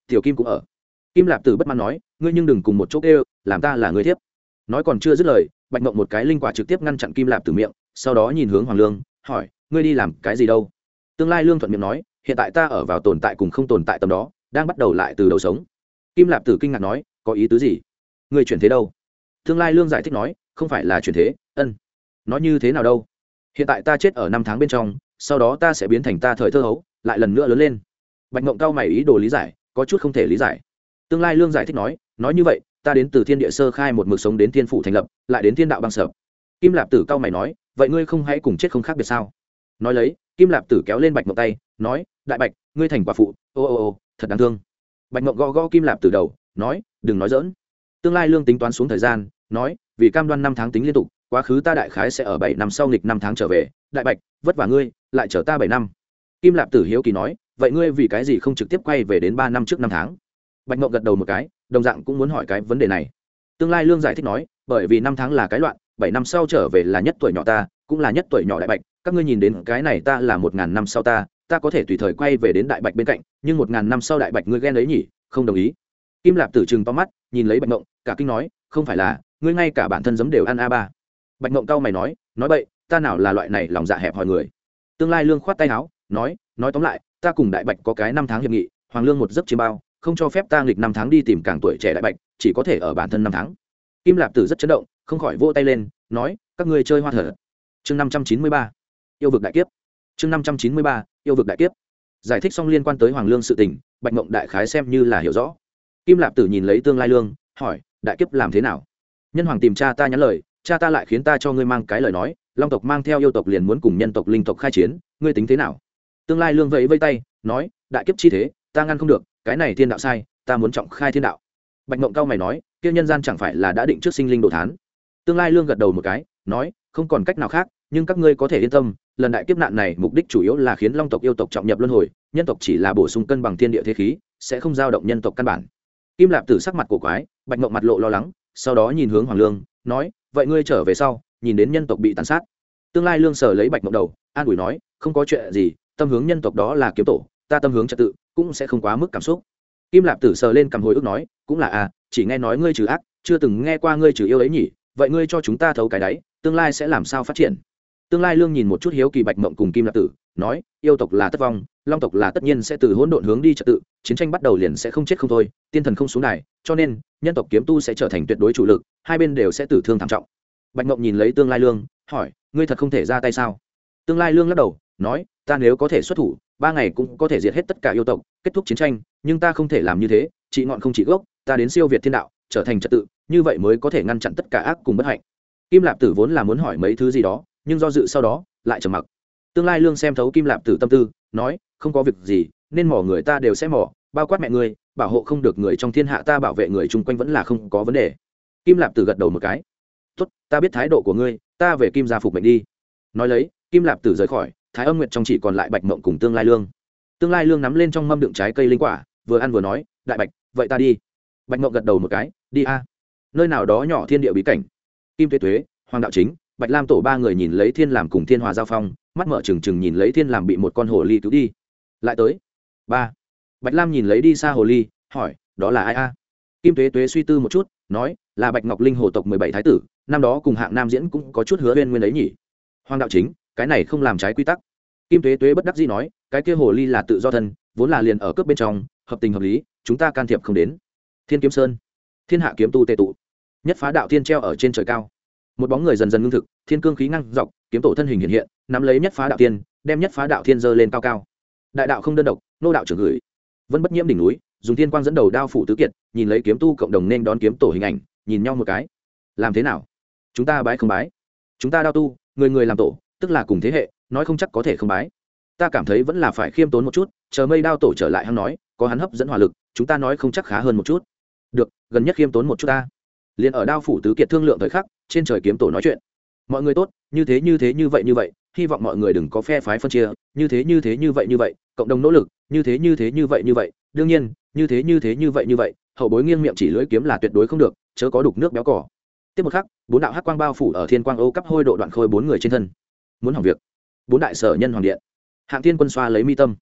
tiểu kim cũng ở. Kim Lạp Tử bất mãn nói, ngươi nhưng đừng cùng một chỗ kêu, làm ta là người thiếp. Nói còn chưa dứt lời, Bạch Mộng một cái linh quả trực tiếp ngăn chặn Kim Lạp Tử miệng, sau đó nhìn hướng Hoàng Lương, hỏi, ngươi đi làm cái gì đâu? Tương Lai Lương thuận miệng nói, hiện tại ta ở vào tồn tại cùng không tồn tại tầm đó, đang bắt đầu lại từ đầu sống. Kim Lạp Tử kinh ngạc nói, có ý tứ gì? Ngươi chuyển thế đâu? Tương Lai Lương giải thích nói, không phải là chuyển thế, ân. Nói như thế nào đâu? Hiện tại ta chết ở năm tháng bên trong, sau đó ta sẽ biến thành ta thời thơ hấu, lại lần nữa lớn lên. Bạch Mộng cao mày ý đồ lý giải, có chút không thể lý giải. Tương Lai Lương giải thích nói, nói như vậy, ta đến từ thiên địa sơ khai một mực sống đến thiên phủ thành lập, lại đến thiên đạo băng sở. Kim Lạp Tử cao mày nói, vậy ngươi không hãy cùng chết không khác biệt sao? Nói lấy, Kim Lạp Tử kéo lên Bạch Mộng tay, nói, đại Bạch, ngươi thành quả phụ, ô ô ô, thật đáng thương. Bạch Mộng gõ gõ Kim Lạp Tử đầu, nói, đừng nói dỡn. Tương Lai Lương tính toán xuống thời gian, nói, vì cam đoan năm tháng tính liên tục, quá khứ ta đại khái sẽ ở bảy năm sau nghịch năm tháng trở về, đại Bạch, vất vả ngươi, lại chờ ta bảy năm. Kim Lạp Tử hiếu kỳ nói, vậy ngươi vì cái gì không trực tiếp quay về đến ba năm trước năm tháng? Bạch Mộng gật đầu một cái, đồng dạng cũng muốn hỏi cái vấn đề này. Tương Lai Lương giải thích nói, bởi vì năm tháng là cái loạn, bảy năm sau trở về là nhất tuổi nhỏ ta, cũng là nhất tuổi nhỏ đại Bạch, các ngươi nhìn đến cái này ta là một ngàn năm sau ta, ta có thể tùy thời quay về đến đại Bạch bên cạnh, nhưng một ngàn năm sau đại Bạch ngươi ghen ấy nhỉ, không đồng ý. Kim Lạp Tử trừng to mắt, nhìn lấy Bạch Mộng, cả kinh nói, không phải là, ngươi ngay cả bản thân giấm đều ăn a ba. Bạch Mộng cau mày nói, nói bậy, ta nào là loại này lòng dạ hẹp hòi người. Tương Lai Lương khoát tay áo, nói, nói tóm lại, ta cùng đại Bạch có cái năm tháng hiệp nghị, Hoàng Lương một giấc chiêm bao, không cho phép ta nghịch năm tháng đi tìm càng tuổi trẻ đại Bạch, chỉ có thể ở bản thân năm tháng. Kim Lạp Tử rất chấn động, không khỏi vỗ tay lên, nói, các ngươi chơi hoa thở. Chương năm trăm chín mươi ba, yêu vực đại kiếp. Chương năm trăm chín mươi ba, yêu vực đại kiếp. Giải thích xong liên quan tới Hoàng Lương sự tình, Bạch Mộng đại khái xem như là hiểu rõ. Kim Lạp Tử nhìn lấy Tương Lai Lương, hỏi, đại kiếp làm thế nào? Nhân hoàng tìm cha ta nhắn lời, cha ta lại khiến ta cho ngươi mang cái lời nói, long tộc mang theo yêu tộc liền muốn cùng nhân tộc linh tộc khai chiến, ngươi tính thế nào? Tương Lai Lương vẫy vây tay, nói, đại kiếp chi thế, ta ngăn không được, cái này thiên đạo sai, ta muốn trọng khai thiên đạo. Bạch Mộng cao mày nói, kia nhân gian chẳng phải là đã định trước sinh linh đồ thán? Tương Lai Lương gật đầu một cái, nói, không còn cách nào khác, nhưng các ngươi có thể yên tâm, lần đại kiếp nạn này mục đích chủ yếu là khiến long tộc yêu tộc trọng nhập luân hồi, nhân tộc chỉ là bổ sung cân bằng thiên địa thế khí, sẽ không dao động nhân tộc căn bản. Kim Lạp Tử sắc mặt cổ quái, Bạch Mộng mặt lộ lo lắng, sau đó nhìn hướng Hoàng Lương, nói, vậy ngươi trở về sau, nhìn đến nhân tộc bị tàn sát. Tương Lai Lương sờ lấy Bạch Mộng đầu, an ủi nói, không có chuyện gì, tâm hướng nhân tộc đó là kiếm tổ, ta tâm hướng trật tự, cũng sẽ không quá mức cảm xúc. Kim Lạp Tử sờ lên cầm hồi ức nói, cũng là à, chỉ nghe nói ngươi trừ ác, chưa từng nghe qua ngươi trừ yêu ấy nhỉ, vậy ngươi cho chúng ta thấu cái đáy, tương lai sẽ làm sao phát triển? Tương Lai Lương nhìn một chút hiếu kỳ Bạch Mộng cùng Kim Lạp Tử, nói, yêu tộc là tất vong, long tộc là tất nhiên sẽ từ hỗn độn hướng đi trật tự, chiến tranh bắt đầu liền sẽ không chết không thôi, tiên thần không xuống đài, cho nên nhân tộc kiếm tu sẽ trở thành tuyệt đối chủ lực, hai bên đều sẽ tử thương thảm trọng. Bạch Mộng nhìn lấy Tương Lai Lương, hỏi, ngươi thật không thể ra tay sao? Tương Lai Lương lắc đầu, nói, ta nếu có thể xuất thủ, ba ngày cũng có thể diệt hết tất cả yêu tộc, kết thúc chiến tranh, nhưng ta không thể làm như thế, trị ngọn không trị gốc, ta đến siêu việt thiên đạo, trở thành trật tự, như vậy mới có thể ngăn chặn tất cả ác cùng bất hạnh. Kim Lạp Tử vốn là muốn hỏi mấy thứ gì đó, nhưng do dự sau đó lại trầm mặc. Tương Lai Lương xem thấu Kim Lạp Tử tâm tư, nói, không có việc gì, nên mỏ người ta đều sẽ mỏ, bao quát mẹ ngươi, bảo hộ không được người trong thiên hạ, ta bảo vệ người chung quanh vẫn là không có vấn đề. Kim Lạp Tử gật đầu một cái, tốt, ta biết thái độ của ngươi, ta về Kim gia phục mệnh đi. Nói lấy, Kim Lạp Tử rời khỏi, Thái Âm Nguyệt trong chỉ còn lại Bạch Mộng cùng Tương Lai Lương. Tương Lai Lương nắm lên trong mâm đựng trái cây linh quả, vừa ăn vừa nói, đại Bạch, vậy ta đi. Bạch Mộng gật đầu một cái, đi a. Nơi nào đó nhỏ thiên địa bí cảnh. Kim Tuế Tuế, Hoàng Đạo Chính, Bạch Lam tổ ba người nhìn lấy Thiên Làm cùng Thiên Hòa giao phong, mắt mở trừng trừng nhìn lấy Thiên Làm bị một con hồ ly cứu đi. Lại tới. Ba. Bạch Lam nhìn lấy đi xa hồ ly, hỏi, đó là ai a? Kim Tuế Tuế suy tư một chút, nói, là Bạch Ngọc Linh hồ tộc mười bảy thái tử, năm đó cùng Hạng Nam diễn cũng có chút hứa bên nguyên ấy nhỉ. Hoàng Đạo Chính, cái này không làm trái quy tắc. Kim Tuế Tuế bất đắc dĩ nói, cái kia hồ ly là tự do thân, vốn là liền ở cướp bên trong, hợp tình hợp lý, chúng ta can thiệp không đến. Thiên Kiếm Sơn, thiên hạ kiếm tu tề tụ, nhất phá đạo thiên treo ở trên trời cao. Một bóng người dần dần ngưng thực, thiên cương khí ngăng dọc, kiếm tổ thân hình hiện hiện, nắm lấy nhất phá đạo thiên, đem nhất phá đạo thiên giơ lên cao cao. Đại đạo không đơn độc, nô đạo trưởng gửi. Vân Bất Nhiễm đỉnh núi, dùng thiên quang dẫn đầu đao phủ tứ kiệt, nhìn lấy kiếm tu cộng đồng nên đón kiếm tổ hình ảnh, nhìn nhau một cái. Làm thế nào? Chúng ta bái không bái? Chúng ta đao tu, người người làm tổ, tức là cùng thế hệ, nói không chắc có thể không bái. Ta cảm thấy vẫn là phải khiêm tốn một chút, chờ Mây Đao tổ trở lại hắn nói, có hắn hấp dẫn hỏa lực, chúng ta nói không chắc khá hơn một chút. Được, gần nhất khiêm tốn một chút ta. Liên ở đao phủ tứ kiệt thương lượng thời khắc, trên trời kiếm tổ nói chuyện. Mọi người tốt, như thế như thế như vậy như vậy, hy vọng mọi người đừng có phe phái phân chia, như thế như thế như vậy như vậy, cộng đồng nỗ lực, như thế như thế như vậy như vậy, đương nhiên, như thế như thế như vậy như vậy, hậu bối nghiêng miệng chỉ lưỡi kiếm là tuyệt đối không được, chớ có đục nước béo cỏ. Tiếp một khắc, bốn đạo hắc quang bao phủ ở thiên quang ô cấp hôi độ đoạn khôi bốn người trên thân. Muốn hỏng việc. Bốn đại sở nhân hoàng điện. Hạng Thiên Quân xoa lấy mi tâm.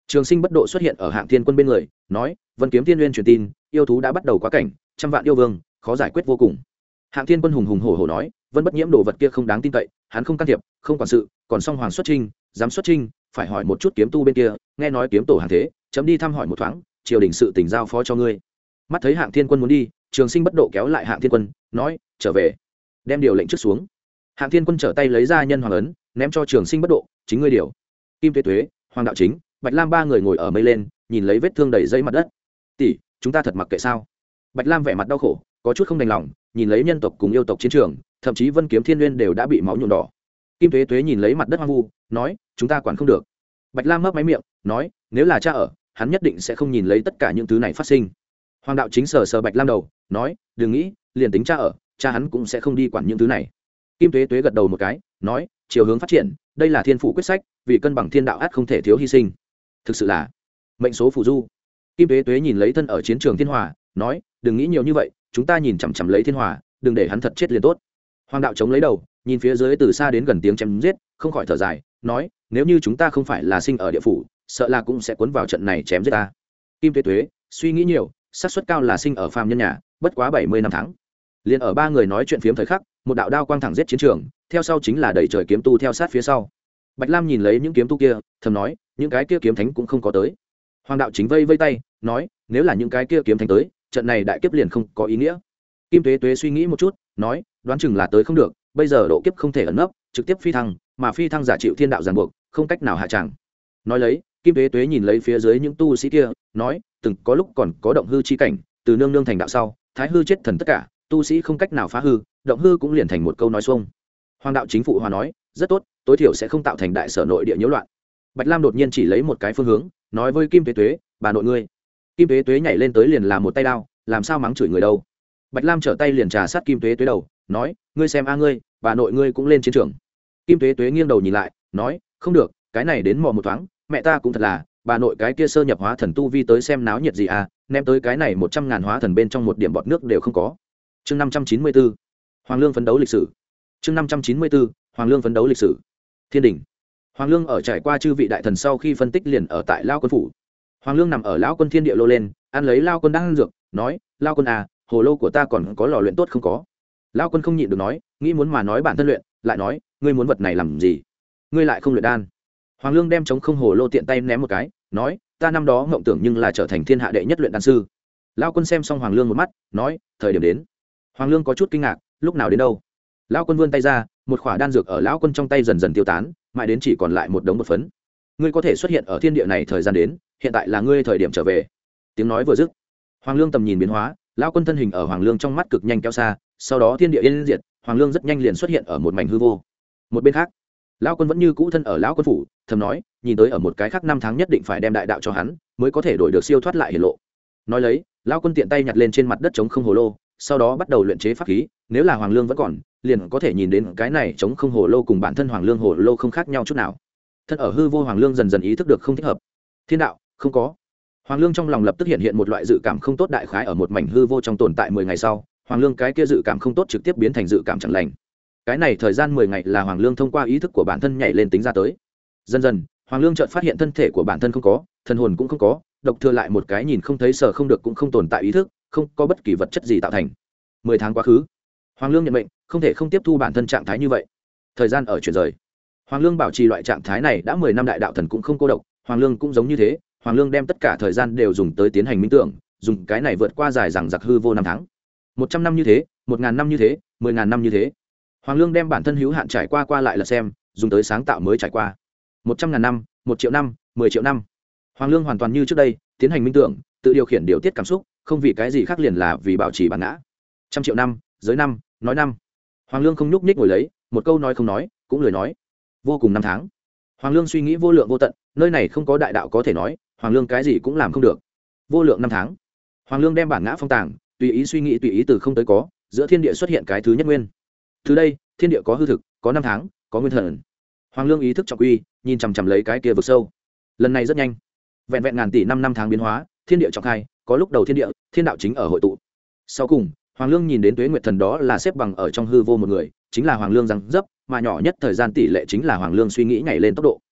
Trường Sinh bất độ xuất hiện ở Hạng Thiên Quân bên người, nói: Vân Kiếm Thiên Nguyên truyền tin, yêu thú đã bắt đầu quá cảnh, trăm vạn yêu vương, khó giải quyết vô cùng. Hạng Thiên Quân hùng hùng hổ hổ nói: Vân Bất Nhiễm đồ vật kia không đáng tin cậy, hắn không can thiệp, không quản sự, còn song hoàng xuất trinh, dám xuất trinh, phải hỏi một chút kiếm tu bên kia, nghe nói kiếm tổ hàng thế, chấm đi thăm hỏi một thoáng, triều đình sự tình giao phó cho ngươi. Mắt thấy Hạng Thiên Quân muốn đi, Trường Sinh bất độ kéo lại Hạng Thiên Quân, nói: trở về, đem điều lệnh trước xuống. Hạng Thiên Quân trở tay lấy ra nhân hoàng ấn, ném cho Trường Sinh bất độ, chính ngươi điều. Kim Tuế Tuế, Hoàng Đạo Chính, Bạch Lam ba người ngồi ở mây lên, nhìn lấy vết thương đầy dây mặt đất. Tỷ, chúng ta thật mặc kệ sao? Bạch Lam vẻ mặt đau khổ, có chút không đành lòng, nhìn lấy nhân tộc cùng yêu tộc chiến trường, thậm chí Vân Kiếm Thiên Nguyên đều đã bị máu nhuộm đỏ. Kim Tuế Tuế nhìn lấy mặt đất hoang vu, nói: chúng ta quản không được. Bạch Lam mấp máy miệng, nói: nếu là cha ở, hắn nhất định sẽ không nhìn lấy tất cả những thứ này phát sinh. Hoàng Đạo Chính sờ sờ Bạch Lam đầu, nói: đừng nghĩ, liền tính cha ở, cha hắn cũng sẽ không đi quản những thứ này. Kim Tuế Tuế gật đầu một cái, nói: chiều hướng phát triển, đây là thiên phụ quyết sách, vì cân bằng thiên đạo ắt không thể thiếu hy sinh. Thực sự là mệnh số phù du. Kim Tuế Tuế nhìn lấy thân ở chiến trường Thiên Hòa, nói: đừng nghĩ nhiều như vậy, chúng ta nhìn chằm chằm lấy Thiên Hòa, đừng để hắn thật chết liền tốt. Hoàng Đạo chống lấy đầu, nhìn phía dưới từ xa đến gần tiếng chém giết, không khỏi thở dài, nói: nếu như chúng ta không phải là sinh ở địa phủ, sợ là cũng sẽ cuốn vào trận này chém giết ta. Kim Tuế Tuế suy nghĩ nhiều, xác suất cao là sinh ở phàm nhân nhà, bất quá bảy mươi năm tháng. Liên ở ba người nói chuyện phiếm thời khắc, một đạo đao quang thẳng giết chiến trường, theo sau chính là đầy trời kiếm tu theo sát phía sau. Bạch Lam nhìn lấy những kiếm tu kia, thầm nói: những cái kia kiếm thánh cũng không có tới. Hoàng Đạo Chính vây vây tay, nói: nếu là những cái kia kiếm thánh tới, trận này đại kiếp liền không có ý nghĩa. Kim Tuế Tuế suy nghĩ một chút, nói: đoán chừng là tới không được, bây giờ độ kiếp không thể ẩn nấp, trực tiếp phi thăng, mà phi thăng giả chịu thiên đạo ràng buộc, không cách nào hạ tràng. Nói lấy, Kim Tuế Tuế nhìn lấy phía dưới những tu sĩ kia, nói: từng có lúc còn có động hư chi cảnh, từ nương nương thành đạo sau, thái hư chết thần tất cả, tu sĩ không cách nào phá hư, động hư cũng liền thành một câu nói xuông. Hoàng Đạo Chính phụ hòa nói: rất tốt, tối thiểu sẽ không tạo thành đại sở nội địa nhiễu loạn. Bạch Lam đột nhiên chỉ lấy một cái phương hướng, nói với Kim Tuế Tuế: bà nội ngươi. Kim Tuế Tuế nhảy lên tới liền làm một tay đao, làm sao mắng chửi người đâu. Bạch Lam trở tay liền trà sát Kim Tuế Tuế đầu, nói: ngươi xem a ngươi, bà nội ngươi cũng lên chiến trường. Kim Tuế Tuế nghiêng đầu nhìn lại, nói: không được, cái này đến mò một thoáng, mẹ ta cũng thật là, bà nội cái kia sơ nhập hóa thần tu vi tới xem náo nhiệt gì à, ném tới cái này một trăm ngàn hóa thần bên trong một điểm bọt nước đều không có. Chương năm trăm chín mươi bốn, Hoàng Lương phấn đấu lịch sử. Chương năm trăm chín mươi bốn, Hoàng Lương phấn đấu lịch sử. Thiên đình. Hoàng Lương ở trải qua chư vị đại thần sau khi phân tích liền ở tại Lao Quân phủ. Hoàng Lương nằm ở Lão Quân Thiên Địa lô lên, ăn lấy Lao Quân đang ăn dược, nói: Lao Quân à, hồ lô của ta còn có lò luyện tốt không có? Lao Quân không nhịn được nói: nghĩ muốn mà nói bản thân luyện, lại nói: ngươi muốn vật này làm gì? Ngươi lại không luyện đan. Hoàng Lương đem chống không hồ lô tiện tay ném một cái, nói: ta năm đó ngộng tưởng nhưng là trở thành thiên hạ đệ nhất luyện đan sư. Lao Quân xem xong Hoàng Lương một mắt, nói: thời điểm đến. Hoàng Lương có chút kinh ngạc, lúc nào đến đâu? Lão Quân vươn tay ra, một khỏa đan dược ở Lão Quân trong tay dần dần tiêu tán, mãi đến chỉ còn lại một đống bột phấn. Ngươi có thể xuất hiện ở thiên địa này thời gian đến, hiện tại là ngươi thời điểm trở về. Tiếng nói vừa dứt, Hoàng Lương tầm nhìn biến hóa, Lão Quân thân hình ở Hoàng Lương trong mắt cực nhanh kéo xa, sau đó thiên địa yên diệt, Hoàng Lương rất nhanh liền xuất hiện ở một mảnh hư vô. Một bên khác, Lão Quân vẫn như cũ thân ở Lão Quân phủ, thầm nói: nhìn tới ở một cái khác năm tháng nhất định phải đem đại đạo cho hắn, mới có thể đổi được siêu thoát lại hiển lộ. Nói lấy, Lão Quân tiện tay nhặt lên trên mặt đất chống không hồ lô, sau đó bắt đầu luyện chế pháp khí. Nếu là Hoàng Lương vẫn còn, liền có thể nhìn đến cái này chống không hồ lô cùng bản thân Hoàng Lương hồ lô không khác nhau chút nào. Thân ở hư vô Hoàng Lương dần dần ý thức được không thích hợp. Thiên đạo không có. Hoàng Lương trong lòng lập tức hiện hiện một loại dự cảm không tốt, đại khái ở một mảnh hư vô trong tồn tại mười ngày sau, Hoàng Lương cái kia dự cảm không tốt trực tiếp biến thành dự cảm chẳng lành. Cái này thời gian mười ngày là Hoàng Lương thông qua ý thức của bản thân nhảy lên tính ra tới. Dần dần, Hoàng Lương chợt phát hiện thân thể của bản thân không có, thần hồn cũng không có, độc thừa lại một cái nhìn không thấy sờ không được cũng không tồn tại ý thức, không có bất kỳ vật chất gì tạo thành. Mười tháng quá khứ, Hoàng Lương nhận mệnh, không thể không tiếp thu bản thân trạng thái như vậy. Thời gian ở chuyển rời, Hoàng Lương bảo trì loại trạng thái này đã mười năm, đại đạo thần cũng không cô độc, Hoàng Lương cũng giống như thế. Hoàng Lương đem tất cả thời gian đều dùng tới tiến hành minh tưởng, dùng cái này vượt qua dài rằng giặc hư vô năm tháng. Một trăm năm như thế, một ngàn năm như thế, mười ngàn năm như thế. Hoàng Lương đem bản thân hữu hạn trải qua qua lại là xem, dùng tới sáng tạo mới trải qua. Một trăm ngàn năm, một triệu năm, mười triệu năm. Hoàng Lương hoàn toàn như trước đây, tiến hành minh tưởng, tự điều khiển điều tiết cảm xúc, không vì cái gì khác liền là vì bảo trì bản ngã. Trăm triệu năm, giới năm, nói năm. Hoàng Lương không nhúc nhích ngồi lấy, một câu nói không nói, cũng lười nói. Vô cùng năm tháng. Hoàng Lương suy nghĩ vô lượng vô tận, nơi này không có đại đạo có thể nói, Hoàng Lương cái gì cũng làm không được. Vô lượng năm tháng. Hoàng Lương đem bản ngã phong tàng, tùy ý suy nghĩ, tùy ý từ không tới có, giữa thiên địa xuất hiện cái thứ nhất nguyên. Từ đây, thiên địa có hư thực, có năm tháng, có nguyên thần. Hoàng Lương ý thức trọng quy, nhìn chằm chằm lấy cái kia vực sâu. Lần này rất nhanh, vẹn vẹn ngàn tỷ năm năm tháng biến hóa, thiên địa trọng khai, có lúc đầu thiên địa, thiên đạo chính ở hội tụ. Sau cùng, Hoàng Lương nhìn đến Tuế Nguyệt Thần đó là xếp bằng ở trong hư vô một người, chính là Hoàng Lương răng dấp, mà nhỏ nhất thời gian tỷ lệ chính là Hoàng Lương suy nghĩ nhảy lên tốc độ.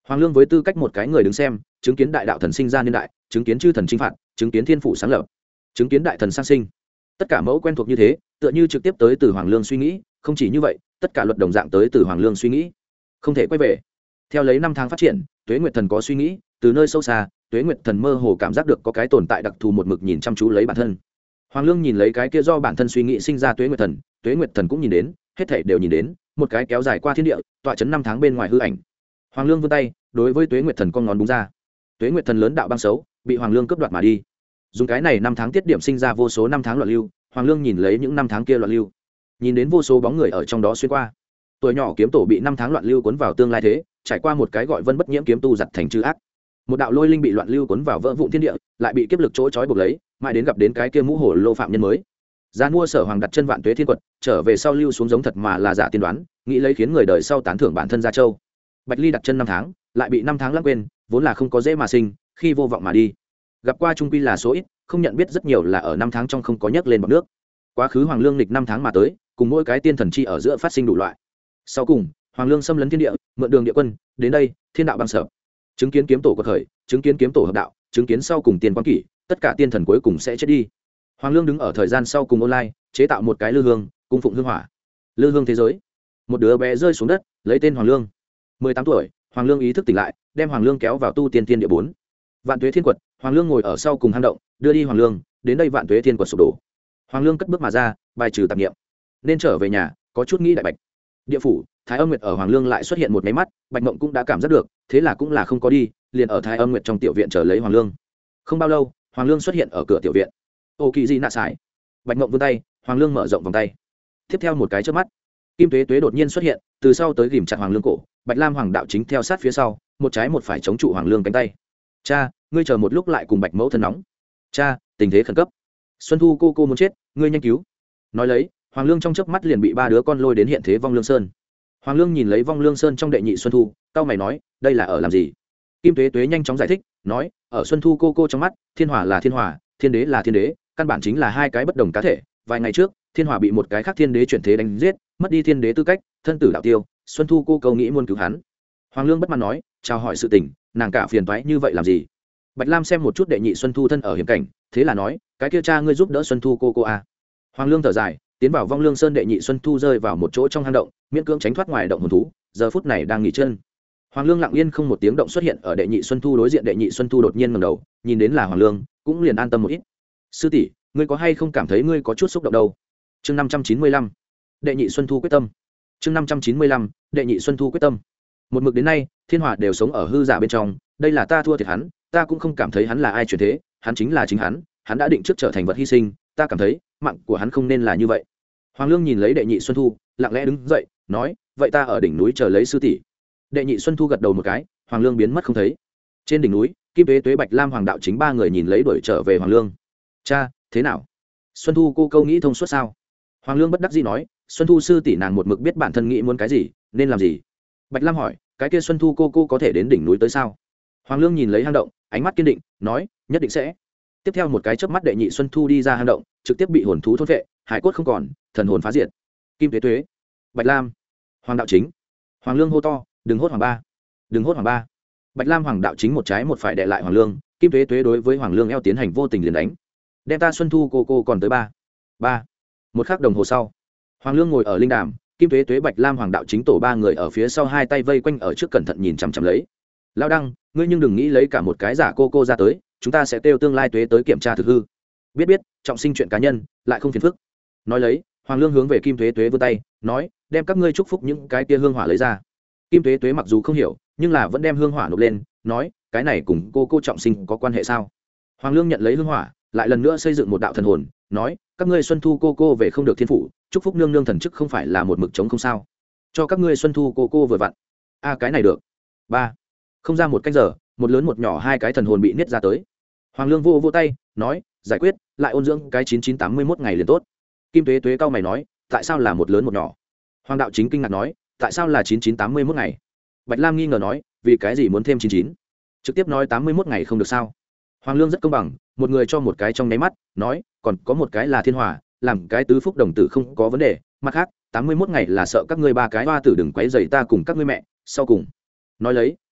Hoàng Lương với tư cách một cái người đứng xem, chứng kiến đại đạo thần sinh ra niên đại, chứng kiến chư thần chinh phạt, chứng kiến thiên phủ sáng lập, chứng kiến đại thần sang sinh, tất cả mẫu quen thuộc như thế, tựa như trực tiếp tới từ Hoàng Lương suy nghĩ. Không chỉ như vậy, tất cả luật đồng dạng tới từ Hoàng Lương suy nghĩ, không thể quay về. Theo lấy năm tháng phát triển, Tuế Nguyệt Thần có suy nghĩ, từ nơi sâu xa, Tuế Nguyệt Thần mơ hồ cảm giác được có cái tồn tại đặc thù một mực nhìn chăm chú lấy bản thân. Hoàng Lương nhìn lấy cái kia do bản thân suy nghĩ sinh ra Tuế Nguyệt Thần, Tuế Nguyệt Thần cũng nhìn đến, hết thảy đều nhìn đến, một cái kéo dài qua thiên địa, tọa chấn năm tháng bên ngoài hư ảnh. Hoàng Lương vươn tay, đối với Tuế Nguyệt Thần con ngón búng ra. Tuế Nguyệt Thần lớn đạo băng xấu, bị Hoàng Lương cướp đoạt mà đi. Dùng cái này năm tháng tiết điểm sinh ra vô số năm tháng loạn lưu, Hoàng Lương nhìn lấy những năm tháng kia loạn lưu, nhìn đến vô số bóng người ở trong đó xuyên qua. Tuổi nhỏ kiếm tổ bị năm tháng loạn lưu cuốn vào tương lai thế, trải qua một cái gọi vân bất nhiễm kiếm tu giặt thành chư ác. Một đạo lôi linh bị loạn lưu cuốn vào vỡ vụn thiên địa, lại bị kiếp lực chỗ trói buộc lấy, mãi đến gặp đến cái kia mũ hổ lô phạm nhân mới. Gián mua Sở Hoàng đặt chân vạn tuế thiên quật, trở về sau lưu xuống giống thật mà là giả tiên đoán, nghĩ lấy khiến người đời sau tán thưởng bản thân gia châu. Bạch Ly đặt chân năm tháng, lại bị năm tháng lãng quên, vốn là không có dễ mà sinh, khi vô vọng mà đi. Gặp qua trung quy là số ít, không nhận biết rất nhiều là ở năm tháng trong không có nhấc lên bọt nước. Quá khứ Hoàng Lương lịch năm tháng mà tới, cùng mỗi cái tiên thần chi ở giữa phát sinh đủ loại. Sau cùng, Hoàng Lương xâm lấn thiên địa, mượn đường địa quân, đến đây, thiên đạo băng sở. Chứng kiến kiếm tổ của khởi, chứng kiến kiếm tổ hợp đạo, chứng kiến sau cùng tiên quan kỷ, tất cả tiên thần cuối cùng sẽ chết đi. Hoàng Lương đứng ở thời gian sau cùng online, chế tạo một cái lư hương, cung phụng hương hỏa. Lư hương thế giới. Một đứa bé rơi xuống đất, lấy tên Hoàng Lương. mười tám tuổi, Hoàng Lương ý thức tỉnh lại, đem Hoàng Lương kéo vào tu tiên tiên địa bốn. Vạn Tuế Thiên Quật, Hoàng Lương ngồi ở sau cùng hang động, đưa đi Hoàng Lương, đến đây Vạn Tuế Thiên Quật sụp đổ. Hoàng Lương cất bước mà ra, bài trừ tạp niệm. Nên trở về nhà, có chút nghĩ đại bạch. Địa phủ, Thái Âm Nguyệt ở Hoàng Lương lại xuất hiện một cái mắt, Bạch Mộng cũng đã cảm giác được, thế là cũng là không có đi, liền ở Thái Âm Nguyệt trong tiểu viện chờ lấy Hoàng Lương. Không bao lâu, Hoàng Lương xuất hiện ở cửa tiểu viện. Ô kỳ gì nạ sải. Bạch Mộng vươn tay, Hoàng Lương mở rộng vòng tay. Tiếp theo một cái chớp mắt, Kim Tuế Tuế đột nhiên xuất hiện, từ sau tới ghìm chặt Hoàng Lương cổ, Bạch Lam Hoàng đạo chính theo sát phía sau, một trái một phải chống trụ Hoàng Lương cánh tay. Cha, ngươi chờ một lúc lại cùng Bạch mẫu thân nóng. Cha, tình thế khẩn cấp. Xuân Thu cô cô muốn chết, ngươi nhanh cứu. Nói lấy, Hoàng Lương trong chớp mắt liền bị ba đứa con lôi đến hiện thế Vong Lương Sơn. Hoàng Lương nhìn lấy Vong Lương Sơn trong đệ nhị Xuân Thu, cau mày nói, đây là ở làm gì? Kim Tuế Tuế nhanh chóng giải thích, nói, ở Xuân Thu cô cô trong mắt, thiên hỏa là thiên hỏa, thiên đế là thiên đế, căn bản chính là hai cái bất đồng cá thể. Vài ngày trước, thiên hỏa bị một cái khác thiên đế chuyển thế đánh giết, mất đi thiên đế tư cách, thân tử đạo tiêu. Xuân Thu cô câu nghĩ muốn cứu hắn. Hoàng Lương bất mãn nói, chào hỏi sự tình, nàng cả phiền toái như vậy làm gì? Bạch Lam xem một chút đệ nhị Xuân Thu thân ở hiểm cảnh, thế là nói, cái kia cha ngươi giúp đỡ Xuân Thu cô cô à? Hoàng Lương thở dài, tiến vào Vong Lương Sơn, đệ nhị Xuân Thu rơi vào một chỗ trong hang động, miễn cưỡng tránh thoát ngoài động hồn thú, giờ phút này đang nghỉ chân. Hoàng Lương lặng yên không một tiếng động xuất hiện ở đệ nhị Xuân Thu đối diện, đệ nhị Xuân Thu đột nhiên ngẩng đầu, nhìn đến là Hoàng Lương, cũng liền an tâm một ít. Sư tỷ, ngươi có hay không cảm thấy ngươi có chút xúc động đâu? Chương năm trăm chín mươi lăm, đệ nhị Xuân Thu quyết tâm. Chương năm trăm chín mươi lăm, đệ nhị Xuân Thu quyết tâm. Một mực đến nay, thiên hỏa đều sống ở hư giả bên trong, đây là ta thua thiệt hắn, ta cũng không cảm thấy hắn là ai chuyển thế, hắn chính là chính hắn, hắn đã định trước trở thành vật hy sinh, ta cảm thấy mạng của hắn không nên là như vậy. Hoàng Lương nhìn lấy đệ nhị Xuân Thu, lặng lẽ đứng dậy, nói, vậy ta ở đỉnh núi chờ lấy sư tỷ. Đệ nhị Xuân Thu gật đầu một cái, Hoàng Lương biến mất không thấy. Trên đỉnh núi, Kim Tuế Tuế, Bạch Lam Hoàng đạo chính ba người nhìn lấy đuổi trở về Hoàng Lương. Cha, thế nào? Xuân Thu cô câu nghĩ thông suốt sao? Hoàng Lương bất đắc dĩ nói, Xuân Thu sư tỷ nàng một mực biết bản thân nghĩ muốn cái gì, nên làm gì. Bạch Lam hỏi, cái kia Xuân Thu cô cô có thể đến đỉnh núi tới sao? Hoàng Lương nhìn lấy hang động, ánh mắt kiên định, nói, nhất định sẽ. Tiếp theo một cái chớp mắt, đệ nhị Xuân Thu đi ra hang động, trực tiếp bị hồn thú thôn vệ, hải cốt không còn, thần hồn phá diệt. Kim Tuế Tuế, Bạch Lam, Hoàng đạo chính. Hoàng Lương hô to, đừng hốt Hoàng ba, đừng hốt Hoàng ba. Bạch Lam Hoàng đạo chính một trái một phải đè lại Hoàng Lương, Kim Tuế Tuế đối với Hoàng Lương eo tiến hành vô tình liền đánh. Đem ta Xuân Thu cô cô còn tới ba. Ba. Một khắc đồng hồ sau, Hoàng Lương ngồi ở linh đàm, Kim Tuế Tuế, Bạch Lam Hoàng đạo chính tổ ba người ở phía sau, hai tay vây quanh ở trước, cẩn thận nhìn chằm chằm lấy. Lão Đăng, ngươi nhưng đừng nghĩ lấy cả một cái giả cô cô ra tới, chúng ta sẽ kêu tương lai Tuế tới kiểm tra thực hư. Biết biết, trọng sinh chuyện cá nhân, lại không phiền phức. Nói lấy, Hoàng Lương hướng về Kim Tuế Tuế vươn tay, nói, đem các ngươi chúc phúc những cái tia hương hỏa lấy ra. Kim Tuế Tuế mặc dù không hiểu, nhưng là vẫn đem hương hỏa nộp lên, nói, cái này cùng cô cô trọng sinh có quan hệ sao? Hoàng Lương nhận lấy hương hỏa, lại lần nữa xây dựng một đạo thần hồn, nói, các ngươi Xuân Thu cô cô về không được thiên phủ, chúc phúc nương nương thần chức không phải là một mực chống không sao? Cho các ngươi Xuân Thu cô cô vừa vặn. A cái này được. Ba. Không ra một canh giờ, một lớn một nhỏ hai cái thần hồn bị niết ra tới. Hoàng Lương vô vô tay, nói, giải quyết, lại ôn dưỡng cái chín chín tám mươi mốt ngày liền tốt. Kim Tuế Tuế cao mày nói, tại sao là một lớn một nhỏ? Hoàng đạo chính kinh ngạc nói, tại sao là chín chín tám mươi mốt ngày? Bạch Lam nghi ngờ nói, vì cái gì muốn thêm chín chín? Trực tiếp nói tám mươi mốt ngày không được sao? Hoàng Lương rất công bằng, một người cho một cái trong nháy mắt, nói, còn có một cái là thiên hòa, làm cái tứ phúc đồng tử không có vấn đề, mặt khác, tám mươi mốt ngày là sợ các ngươi ba cái hoa tử đừng quấy rầy ta cùng các ngươi mẹ, sau cùng. Nói lấy,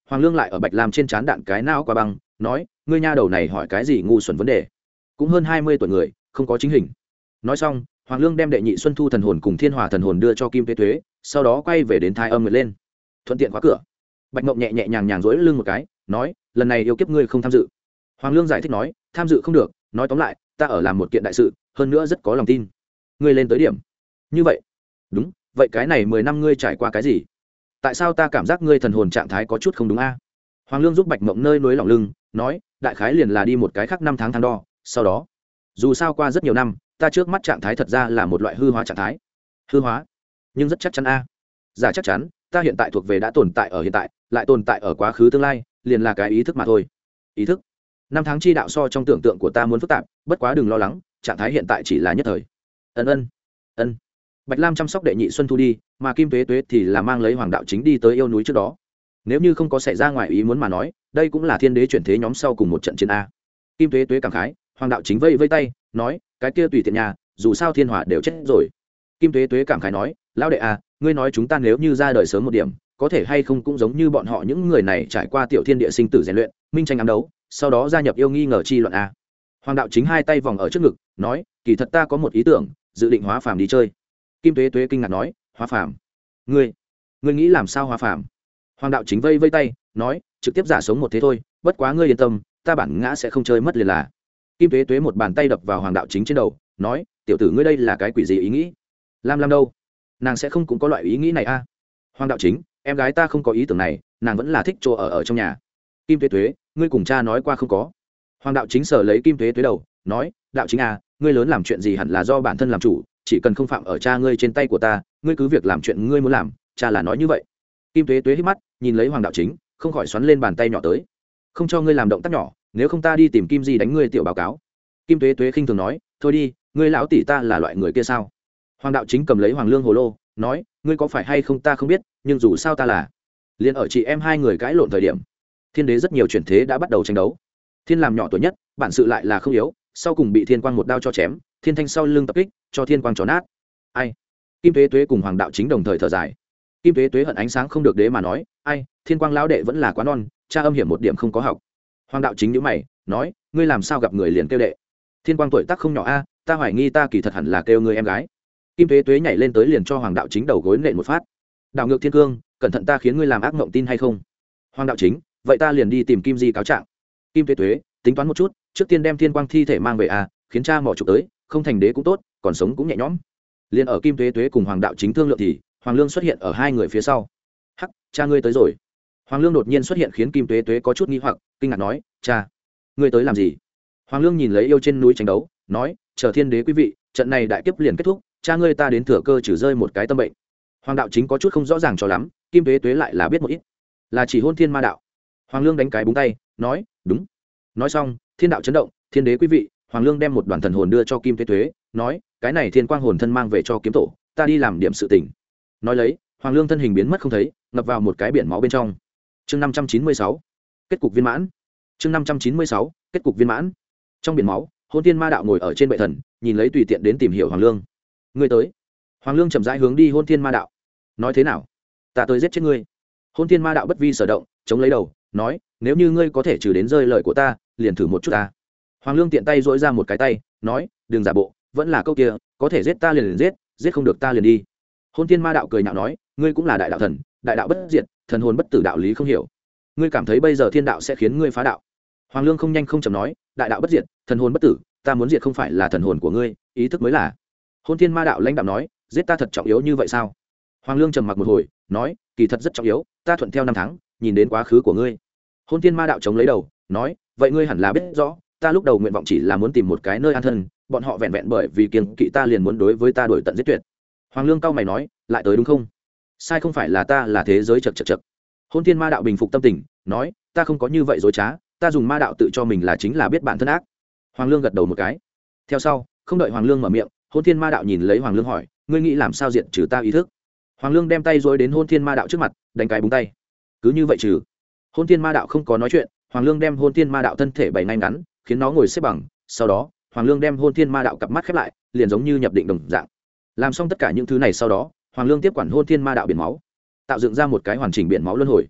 Hoàng Lương lại ở Bạch Lam trên trán đạn cái não qua băng, nói, ngươi nha đầu này hỏi cái gì ngu xuẩn vấn đề, cũng hơn hai mươi tuổi người, không có chính hình. Nói xong, Hoàng Lương đem đệ nhị Xuân Thu thần hồn cùng Thiên Hỏa thần hồn đưa cho Kim Tuế Tuế, sau đó quay về đến Thái Âm Nguyệt lên, thuận tiện khóa cửa. Bạch Mộng nhẹ nhẹ nhàng nhàng duỗi lưng một cái, nói, lần này yêu kiếp ngươi không tham dự. Hoàng Lương giải thích nói, tham dự không được, nói tóm lại, ta ở làm một kiện đại sự, hơn nữa rất có lòng tin. Ngươi lên tới điểm. Như vậy? Đúng, vậy cái này mười năm ngươi trải qua cái gì? Tại sao ta cảm giác ngươi thần hồn trạng thái có chút không đúng a? Hoàng Lương giúp Bạch Mộng nơi núi lỏng lưng, nói, đại khái liền là đi một cái khác năm tháng tháng đo, sau đó, dù sao qua rất nhiều năm, ta trước mắt trạng thái thật ra là một loại hư hóa trạng thái. Hư hóa? Nhưng rất chắc chắn a. Giả chắc chắn, ta hiện tại thuộc về đã tồn tại ở hiện tại, lại tồn tại ở quá khứ tương lai, liền là cái ý thức mà thôi. Ý thức? Năm tháng chi đạo so trong tưởng tượng của ta muốn phức tạp, bất quá đừng lo lắng, trạng thái hiện tại chỉ là nhất thời. Ân ân. Ân. Bạch Lam chăm sóc đệ nhị Xuân Thu đi, mà Kim Tuế Tuế thì là mang lấy Hoàng Đạo Chính đi tới yêu núi trước đó. Nếu như không có xảy ra ngoài ý muốn mà nói, đây cũng là thiên đế chuyển thế nhóm sau cùng một trận chiến a. Kim Tuế Tuế cảm khái, Hoàng Đạo Chính vây vây tay, nói, cái kia tùy tiện nhà, dù sao thiên hỏa đều chết rồi. Kim Tuế Tuế cảm khái nói, lão đệ a, ngươi nói chúng ta nếu như ra đời sớm một điểm, có thể hay không cũng giống như bọn họ những người này trải qua tiểu thiên địa sinh tử rèn luyện, minh tranh ám đấu, sau đó gia nhập yêu nghi ngờ chi luận a. Hoàng Đạo Chính hai tay vòng ở trước ngực, nói, kỳ thật ta có một ý tưởng, dự định hóa phàm đi chơi. Kim Tuế Tuế kinh ngạc nói, hóa phàm? Ngươi, ngươi nghĩ làm sao hóa phàm? Hoàng Đạo Chính vây vây tay, nói, trực tiếp giả sống một thế thôi, bất quá ngươi yên tâm, ta bản ngã sẽ không chơi mất liền là. Kim Tuế Tuế một bàn tay đập vào Hoàng Đạo Chính trên đầu, nói, tiểu tử ngươi đây là cái quỷ gì ý nghĩ? Lam Lam đâu? Nàng sẽ không cũng có loại ý nghĩ này a? Hoàng Đạo Chính, em gái ta không có ý tưởng này, nàng vẫn là thích chỗ ở ở trong nhà. Kim Tuế Tuế, ngươi cùng cha nói qua không có? Hoàng Đạo Chính sờ lấy Kim Tuế Tuế đầu, nói, đạo chính à, ngươi lớn làm chuyện gì hẳn là do bản thân làm chủ, chỉ cần không phạm ở cha ngươi trên tay của ta, ngươi cứ việc làm chuyện ngươi muốn làm, cha là nói như vậy. Kim Tuế Tuế hít mắt, nhìn lấy Hoàng Đạo Chính, không khỏi xoắn lên bàn tay nhỏ tới, không cho ngươi làm động tác nhỏ, nếu không ta đi tìm Kim Di đánh ngươi tiểu báo cáo. Kim Tuế Tuế khinh thường nói, thôi đi, ngươi lão tỷ ta là loại người kia sao? Hoàng Đạo Chính cầm lấy Hoàng Lương hồ lô, nói, ngươi có phải hay không ta không biết, nhưng dù sao ta là. Liên ở chị em hai người cãi lộn thời điểm, thiên đế rất nhiều chuyển thế đã bắt đầu tranh đấu. Thiên làm nhỏ tuổi nhất, bản sự lại là không yếu, sau cùng bị thiên quang một đao cho chém, thiên thanh sau lưng tập kích, cho thiên quang chó nát. Ai? Kim Tuế Tuế cùng Hoàng Đạo Chính đồng thời thở dài. Kim Tuế Tuế hận ánh sáng không được đế mà nói, ai, thiên quang lão đệ vẫn là quá non, cha âm hiểm một điểm không có học. Hoàng Đạo Chính nhíu mày, nói, ngươi làm sao gặp người liền kêu đệ? Thiên quang tuổi tác không nhỏ a, ta hoài nghi ta kỳ thật hẳn là kêu người em gái. Kim Tuế Tuế nhảy lên tới liền cho Hoàng Đạo Chính đầu gối nện một phát. Đảo ngược thiên cương, cẩn thận ta khiến ngươi làm ác mộng tin hay không? Hoàng Đạo Chính, vậy ta liền đi tìm Kim Di cáo trạng. Kim Tuế Tuế, tính toán một chút, trước tiên đem thiên quang thi thể mang về a, khiến cha mỏ chụp tới, không thành đế cũng tốt, còn sống cũng nhẹ nhõm. Liên ở Kim Tuế Tuế cùng Hoàng Đạo Chính thương lượng thì Hoàng Lương xuất hiện ở hai người phía sau. Hắc, cha ngươi tới rồi. Hoàng Lương đột nhiên xuất hiện khiến Kim Tuế Tuế có chút nghi hoặc, kinh ngạc nói, cha, ngươi tới làm gì? Hoàng Lương nhìn lấy yêu trên núi tranh đấu, nói, chờ thiên đế quý vị, trận này đại kiếp liền kết thúc, cha ngươi ta đến thừa cơ trừ rơi một cái tâm bệnh. Hoàng Đạo Chính có chút không rõ ràng cho lắm, Kim Tuế Tuế lại là biết một ít, là chỉ hôn thiên ma đạo. Hoàng Lương đánh cái búng tay, nói, đúng. Nói xong, thiên đạo chấn động, thiên đế quý vị, Hoàng Lương đem một đoàn thần hồn đưa cho Kim Tuế Tuế, nói, cái này thiên quang hồn thân mang về cho kiếm tổ, ta đi làm điểm sự tình. Nói lấy, Hoàng Lương thân hình biến mất không thấy, ngập vào một cái biển máu bên trong. Chương năm trăm chín mươi sáu, kết cục viên mãn. Chương năm trăm chín mươi sáu, kết cục viên mãn. Trong biển máu, Hôn Thiên Ma Đạo ngồi ở trên bệ thần, nhìn lấy tùy tiện đến tìm hiểu Hoàng Lương. Ngươi tới. Hoàng Lương chậm rãi hướng đi Hôn Thiên Ma Đạo. Nói thế nào? Ta tới giết chết ngươi. Hôn Thiên Ma Đạo bất vi sở động, chống lấy đầu, nói, nếu như ngươi có thể trừ đến rơi lời của ta, liền thử một chút ta. Hoàng Lương tiện tay dỗi ra một cái tay, nói, đừng giả bộ, vẫn là câu kia, có thể giết ta liền liền giết, giết không được ta liền đi. Hôn Thiên Ma Đạo cười nhạo nói, ngươi cũng là đại đạo thần, đại đạo bất diệt, thần hồn bất tử, đạo lý không hiểu. Ngươi cảm thấy bây giờ thiên đạo sẽ khiến ngươi phá đạo? Hoàng Lương không nhanh không chậm nói, đại đạo bất diệt, thần hồn bất tử, ta muốn diệt không phải là thần hồn của ngươi, ý thức mới là. Hôn Thiên Ma Đạo lãnh đạo nói, giết ta thật trọng yếu như vậy sao? Hoàng Lương trầm mặc một hồi, nói, kỳ thật rất trọng yếu, ta thuận theo năm tháng, nhìn đến quá khứ của ngươi. Hôn Thiên Ma Đạo chống lấy đầu, nói, vậy ngươi hẳn là biết rõ, ta lúc đầu nguyện vọng chỉ là muốn tìm một cái nơi an thân, bọn họ vẹn vẹn bởi vì kiêng kỵ ta liền muốn đối với ta đuổi tận giết tuyệt. Hoàng Lương cau mày nói, lại tới đúng không? Sai không phải là ta, là thế giới chật chật chật. Hôn Thiên Ma Đạo bình phục tâm tình, nói, ta không có như vậy dối trá, ta dùng ma đạo tự cho mình là chính là biết bản thân ác. Hoàng Lương gật đầu một cái. Theo sau, không đợi Hoàng Lương mở miệng, Hôn Thiên Ma Đạo nhìn lấy Hoàng Lương hỏi, ngươi nghĩ làm sao diệt trừ ta ý thức? Hoàng Lương đem tay dối đến Hôn Thiên Ma Đạo trước mặt, đánh cái búng tay. Cứ như vậy trừ. Hôn Thiên Ma Đạo không có nói chuyện, Hoàng Lương đem Hôn Thiên Ma Đạo thân thể bày ngay ngắn, khiến nó ngồi xếp bằng, sau đó, Hoàng Lương đem Hôn Thiên Ma Đạo cặp mắt khép lại, liền giống như nhập định đồng dạng. Làm xong tất cả những thứ này sau đó, Hoàng Lương tiếp quản Hôn Thiên Ma Đạo biển máu, tạo dựng ra một cái hoàn chỉnh biển máu luân hồi.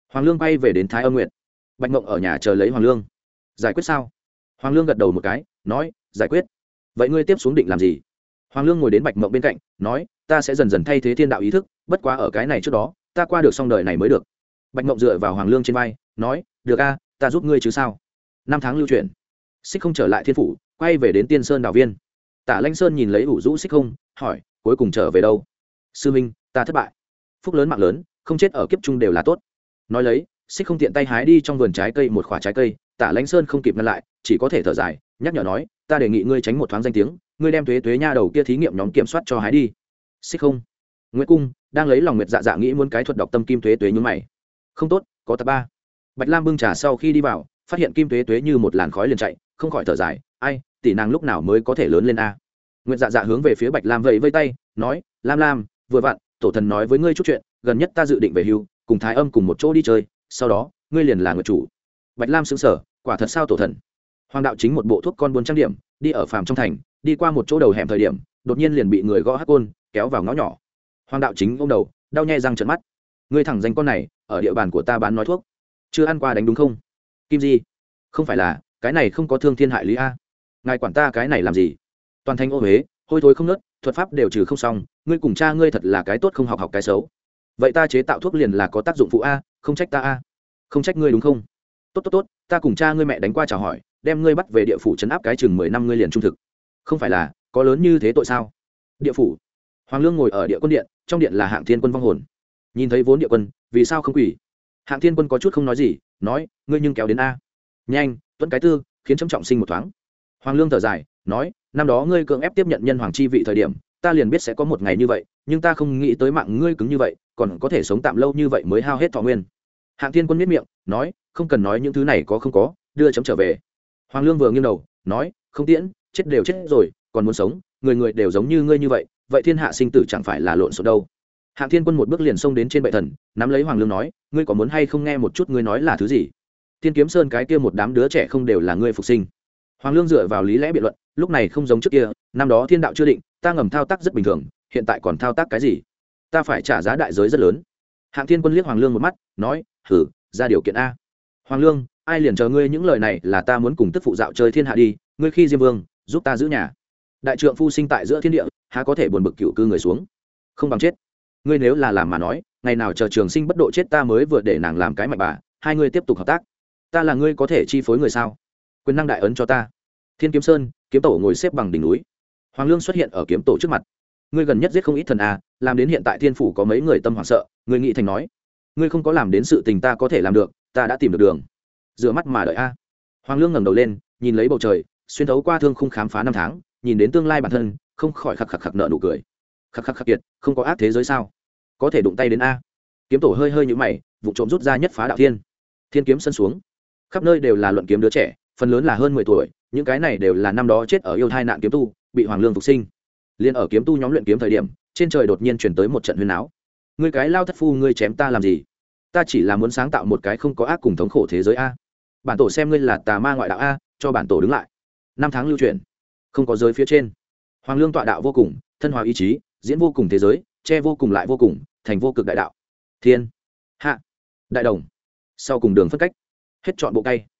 Hoàng Lương quay về đến Thái Âm Nguyệt. Bạch Mộng ở nhà chờ lấy Hoàng Lương. Giải quyết sao? Hoàng Lương gật đầu một cái, nói, giải quyết. Vậy ngươi tiếp xuống định làm gì? Hoàng Lương ngồi đến Bạch Mộng bên cạnh, nói, ta sẽ dần dần thay thế thiên đạo ý thức, bất quá ở cái này trước đó, ta qua được xong đời này mới được. Bạch Mộng dựa vào Hoàng Lương trên vai, nói, được a, ta giúp ngươi chứ sao? Năm tháng lưu chuyển, Xích Không trở lại thiên phủ, quay về đến Tiên Sơn Đào Viên. Tả Lãnh Sơn nhìn lấy ủ rũ Xích Không, hỏi, cuối cùng trở về đâu? Sư minh, ta thất bại. Phúc lớn mạng lớn, không chết ở kiếp chung đều là tốt. Nói lấy, Xích Không tiện tay hái đi trong vườn trái cây một quả trái cây, Tả Lãnh Sơn không kịp ngăn lại, chỉ có thể thở dài, nhắc nhở nói, ta đề nghị ngươi tránh một thoáng danh tiếng, ngươi đem Tuế Tuế nha đầu kia thí nghiệm nhóm kiểm soát cho hái đi. Xích Không, Nguyệt Cung đang lấy lòng Nguyệt Dạ Dạ nghĩ muốn cái thuật đọc tâm kim Tuế Tuế nhướng mày. Không tốt, có tập ba. Bạch Lam bưng trà sau khi đi vào, phát hiện kim Tuế Tuế như một làn khói liền chạy, không khỏi thở dài, ai, tỷ nàng lúc nào mới có thể lớn lên a? Nguyệt Dạ Dạ hướng về phía Bạch Lam vẫy vẫy tay, nói, Lam Lam, vừa vặn, tổ thần nói với ngươi chút chuyện, gần nhất ta dự định về hưu, cùng Thái Âm cùng một chỗ đi chơi, sau đó, ngươi liền là người chủ. Bạch Lam sững sờ, quả thật sao tổ thần? Hoàng đạo chính một bộ thuốc con buôn trang điểm, đi ở phàm trong thành, đi qua một chỗ đầu hẻm thời điểm, đột nhiên liền bị người gõ hắc côn, kéo vào ngõ nhỏ. Hoàng đạo chính ôm đầu, đau nhè răng trợn mắt. Ngươi thẳng danh con này, ở địa bàn của ta bán nói thuốc, chưa ăn qua đánh đúng không? Kim Di, không phải là, cái này không có thương thiên hại lý a. Ngài quản ta cái này làm gì? Toàn thành ô huế, hôi thối không nớt, thuật pháp đều trừ không xong, ngươi cùng cha ngươi thật là cái tốt không học học cái xấu. Vậy ta chế tạo thuốc liền là có tác dụng phụ a, không trách ta a. Không trách ngươi đúng không? Tốt tốt tốt, ta cùng cha ngươi mẹ đánh qua chào hỏi, đem ngươi bắt về địa phủ trấn áp cái chừng mười năm ngươi liền trung thực. Không phải là, có lớn như thế tội sao? Địa phủ. Hoàng Lương ngồi ở địa quân điện, trong điện là Hạng Thiên Quân vong hồn. Nhìn thấy vốn địa quân, vì sao không quỳ? Hạng Thiên Quân có chút không nói gì, nói, ngươi nhưng kéo đến a. Nhanh, tuấn cái tư, khiến trầm trọng sinh một thoáng. Hoàng Lương thở dài, nói, năm đó ngươi cưỡng ép tiếp nhận nhân hoàng chi vị thời điểm, ta liền biết sẽ có một ngày như vậy, nhưng ta không nghĩ tới mạng ngươi cứng như vậy, còn có thể sống tạm lâu như vậy mới hao hết thọ nguyên. Hạng Thiên Quân miết miệng, nói, không cần nói những thứ này có không có, đưa chấm trở về. Hoàng Lương vừa nghiêng đầu, nói, không tiễn, chết đều chết rồi, còn muốn sống, người người đều giống như ngươi như vậy, vậy thiên hạ sinh tử chẳng phải là lộn xộn đâu. Hạng Thiên Quân một bước liền xông đến trên bệ thần, nắm lấy Hoàng Lương nói, ngươi có muốn hay không nghe một chút ngươi nói là thứ gì? Thiên Kiếm Sơn cái kia một đám đứa trẻ không đều là ngươi phục sinh? Hoàng Lương dựa vào lý lẽ biện luận, lúc này không giống trước kia, năm đó thiên đạo chưa định, ta ngầm thao tác rất bình thường, hiện tại còn thao tác cái gì? Ta phải trả giá đại giới rất lớn. Hạng Thiên Quân liếc Hoàng Lương một mắt, nói, thử ra điều kiện a. Hoàng Lương, ai liền chờ ngươi những lời này là ta muốn cùng tức phụ dạo chơi thiên hạ đi, ngươi khi diêm vương, giúp ta giữ nhà. Đại trượng phu sinh tại giữa thiên địa, há có thể buồn bực cựu cư người xuống, không bằng chết. Ngươi nếu là làm mà nói, ngày nào chờ trường sinh bất độ chết ta mới vừa để nàng làm cái mạnh bà, hai ngươi tiếp tục hợp tác. Ta là ngươi có thể chi phối người sao? Quyền năng đại ấn cho ta. Thiên Kiếm Sơn, kiếm tổ ngồi xếp bằng đỉnh núi. Hoàng Lương xuất hiện ở kiếm tổ trước mặt. Ngươi gần nhất giết không ít thần a, làm đến hiện tại thiên phủ có mấy người tâm hoảng sợ, ngươi nghĩ thành nói, ngươi không có làm đến sự tình ta có thể làm được, ta đã tìm được đường. Rửa mắt mà đợi a. Hoàng Lương ngẩng đầu lên, nhìn lấy bầu trời, xuyên thấu qua thương khung khám phá năm tháng, nhìn đến tương lai bản thân, không khỏi khặc khặc khặc nợ nụ cười. Khặc khặc khặc kiệt, không có ác thế giới sao? Có thể đụng tay đến a. Kiếm tổ hơi hơi nhíu mày, vụ trộm rút ra nhất phá đạo thiên. Thiên kiếm sân xuống, khắp nơi đều là luận kiếm đứa trẻ, phần lớn là hơn mười tuổi, những cái này đều là năm đó chết ở yêu thai nạn kiếm tu, bị Hoàng Lương phục sinh. Liên ở kiếm tu nhóm luyện kiếm thời điểm, trên trời đột nhiên truyền tới một trận huyên náo. Ngươi cái lao thất phu, ngươi chém ta làm gì? Ta chỉ là muốn sáng tạo một cái không có ác cùng thống khổ thế giới a. Bản tổ xem ngươi là tà ma ngoại đạo a, cho bản tổ đứng lại. Năm tháng lưu truyền, không có giới phía trên. Hoàng Lương tọa đạo vô cùng, thân hòa ý chí, diễn vô cùng thế giới, che vô cùng lại vô cùng, thành vô cực đại đạo. Thiên, hạ, đại đồng, sau cùng đường phân cách, hết chọn bộ cây.